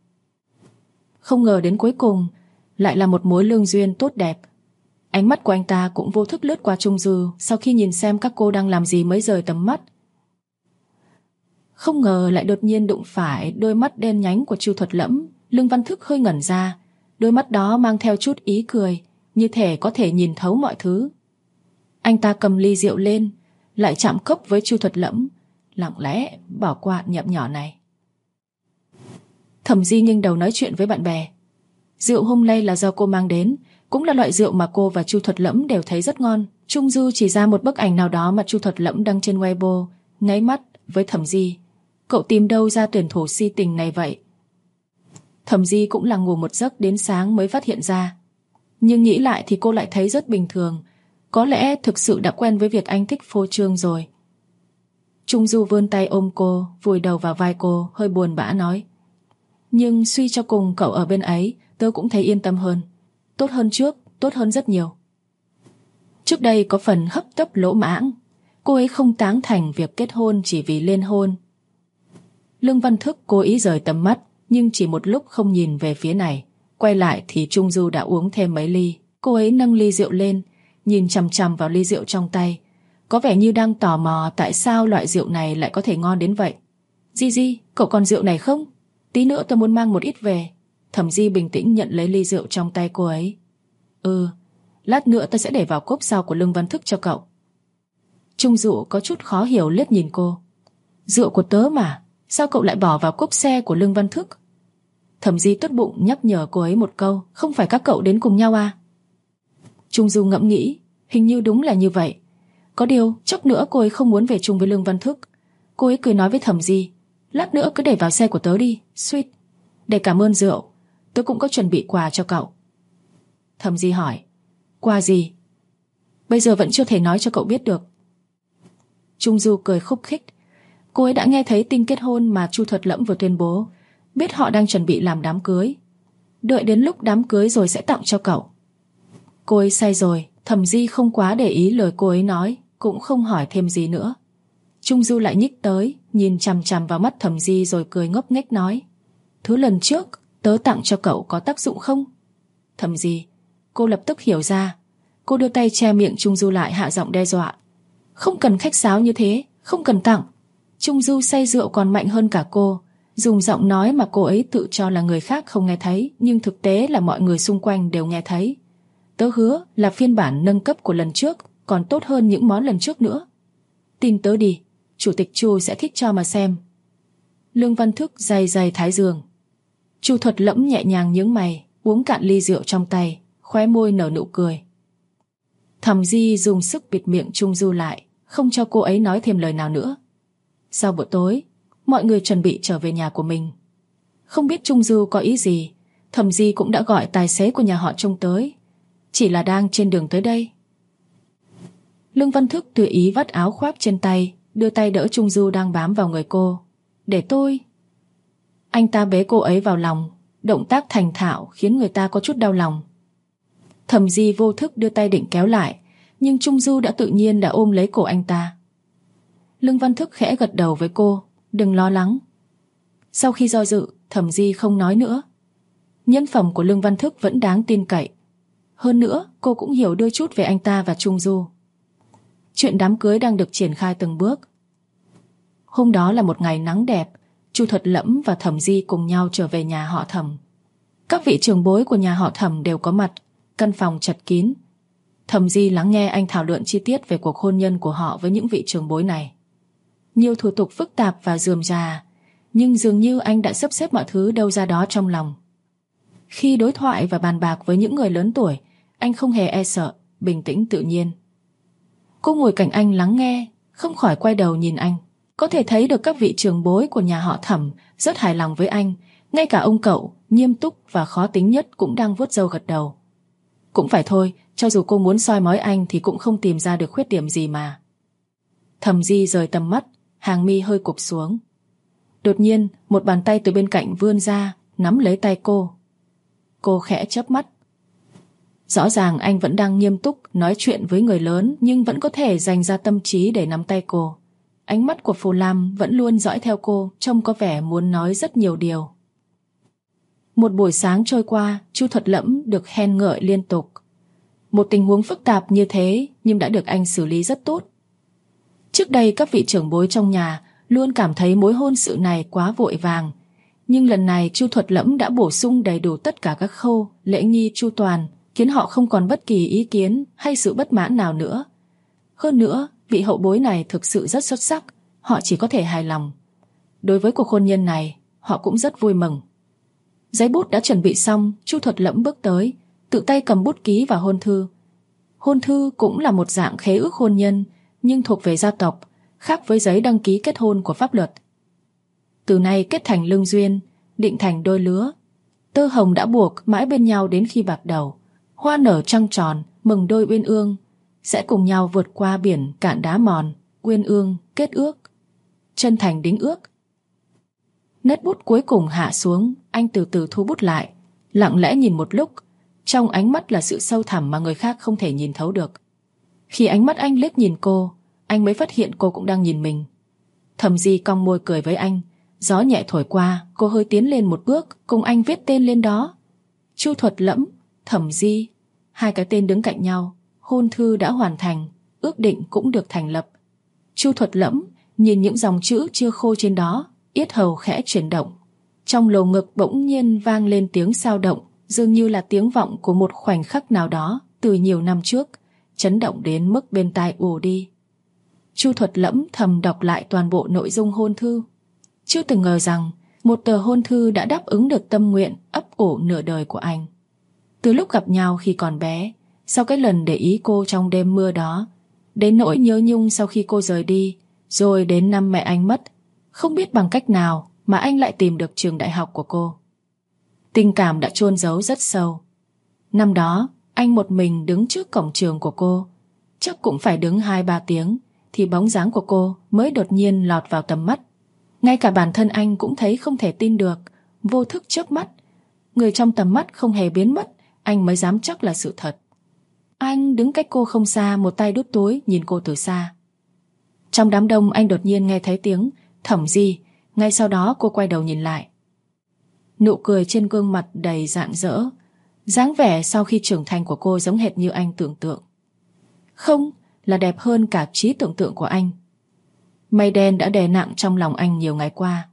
Không ngờ đến cuối cùng lại là một mối lương duyên tốt đẹp. Ánh mắt của anh ta cũng vô thức lướt qua Trung Du, sau khi nhìn xem các cô đang làm gì mới rời tầm mắt. Không ngờ lại đột nhiên đụng phải đôi mắt đen nhánh của Chu Thuật Lẫm. Lương Văn Thức hơi ngẩn ra, đôi mắt đó mang theo chút ý cười, như thể có thể nhìn thấu mọi thứ. Anh ta cầm ly rượu lên, lại chạm cốc với Chu Thuật Lẫm, lặng lẽ bỏ qua nhậm nhỏ này. Thẩm Di nghiêng đầu nói chuyện với bạn bè. Rượu hôm nay là do cô mang đến, cũng là loại rượu mà cô và Chu Thuật Lẫm đều thấy rất ngon. Trung Du chỉ ra một bức ảnh nào đó mà Chu Thuật Lẫm đăng trên Weibo, nháy mắt với Thẩm Di. Cậu tìm đâu ra tuyển thủ si tình này vậy? Thẩm Di cũng là ngủ một giấc đến sáng mới phát hiện ra. Nhưng nghĩ lại thì cô lại thấy rất bình thường. Có lẽ thực sự đã quen với việc anh thích phô trương rồi. Trung Du vươn tay ôm cô, vùi đầu vào vai cô, hơi buồn bã nói. Nhưng suy cho cùng cậu ở bên ấy, tớ cũng thấy yên tâm hơn. Tốt hơn trước, tốt hơn rất nhiều. Trước đây có phần hấp tấp lỗ mãng, cô ấy không tán thành việc kết hôn chỉ vì liên hôn. Lương Văn Thức cố ý rời tầm mắt, nhưng chỉ một lúc không nhìn về phía này. Quay lại thì Trung Du đã uống thêm mấy ly. Cô ấy nâng ly rượu lên, nhìn chằm chằm vào ly rượu trong tay, có vẻ như đang tò mò tại sao loại rượu này lại có thể ngon đến vậy. Di, cậu còn rượu này không? Tí nữa tôi muốn mang một ít về. Thẩm Di bình tĩnh nhận lấy ly rượu trong tay cô ấy. Lát nữa tôi sẽ để vào cốp sau của Lương Văn Thức cho cậu. Trung Du có chút khó hiểu liếc nhìn cô. Rượu của tớ mà, sao cậu lại bỏ vào cốp xe của Lương Văn Thức? Thẩm Di tốt bụng nhắc nhở cô ấy một câu, không phải các cậu đến cùng nhau à? Trung Du ngẫm nghĩ, hình như đúng là như vậy. Có điều chốc nữa cô ấy không muốn về chung với Lương Văn Thức. Cô ấy cười nói với Thẩm Di, lát nữa cứ để vào xe của tớ đi, Sweet. Để cảm ơn rượu, tớ cũng có chuẩn bị quà cho cậu. Thẩm Di hỏi, quà gì? Bây giờ vẫn chưa thể nói cho cậu biết được. Trung Du cười khúc khích. Cô ấy đã nghe thấy tin kết hôn mà Chu Thuật Lẫm vừa tuyên bố, biết họ đang chuẩn bị làm đám cưới. Đợi đến lúc đám cưới rồi sẽ tặng cho cậu. Cô ấy say rồi. Thẩm Di không quá để ý lời cô ấy nói, cũng không hỏi thêm gì nữa. Trung Du lại nhích tới, nhìn chằm chằm vào mắt Thẩm Di rồi cười ngốc nghếch nói, thứ lần trước tớ tặng cho cậu có tác dụng không? Thẩm Di, cô lập tức hiểu ra. Cô đưa tay che miệng Trung Du lại, hạ giọng đe dọa, không cần khách sáo như thế, không cần tặng. Trung Du say rượu còn mạnh hơn cả cô, dùng giọng nói mà cô ấy tự cho là người khác không nghe thấy, nhưng thực tế là mọi người xung quanh đều nghe thấy. Tớ hứa là phiên bản nâng cấp của lần trước còn tốt hơn những món lần trước nữa. Tin tớ đi, Chủ tịch Chu sẽ thích cho mà xem. Lương Văn Thức day day thái dương. Chu Thuật Lẫm nhẹ nhàng nhướng mày, uống cạn ly rượu trong tay, khóe môi nở nụ cười. Thẩm Di dùng sức bịt miệng Trung Du lại, không cho cô ấy nói thêm lời nào nữa. Sau bữa tối, mọi người chuẩn bị trở về nhà của mình. Không biết Trung Du có ý gì, Thẩm Di cũng đã gọi tài xế của nhà họ Trung tới, chỉ là đang trên đường tới đây. Lương Văn Thức tùy ý vắt áo khoác trên tay, đưa tay đỡ Trung Du đang bám vào người cô. Để tôi. Anh ta bế cô ấy vào lòng, động tác thành thạo khiến người ta có chút đau lòng. Thẩm Di vô thức đưa tay định kéo lại, nhưng Trung Du đã tự nhiên đã ôm lấy cổ anh ta. Lương Văn Thức khẽ gật đầu với cô, đừng lo lắng. Sau khi do dự, Thẩm Di không nói nữa. Nhân phẩm của Lương Văn Thức vẫn đáng tin cậy. Hơn nữa, cô cũng hiểu đôi chút về anh ta và Trung Du. Chuyện đám cưới đang được triển khai từng bước. Hôm đó là một ngày nắng đẹp, Chu Thuật Lẫm và Thẩm Di cùng nhau trở về nhà họ Thẩm. Các vị trưởng bối của nhà họ Thẩm đều có mặt, căn phòng chật kín. Thẩm Di lắng nghe anh thảo luận chi tiết về cuộc hôn nhân của họ với những vị trưởng bối này. Nhiều thủ tục phức tạp và rườm rà, nhưng dường như anh đã sắp xếp mọi thứ đâu ra đó trong lòng. Khi đối thoại và bàn bạc với những người lớn tuổi, anh không hề e sợ, bình tĩnh tự nhiên. Cô ngồi cạnh anh lắng nghe, không khỏi quay đầu nhìn anh. Có thể thấy được các vị trưởng bối của nhà họ Thẩm rất hài lòng với anh. Ngay cả ông cậu, nghiêm túc và khó tính nhất cũng đang vuốt râu gật đầu. Cũng phải thôi, cho dù cô muốn soi mói anh thì cũng không tìm ra được khuyết điểm gì mà. Thẩm Di rời tầm mắt, hàng mi hơi cụp xuống. Đột nhiên, một bàn tay từ bên cạnh vươn ra, nắm lấy tay cô. Cô khẽ chớp mắt. Rõ ràng anh vẫn đang nghiêm túc nói chuyện với người lớn, nhưng vẫn có thể dành ra tâm trí để nắm tay cô. Ánh mắt của Phù Lam vẫn luôn dõi theo cô, trông có vẻ muốn nói rất nhiều điều. Một buổi sáng trôi qua, Chu Thuật Lẫm được khen ngợi liên tục. Một tình huống phức tạp như thế nhưng đã được anh xử lý rất tốt. Trước đây các vị trưởng bối trong nhà luôn cảm thấy mối hôn sự này quá vội vàng, nhưng lần này Chu Thuật Lẫm đã bổ sung đầy đủ tất cả các khâu, lễ nghi chu toàn, khiến họ không còn bất kỳ ý kiến hay sự bất mãn nào nữa. Hơn nữa, vị hậu bối này thực sự rất xuất sắc, họ chỉ có thể hài lòng. Đối với cuộc hôn nhân này, họ cũng rất vui mừng. Giấy bút đã chuẩn bị xong, Chu Thuật Lẫm bước tới, tự tay cầm bút ký vào hôn thư. Hôn thư cũng là một dạng khế ước hôn nhân, nhưng thuộc về gia tộc, khác với giấy đăng ký kết hôn của pháp luật. Từ nay kết thành lương duyên, định thành đôi lứa. Tơ hồng đã buộc mãi bên nhau đến khi bạc đầu, hoa nở trăng tròn, mừng đôi uyên ương, sẽ cùng nhau vượt qua biển cạn đá mòn, uyên ương kết ước, chân thành đính ước. Nét bút cuối cùng hạ xuống, anh từ từ thu bút lại, lặng lẽ nhìn một lúc, trong ánh mắt là sự sâu thẳm mà người khác không thể nhìn thấu được. Khi ánh mắt anh liếc nhìn cô, anh mới phát hiện cô cũng đang nhìn mình. Thẩm Di cong môi cười với anh, gió nhẹ thổi qua, cô hơi tiến lên một bước, cùng anh viết tên lên đó. Chu Thuật Lẫm, Thẩm Di, hai cái tên đứng cạnh nhau. Hôn thư đã hoàn thành, ước định cũng được thành lập. Chu Thuật Lẫm nhìn những dòng chữ chưa khô trên đó, yết hầu khẽ chuyển động. Trong lồng ngực bỗng nhiên vang lên tiếng sao động, dường như là tiếng vọng của một khoảnh khắc nào đó từ nhiều năm trước, chấn động đến mức bên tai ù đi. Chu Thuật Lẫm thầm đọc lại toàn bộ nội dung hôn thư. Chưa từng ngờ rằng một tờ hôn thư đã đáp ứng được tâm nguyện ấp ủ nửa đời của anh. Từ lúc gặp nhau khi còn bé, sau cái lần để ý cô trong đêm mưa đó, đến nỗi nhớ nhung sau khi cô rời đi, rồi đến năm mẹ anh mất, không biết bằng cách nào mà anh lại tìm được trường đại học của cô. Tình cảm đã chôn giấu rất sâu. Năm đó, anh một mình đứng trước cổng trường của cô, chắc cũng phải đứng 2-3 tiếng, thì bóng dáng của cô mới đột nhiên lọt vào tầm mắt. Ngay cả bản thân anh cũng thấy không thể tin được, vô thức chớp mắt. Người trong tầm mắt không hề biến mất, anh mới dám chắc là sự thật. Anh đứng cách cô không xa, một tay đút túi nhìn cô từ xa. Trong đám đông anh đột nhiên nghe thấy tiếng Thẩm Di, ngay sau đó cô quay đầu nhìn lại. Nụ cười trên gương mặt đầy rạng rỡ, dáng vẻ sau khi trưởng thành của cô giống hệt như anh tưởng tượng. Không, là đẹp hơn cả trí tưởng tượng của anh. Mây đen đã đè nặng trong lòng anh nhiều ngày qua.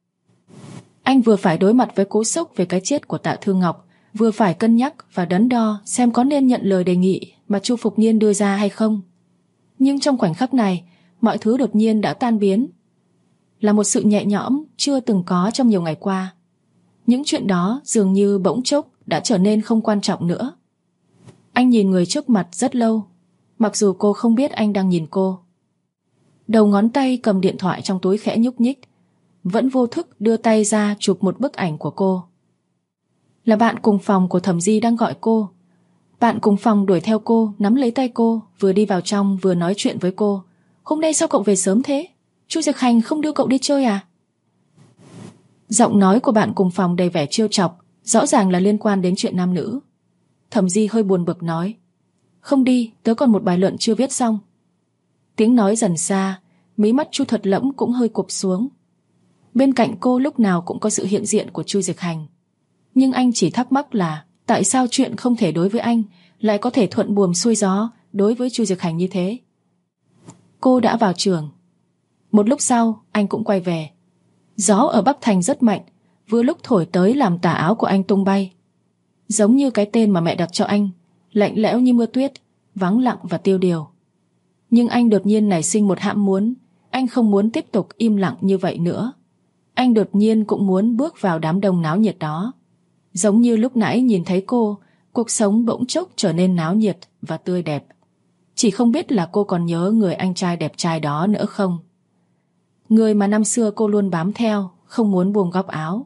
Anh vừa phải đối mặt với cú sốc về cái chết của Tạ Thư Ngọc, vừa phải cân nhắc và đắn đo xem có nên nhận lời đề nghị mà Chu Phục Nhiên đưa ra hay không. Nhưng trong khoảnh khắc này, mọi thứ đột nhiên đã tan biến. Là một sự nhẹ nhõm chưa từng có trong nhiều ngày qua. Những chuyện đó dường như bỗng chốc đã trở nên không quan trọng nữa. Anh nhìn người trước mặt rất lâu, mặc dù cô không biết anh đang nhìn cô. Đầu ngón tay cầm điện thoại trong túi khẽ nhúc nhích, vẫn vô thức đưa tay ra chụp một bức ảnh của cô. Là bạn cùng phòng của Thẩm Di đang gọi cô. Bạn cùng phòng đuổi theo cô, nắm lấy tay cô, vừa đi vào trong vừa nói chuyện với cô. Hôm nay sao cậu về sớm thế? Chu Diệc Hành không đưa cậu đi chơi à? Giọng nói của bạn cùng phòng đầy vẻ trêu chọc, rõ ràng là liên quan đến chuyện nam nữ. Thẩm Di hơi buồn bực nói: Không đi, tớ còn một bài luận chưa viết xong. Tiếng nói dần xa, mí mắt Chu Thuật Lẫm cũng hơi cụp xuống. Bên cạnh cô lúc nào cũng có sự hiện diện của Chu Diệc Hành. Nhưng anh chỉ thắc mắc là tại sao chuyện không thể đối với anh lại có thể thuận buồm xuôi gió đối với Chu Diệc Hành như thế. Cô đã vào trường. Một lúc sau anh cũng quay về. Gió ở Bắc Thành rất mạnh, vừa lúc thổi tới làm tà áo của anh tung bay. Giống như cái tên mà mẹ đặt cho anh, lạnh lẽo như mưa tuyết, vắng lặng và tiêu điều. Nhưng anh đột nhiên nảy sinh một hãm muốn. Anh không muốn tiếp tục im lặng như vậy nữa. Anh đột nhiên cũng muốn bước vào đám đông náo nhiệt đó. Giống như lúc nãy nhìn thấy cô, cuộc sống bỗng chốc trở nên náo nhiệt và tươi đẹp. Chỉ không biết là cô còn nhớ người anh trai đẹp trai đó nữa không? Người mà năm xưa cô luôn bám theo, không muốn buông góc áo.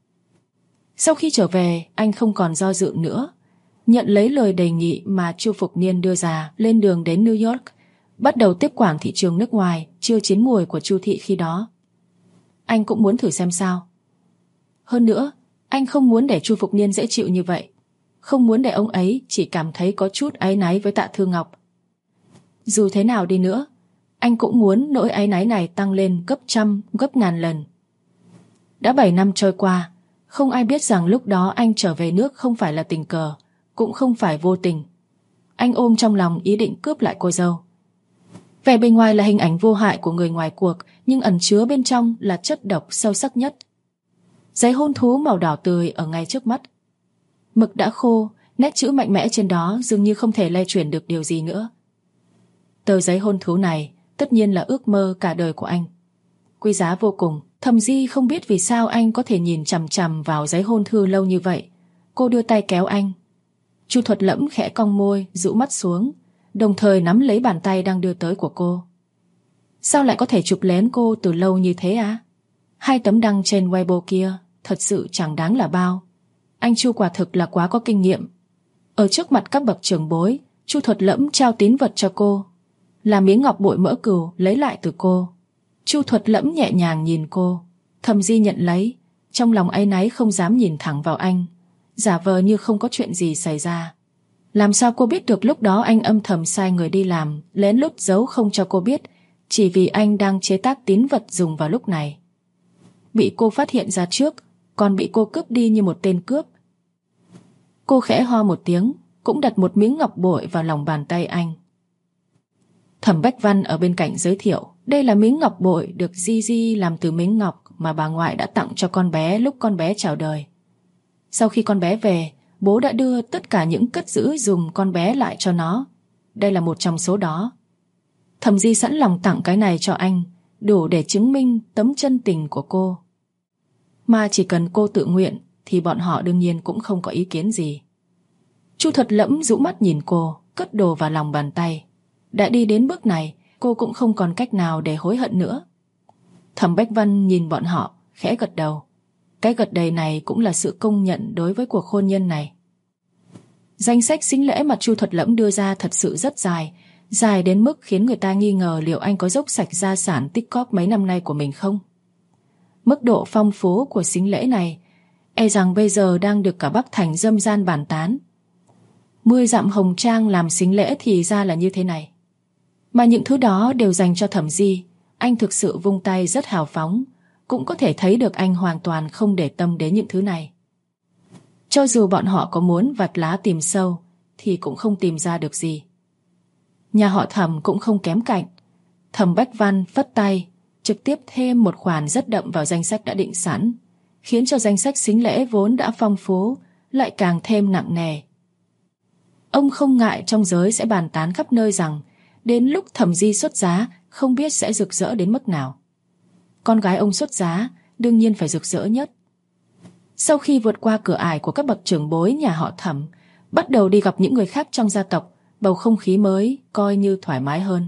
Sau khi trở về, anh không còn do dự nữa, nhận lấy lời đề nghị mà Chu Phục Niên đưa ra, lên đường đến New York, bắt đầu tiếp quản thị trường nước ngoài chưa chín mùi của Chu thị khi đó. Anh cũng muốn thử xem sao. Hơn nữa, anh không muốn để Chu Phục Niên dễ chịu như vậy, không muốn để ông ấy chỉ cảm thấy có chút áy náy với Tạ Thư Ngọc. Dù thế nào đi nữa, anh cũng muốn nỗi áy náy này tăng lên gấp trăm, gấp ngàn lần. Đã 7 năm trôi qua, không ai biết rằng lúc đó anh trở về nước không phải là tình cờ, cũng không phải vô tình. Anh ôm trong lòng ý định cướp lại cô dâu. Vẻ bề ngoài là hình ảnh vô hại của người ngoài cuộc, nhưng ẩn chứa bên trong là chất độc sâu sắc nhất. Giấy hôn thú màu đỏ tươi ở ngay trước mắt. Mực đã khô, nét chữ mạnh mẽ trên đó dường như không thể lay chuyển được điều gì nữa. Tờ giấy hôn thú này tất nhiên là ước mơ cả đời của anh. Quý giá vô cùng. Thẩm Di không biết vì sao anh có thể nhìn chằm chằm vào giấy hôn thư lâu như vậy. Cô đưa tay kéo anh. Chu Thuật Lẫm khẽ cong môi, rũ mắt xuống, đồng thời nắm lấy bàn tay đang đưa tới của cô. Sao lại có thể chụp lén cô từ lâu như thế á? 2 tấm đăng trên Weibo kia thật sự chẳng đáng là bao. Anh Chu quả thực là quá có kinh nghiệm. Ở trước mặt các bậc trưởng bối, Chu Thuật Lẫm trao tín vật cho cô, là miếng ngọc bội mỡ cừu lấy lại từ cô. Chu Thuật Lẫm nhẹ nhàng nhìn cô. Thẩm Di nhận lấy, trong lòng áy náy không dám nhìn thẳng vào anh, giả vờ như không có chuyện gì xảy ra. Làm sao cô biết được lúc đó anh âm thầm sai người đi làm, lén lút giấu không cho cô biết, chỉ vì anh đang chế tác tín vật dùng vào lúc này. Bị cô phát hiện ra trước, còn bị cô cướp đi như một tên cướp. Cô khẽ ho một tiếng, cũng đặt một miếng ngọc bội vào lòng bàn tay anh. Thẩm Bách Văn ở bên cạnh giới thiệu, đây là miếng ngọc bội được Gigi làm từ miếng ngọc mà bà ngoại đã tặng cho con bé lúc con bé chào đời. Sau khi con bé về, bố đã đưa tất cả những cất giữ dùng con bé lại cho nó. Đây là một trong số đó. Thẩm Di sẵn lòng tặng cái này cho anh, đủ để chứng minh tấm chân tình của cô. Mà chỉ cần cô tự nguyện thì bọn họ đương nhiên cũng không có ý kiến gì. Chu Thuật Lẫm rũ mắt nhìn cô, cất đồ vào lòng bàn tay. Đã đi đến bước này, cô cũng không còn cách nào để hối hận nữa. Thẩm Bách Văn nhìn bọn họ, khẽ gật đầu. Cái gật đầy này cũng là sự công nhận đối với cuộc hôn nhân này. Danh sách sính lễ mà Chu Thuật Lẫm đưa ra thật sự rất dài, dài đến mức khiến người ta nghi ngờ liệu anh có dốc sạch gia sản tích cóp mấy năm nay của mình không. Mức độ phong phú của sính lễ này e rằng bây giờ đang được cả Bắc Thành râm ran bàn tán. 10 dặm hồng trang làm sính lễ thì ra là như thế này. Mà những thứ đó đều dành cho Thẩm Di. Anh thực sự vung tay rất hào phóng, cũng có thể thấy được anh hoàn toàn không để tâm đến những thứ này. Cho dù bọn họ có muốn vặt lá tìm sâu thì cũng không tìm ra được gì. Nhà họ Thẩm cũng không kém cạnh. Thẩm Bách Văn phất tay, trực tiếp thêm một khoản rất đậm vào danh sách đã định sẵn, khiến cho danh sách sính lễ vốn đã phong phú lại càng thêm nặng nề. Ông không ngại trong giới sẽ bàn tán khắp nơi rằng đến lúc Thẩm Di xuất giá không biết sẽ rực rỡ đến mức nào. Con gái ông xuất giá đương nhiên phải rực rỡ nhất. Sau khi vượt qua cửa ải của các bậc trưởng bối nhà họ Thẩm, bắt đầu đi gặp những người khác trong gia tộc, bầu không khí mới coi như thoải mái hơn.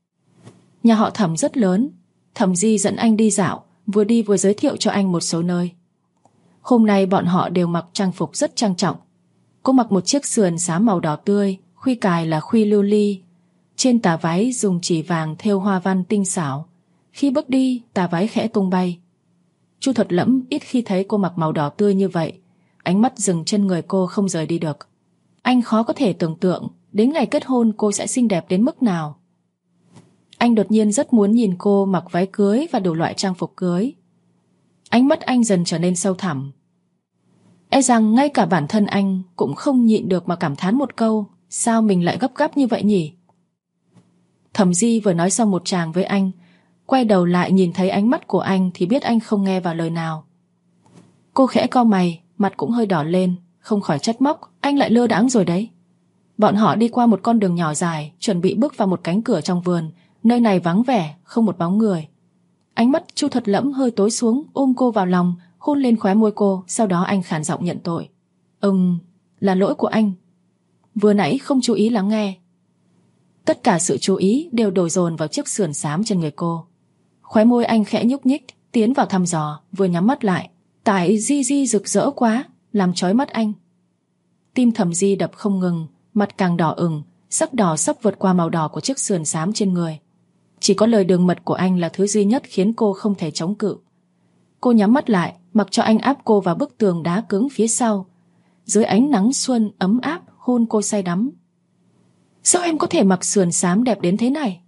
Nhà họ Thẩm rất lớn. Thẩm Di dẫn anh đi dạo, vừa đi vừa giới thiệu cho anh một số nơi. Hôm nay bọn họ đều mặc trang phục rất trang trọng. Cô mặc một chiếc sườn xám màu đỏ tươi, khuy cài là khuy lưu ly. Trên tà váy dùng chỉ vàng thêu hoa văn tinh xảo. Khi bước đi, tà váy khẽ tung bay. Chu Thuật Lẫm ít khi thấy cô mặc màu đỏ tươi như vậy. Ánh mắt dừng trên người cô không rời đi được. Anh khó có thể tưởng tượng đến ngày kết hôn cô sẽ xinh đẹp đến mức nào. Anh đột nhiên rất muốn nhìn cô mặc váy cưới và đủ loại trang phục cưới. Ánh mắt anh dần trở nên sâu thẳm. E rằng ngay cả bản thân anh cũng không nhịn được mà cảm thán một câu, sao mình lại gấp gáp như vậy nhỉ? Thẩm Di vừa nói xong một tràng với anh, quay đầu lại nhìn thấy ánh mắt của anh thì biết anh không nghe vào lời nào. Cô khẽ cau mày, mặt cũng hơi đỏ lên, không khỏi trách móc, anh lại lơ đãng rồi đấy. Bọn họ đi qua một con đường nhỏ dài, chuẩn bị bước vào một cánh cửa trong vườn. Nơi này vắng vẻ, không một bóng người. Ánh mắt Chu Thuật Lẫm hơi tối xuống, ôm cô vào lòng, hôn lên khóe môi cô. Sau đó anh khàn giọng nhận tội. Là lỗi của anh. Vừa nãy không chú ý lắng nghe. Tất cả sự chú ý đều đổ dồn vào chiếc sườn xám trên người cô. Khóe môi anh khẽ nhúc nhích, tiến vào thăm dò, vừa nhắm mắt lại. Tại Di rực rỡ quá, làm chói mắt anh. Tim Thẩm Di đập không ngừng, mặt càng đỏ ửng, sắc đỏ sắp vượt qua màu đỏ của chiếc sườn xám trên người. Chỉ có lời đường mật của anh là thứ duy nhất khiến cô không thể chống cự. Cô nhắm mắt lại, mặc cho anh áp cô vào bức tường đá cứng phía sau. Dưới ánh nắng xuân ấm áp, hôn cô say đắm. Sao em có thể mặc sườn xám đẹp đến thế này?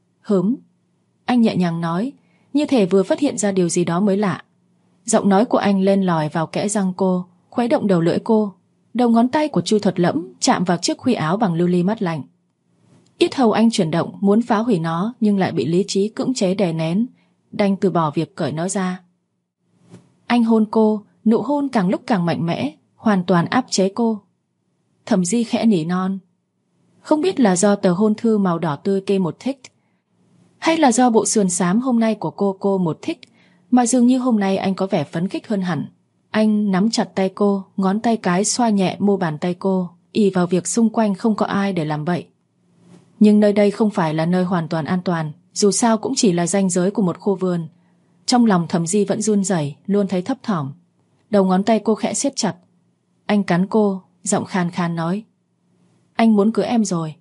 Anh nhẹ nhàng nói, như thể vừa phát hiện ra điều gì đó mới lạ. Giọng nói của anh lên lòi vào kẽ răng cô, khuấy động đầu lưỡi cô. Đầu ngón tay của Chu Thuật Lẫm chạm vào chiếc khuy áo bằng lưu ly mát lạnh. Yết hầu anh chuyển động muốn phá hủy nó, nhưng lại bị lý trí cưỡng chế đè nén, đành từ bỏ việc cởi nó ra. Anh hôn cô, nụ hôn càng lúc càng mạnh mẽ, hoàn toàn áp chế cô. Thẩm Di khẽ nỉ non. Không biết là do tờ hôn thư màu đỏ tươi kia một thích, hay là do bộ sườn xám hôm nay của cô một thích, mà dường như hôm nay anh có vẻ phấn khích hơn hẳn. Anh nắm chặt tay cô, ngón tay cái xoa nhẹ mu bàn tay cô, ỷ vào việc xung quanh không có ai để làm vậy. Nhưng nơi đây không phải là nơi hoàn toàn an toàn, dù sao cũng chỉ là ranh giới của một khu vườn. Trong lòng Thẩm Di vẫn run rẩy, luôn thấy thấp thỏm. Đầu ngón tay cô khẽ siết chặt. Anh cắn cô, giọng khàn khàn nói, anh muốn cưới em rồi.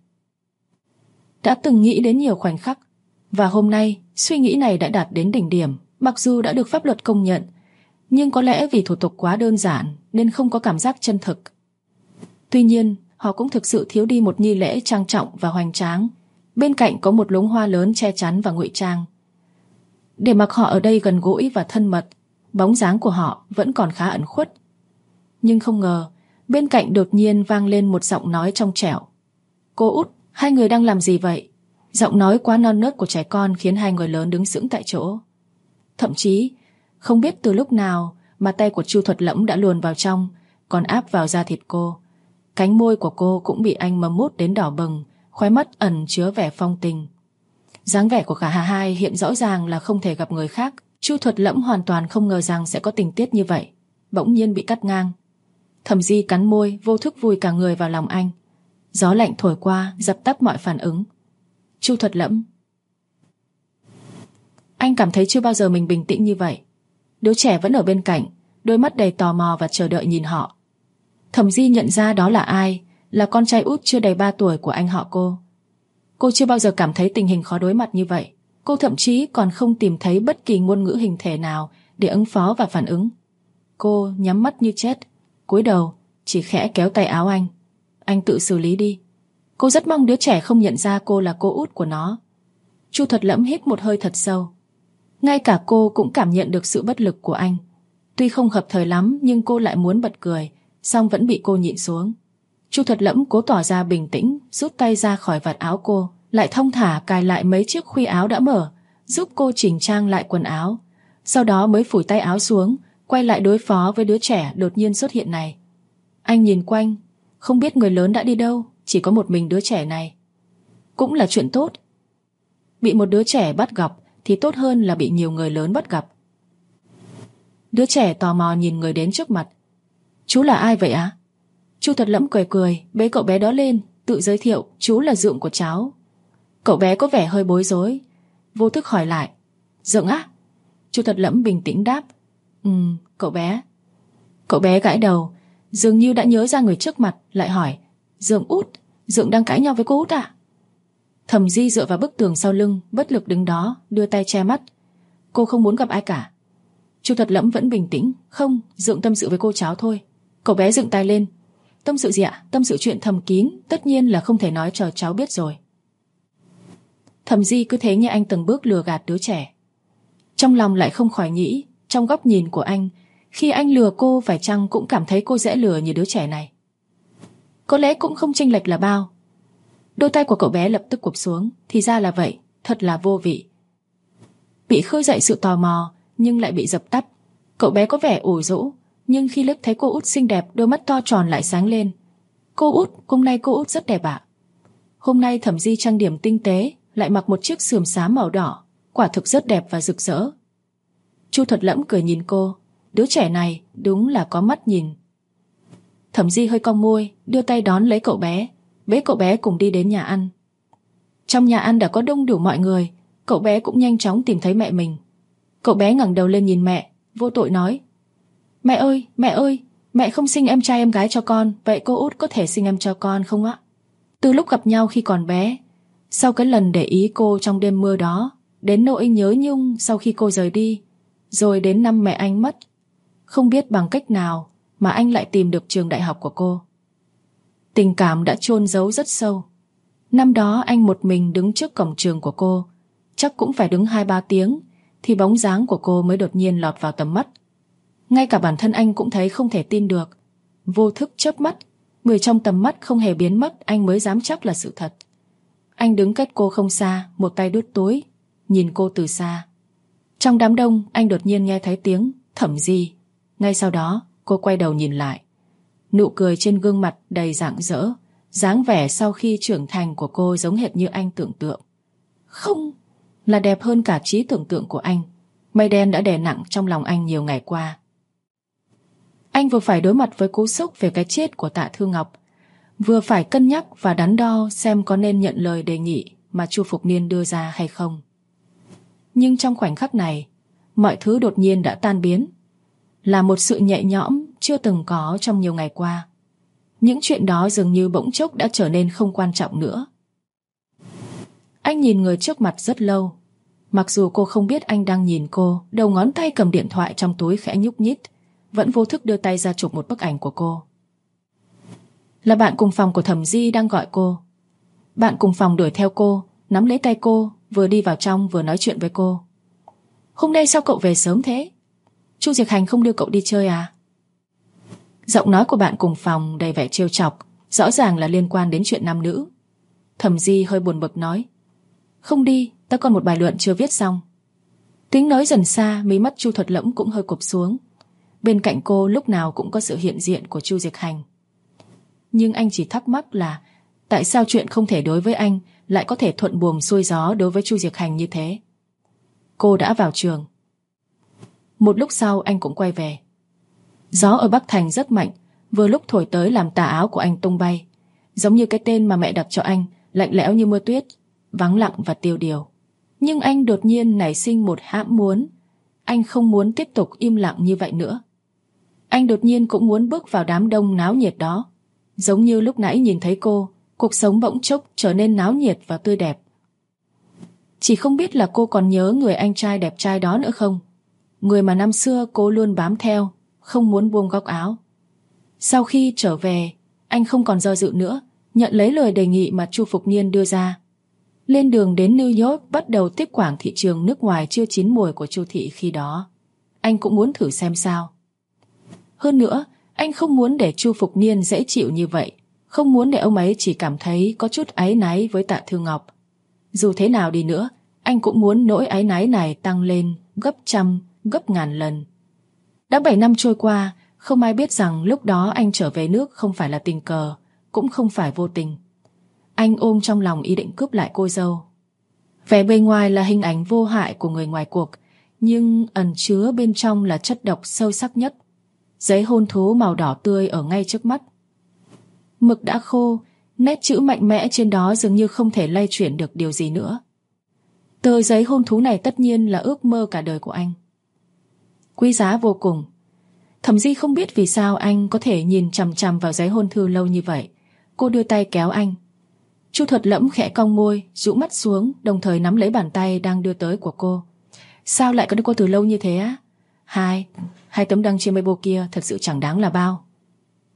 Đã từng nghĩ đến nhiều khoảnh khắc, và hôm nay suy nghĩ này đã đạt đến đỉnh điểm. Mặc dù đã được pháp luật công nhận, nhưng có lẽ vì thủ tục quá đơn giản nên không có cảm giác chân thực. Tuy nhiên, họ cũng thực sự thiếu đi một nghi lễ trang trọng và hoành tráng. Bên cạnh có một luống hoa lớn che chắn và ngụy trang. Để mặc họ ở đây gần gũi và thân mật, bóng dáng của họ vẫn còn khá ẩn khuất. Nhưng không ngờ, bên cạnh đột nhiên vang lên một giọng nói trong trẻo. Cô út, hai người đang làm gì vậy? Giọng nói quá non nớt của trẻ con khiến hai người lớn đứng sững tại chỗ. Thậm chí, không biết từ lúc nào mà tay của Chu Thuật Lẫm đã luồn vào trong, còn áp vào da thịt cô. Cánh môi của cô cũng bị anh mâm mút đến đỏ bừng, khóe mắt ẩn chứa vẻ phong tình. Dáng vẻ của cả hai hiện rõ ràng là không thể gặp người khác. Chu Thuật Lẫm hoàn toàn không ngờ rằng sẽ có tình tiết như vậy, bỗng nhiên bị cắt ngang. Thẩm Di cắn môi, vô thức vùi cả người vào lòng anh. Gió lạnh thổi qua, dập tắt mọi phản ứng. Chu Thuật Lẫm. Anh cảm thấy chưa bao giờ mình bình tĩnh như vậy. Đứa trẻ vẫn ở bên cạnh, đôi mắt đầy tò mò và chờ đợi nhìn họ. Thẩm Di nhận ra đó là ai, là con trai út chưa đầy 3 tuổi của anh họ cô. Cô chưa bao giờ cảm thấy tình hình khó đối mặt như vậy. Cô thậm chí còn không tìm thấy bất kỳ ngôn ngữ hình thể nào để ứng phó và phản ứng. Cô nhắm mắt như chết, cúi đầu, chỉ khẽ kéo tay áo anh. Anh tự xử lý đi. Cô rất mong đứa trẻ không nhận ra cô là cô út của nó. Chu Thuật Lẫm hít một hơi thật sâu. Ngay cả cô cũng cảm nhận được sự bất lực của anh. Tuy không hợp thời lắm, nhưng cô lại muốn bật cười, song vẫn bị cô nhịn xuống. Chu Thuật Lẫm cố tỏ ra bình tĩnh, rút tay ra khỏi vạt áo cô, lại thong thả cài lại mấy chiếc khuy áo đã mở, giúp cô chỉnh trang lại quần áo. Sau đó mới phủi tay áo xuống, quay lại đối phó với đứa trẻ đột nhiên xuất hiện này. Anh nhìn quanh, không biết người lớn đã đi đâu, chỉ có một mình đứa trẻ này. Cũng là chuyện tốt. Bị một đứa trẻ bắt gặp thì tốt hơn là bị nhiều người lớn bắt gặp. Đứa trẻ tò mò nhìn người đến trước mặt. Chú là ai vậy ạ? Chu Thuật Lẫm cười cười, bế cậu bé đó lên, tự giới thiệu chú là dượng của cháu. Cậu bé có vẻ hơi bối rối, vô thức hỏi lại. Dượng á? Chu Thuật Lẫm bình tĩnh đáp. Cậu bé. Cậu bé gãi đầu, dường như đã nhớ ra người trước mặt, lại hỏi. Dượng út, dượng đang cãi nhau với cô út à? Thẩm Di dựa vào bức tường sau lưng, bất lực đứng đó, đưa tay che mắt. Cô không muốn gặp ai cả. Chu Thuật Lẫm vẫn bình tĩnh. Không, dượng tâm sự với cô cháu thôi. Cậu bé dựng tay lên. Tâm sự gì ạ? Tâm sự chuyện thầm kín, tất nhiên là không thể nói cho cháu biết rồi. Thẩm Di cứ thế như anh từng bước lừa gạt đứa trẻ. Trong lòng lại không khỏi nghĩ, trong góc nhìn của anh, khi anh lừa cô phải chăng cũng cảm thấy cô dễ lừa như đứa trẻ này. Có lẽ cũng không chênh lệch là bao. Đôi tay của cậu bé lập tức cụp xuống. Thì ra là vậy, thật là vô vị. Bị khơi dậy sự tò mò nhưng lại bị dập tắt. Cậu bé có vẻ ủ rũ, nhưng khi liếc thấy cô út xinh đẹp, đôi mắt to tròn lại sáng lên. Cô út, hôm nay cô út rất đẹp ạ. Hôm nay Thẩm Di trang điểm tinh tế, lại mặc một chiếc sườn xám màu đỏ, quả thực rất đẹp và rực rỡ. Chu Thuật Lẫm cười nhìn cô, đứa trẻ này đúng là có mắt nhìn. Thẩm Di hơi cong môi, đưa tay đón lấy cậu bé, bế cậu bé cùng đi đến nhà ăn. Trong nhà ăn đã có đông đủ mọi người, cậu bé cũng nhanh chóng tìm thấy mẹ mình. Cậu bé ngẩng đầu lên nhìn mẹ, vô tội nói: Mẹ ơi, mẹ không sinh em trai em gái cho con, vậy cô út có thể sinh em cho con không ạ? Từ lúc gặp nhau khi còn bé, sau cái lần để ý cô trong đêm mưa đó, đến nỗi nhớ nhung sau khi cô rời đi, rồi đến năm mẹ anh mất, không biết bằng cách nào mà anh lại tìm được trường đại học của cô. Tình cảm đã chôn giấu rất sâu. Năm đó anh một mình đứng trước cổng trường của cô, chắc cũng phải đứng 2-3 tiếng, thì bóng dáng của cô mới đột nhiên lọt vào tầm mắt. Ngay cả bản thân anh cũng thấy không thể tin được. Vô thức chớp mắt, người trong tầm mắt không hề biến mất, anh mới dám chắc là sự thật. Anh đứng cách cô không xa, một tay đút túi, nhìn cô từ xa. Trong đám đông, anh đột nhiên nghe thấy tiếng Thẩm Di. Ngay sau đó, cô quay đầu nhìn lại. Nụ cười trên gương mặt đầy rạng rỡ, dáng vẻ sau khi trưởng thành của cô giống hệt như anh tưởng tượng. Không, là đẹp hơn cả trí tưởng tượng của anh. Mây đen đã đè nặng trong lòng anh nhiều ngày qua. Anh vừa phải đối mặt với cú sốc về cái chết của Tạ Thư Ngọc, vừa phải cân nhắc và đắn đo xem có nên nhận lời đề nghị mà Chu Phục Niên đưa ra hay không. Nhưng trong khoảnh khắc này, mọi thứ đột nhiên đã tan biến, là một sự nhẹ nhõm chưa từng có trong nhiều ngày qua. Những chuyện đó dường như bỗng chốc đã trở nên không quan trọng nữa. Anh nhìn người trước mặt rất lâu. Mặc dù cô không biết anh đang nhìn cô, đầu ngón tay cầm điện thoại trong túi khẽ nhúc nhích, vẫn vô thức đưa tay ra chụp một bức ảnh của cô. Là bạn cùng phòng của Thẩm Di đang gọi cô. Bạn cùng phòng đuổi theo cô, nắm lấy tay cô, vừa đi vào trong vừa nói chuyện với cô. Hôm nay sao cậu về sớm thế? Chu Diệc Hành không đưa cậu đi chơi à? Giọng nói của bạn cùng phòng đầy vẻ trêu chọc, rõ ràng là liên quan đến chuyện nam nữ. Thẩm Di hơi buồn bực nói: Không đi, ta còn một bài luận chưa viết xong. Tiếng nói dần xa, mí mắt Chu Thuật Lẫm cũng hơi cụp xuống. Bên cạnh cô lúc nào cũng có sự hiện diện của Chu Diệc Hành. Nhưng anh chỉ thắc mắc là tại sao chuyện không thể đối với anh lại có thể thuận buồm xuôi gió đối với Chu Diệc Hành như thế. Cô đã vào trường. Một lúc sau anh cũng quay về. Gió ở Bắc Thành rất mạnh, vừa lúc thổi tới làm tà áo của anh tung bay, giống như cái tên mà mẹ đặt cho anh, lạnh lẽo như mưa tuyết, vắng lặng và tiêu điều. Nhưng anh đột nhiên nảy sinh một hãm muốn. Anh không muốn tiếp tục im lặng như vậy nữa. Anh đột nhiên cũng muốn bước vào đám đông náo nhiệt đó. Giống như lúc nãy nhìn thấy cô, cuộc sống bỗng chốc trở nên náo nhiệt và tươi đẹp. Chỉ không biết là cô còn nhớ người anh trai đẹp trai đó nữa không? Người mà năm xưa cô luôn bám theo, không muốn buông góc áo. Sau khi trở về, anh không còn do dự nữa, nhận lấy lời đề nghị mà Chu Phục Niên đưa ra. Lên đường đến New York bắt đầu tiếp quản thị trường nước ngoài chưa chín mùi của Chu thị khi đó. Anh cũng muốn thử xem sao. Hơn nữa, anh không muốn để Chu Phục Niên dễ chịu như vậy, không muốn để ông ấy chỉ cảm thấy có chút áy náy với Tạ Thư Ngọc. Dù thế nào đi nữa, anh cũng muốn nỗi áy náy này tăng lên gấp trăm, gấp ngàn lần. Đã 7 năm trôi qua, không ai biết rằng lúc đó anh trở về nước không phải là tình cờ, cũng không phải vô tình. Anh ôm trong lòng ý định cướp lại cô dâu. Vẻ bề ngoài là hình ảnh vô hại của người ngoài cuộc, nhưng ẩn chứa bên trong là chất độc sâu sắc nhất. Giấy hôn thú màu đỏ tươi ở ngay trước mắt. Mực đã khô, nét chữ mạnh mẽ trên đó dường như không thể lay chuyển được điều gì nữa. Tờ giấy hôn thú này tất nhiên là ước mơ cả đời của anh. Quý giá vô cùng. Thẩm Di không biết vì sao anh có thể nhìn chằm chằm vào giấy hôn thư lâu như vậy. Cô đưa tay kéo anh. Chu Thuật Lẫm khẽ cong môi, rũ mắt xuống, đồng thời nắm lấy bàn tay đang đưa tới của cô. Sao lại có cô từ lâu như thế á? Hai tấm đăng trên Weibo kia thật sự chẳng đáng là bao.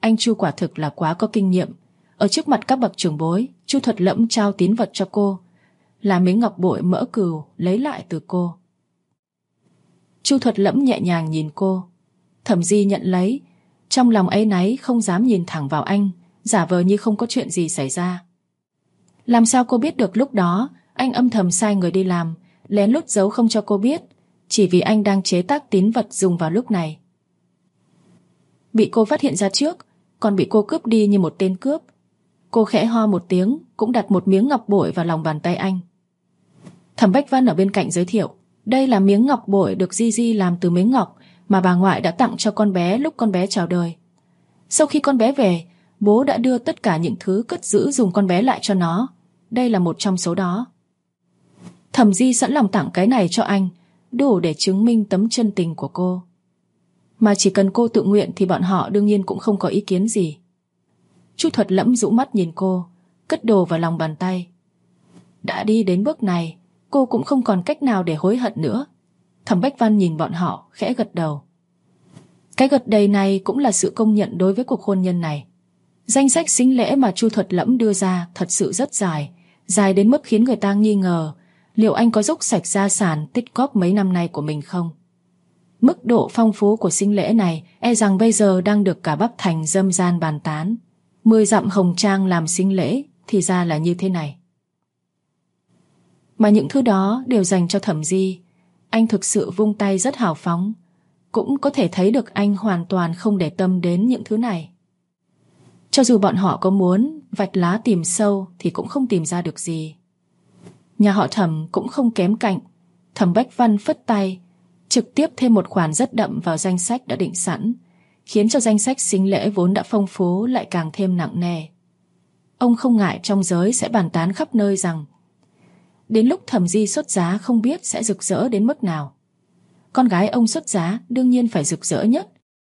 Anh Chu quả thực là quá có kinh nghiệm. Ở trước mặt các bậc trưởng bối, Chu Thuật Lẫm trao tín vật cho cô, là miếng ngọc bội mỡ cừu lấy lại từ cô. Chu Thuật Lẫm nhẹ nhàng nhìn cô. Thẩm Di nhận lấy, trong lòng áy náy không dám nhìn thẳng vào anh, giả vờ như không có chuyện gì xảy ra. Làm sao cô biết được lúc đó anh âm thầm sai người đi làm, lén lút giấu không cho cô biết, chỉ vì anh đang chế tác tín vật dùng vào lúc này. Bị cô phát hiện ra trước, còn bị cô cướp đi như một tên cướp. Cô khẽ ho một tiếng, cũng đặt một miếng ngọc bội vào lòng bàn tay anh. Thẩm Bách Văn ở bên cạnh giới thiệu, đây là miếng ngọc bội được Di làm từ miếng ngọc mà bà ngoại đã tặng cho con bé lúc con bé chào đời. Sau khi con bé về, bố đã đưa tất cả những thứ cất giữ dùng con bé lại cho nó. Đây là một trong số đó. Thẩm Di sẵn lòng tặng cái này cho anh, đủ để chứng minh tấm chân tình của cô. Mà chỉ cần cô tự nguyện thì bọn họ đương nhiên cũng không có ý kiến gì. Chu Thuật Lẫm rũ mắt nhìn cô, cất đồ vào lòng bàn tay. Đã đi đến bước này, cô cũng không còn cách nào để hối hận nữa. Thẩm Bách Văn nhìn bọn họ, khẽ gật đầu. Cái gật đầy này cũng là sự công nhận đối với cuộc hôn nhân này. Danh sách sính lễ mà Chu Thuật Lẫm đưa ra thật sự rất dài, dài đến mức khiến người ta nghi ngờ liệu anh có dốc sạch gia sản tích góp mấy năm nay của mình không. Mức độ phong phú của sính lễ này e rằng bây giờ đang được cả Bắc Thành râm ran bàn tán. 10 dặm hồng trang làm sính lễ thì ra là như thế này. Mà những thứ đó đều dành cho Thẩm Di. Anh thực sự vung tay rất hào phóng. Cũng có thể thấy được anh hoàn toàn không để tâm đến những thứ này. Cho dù bọn họ có muốn vạch lá tìm sâu thì cũng không tìm ra được gì. Nhà họ Thẩm cũng không kém cạnh. Thẩm Bách Văn phất tay, trực tiếp thêm một khoản rất đậm vào danh sách đã định sẵn, khiến cho danh sách sính lễ vốn đã phong phú lại càng thêm nặng nề. Ông không ngại trong giới sẽ bàn tán khắp nơi rằng đến lúc Thẩm Di xuất giá không biết sẽ rực rỡ đến mức nào. Con gái ông xuất giá đương nhiên phải rực rỡ nhất,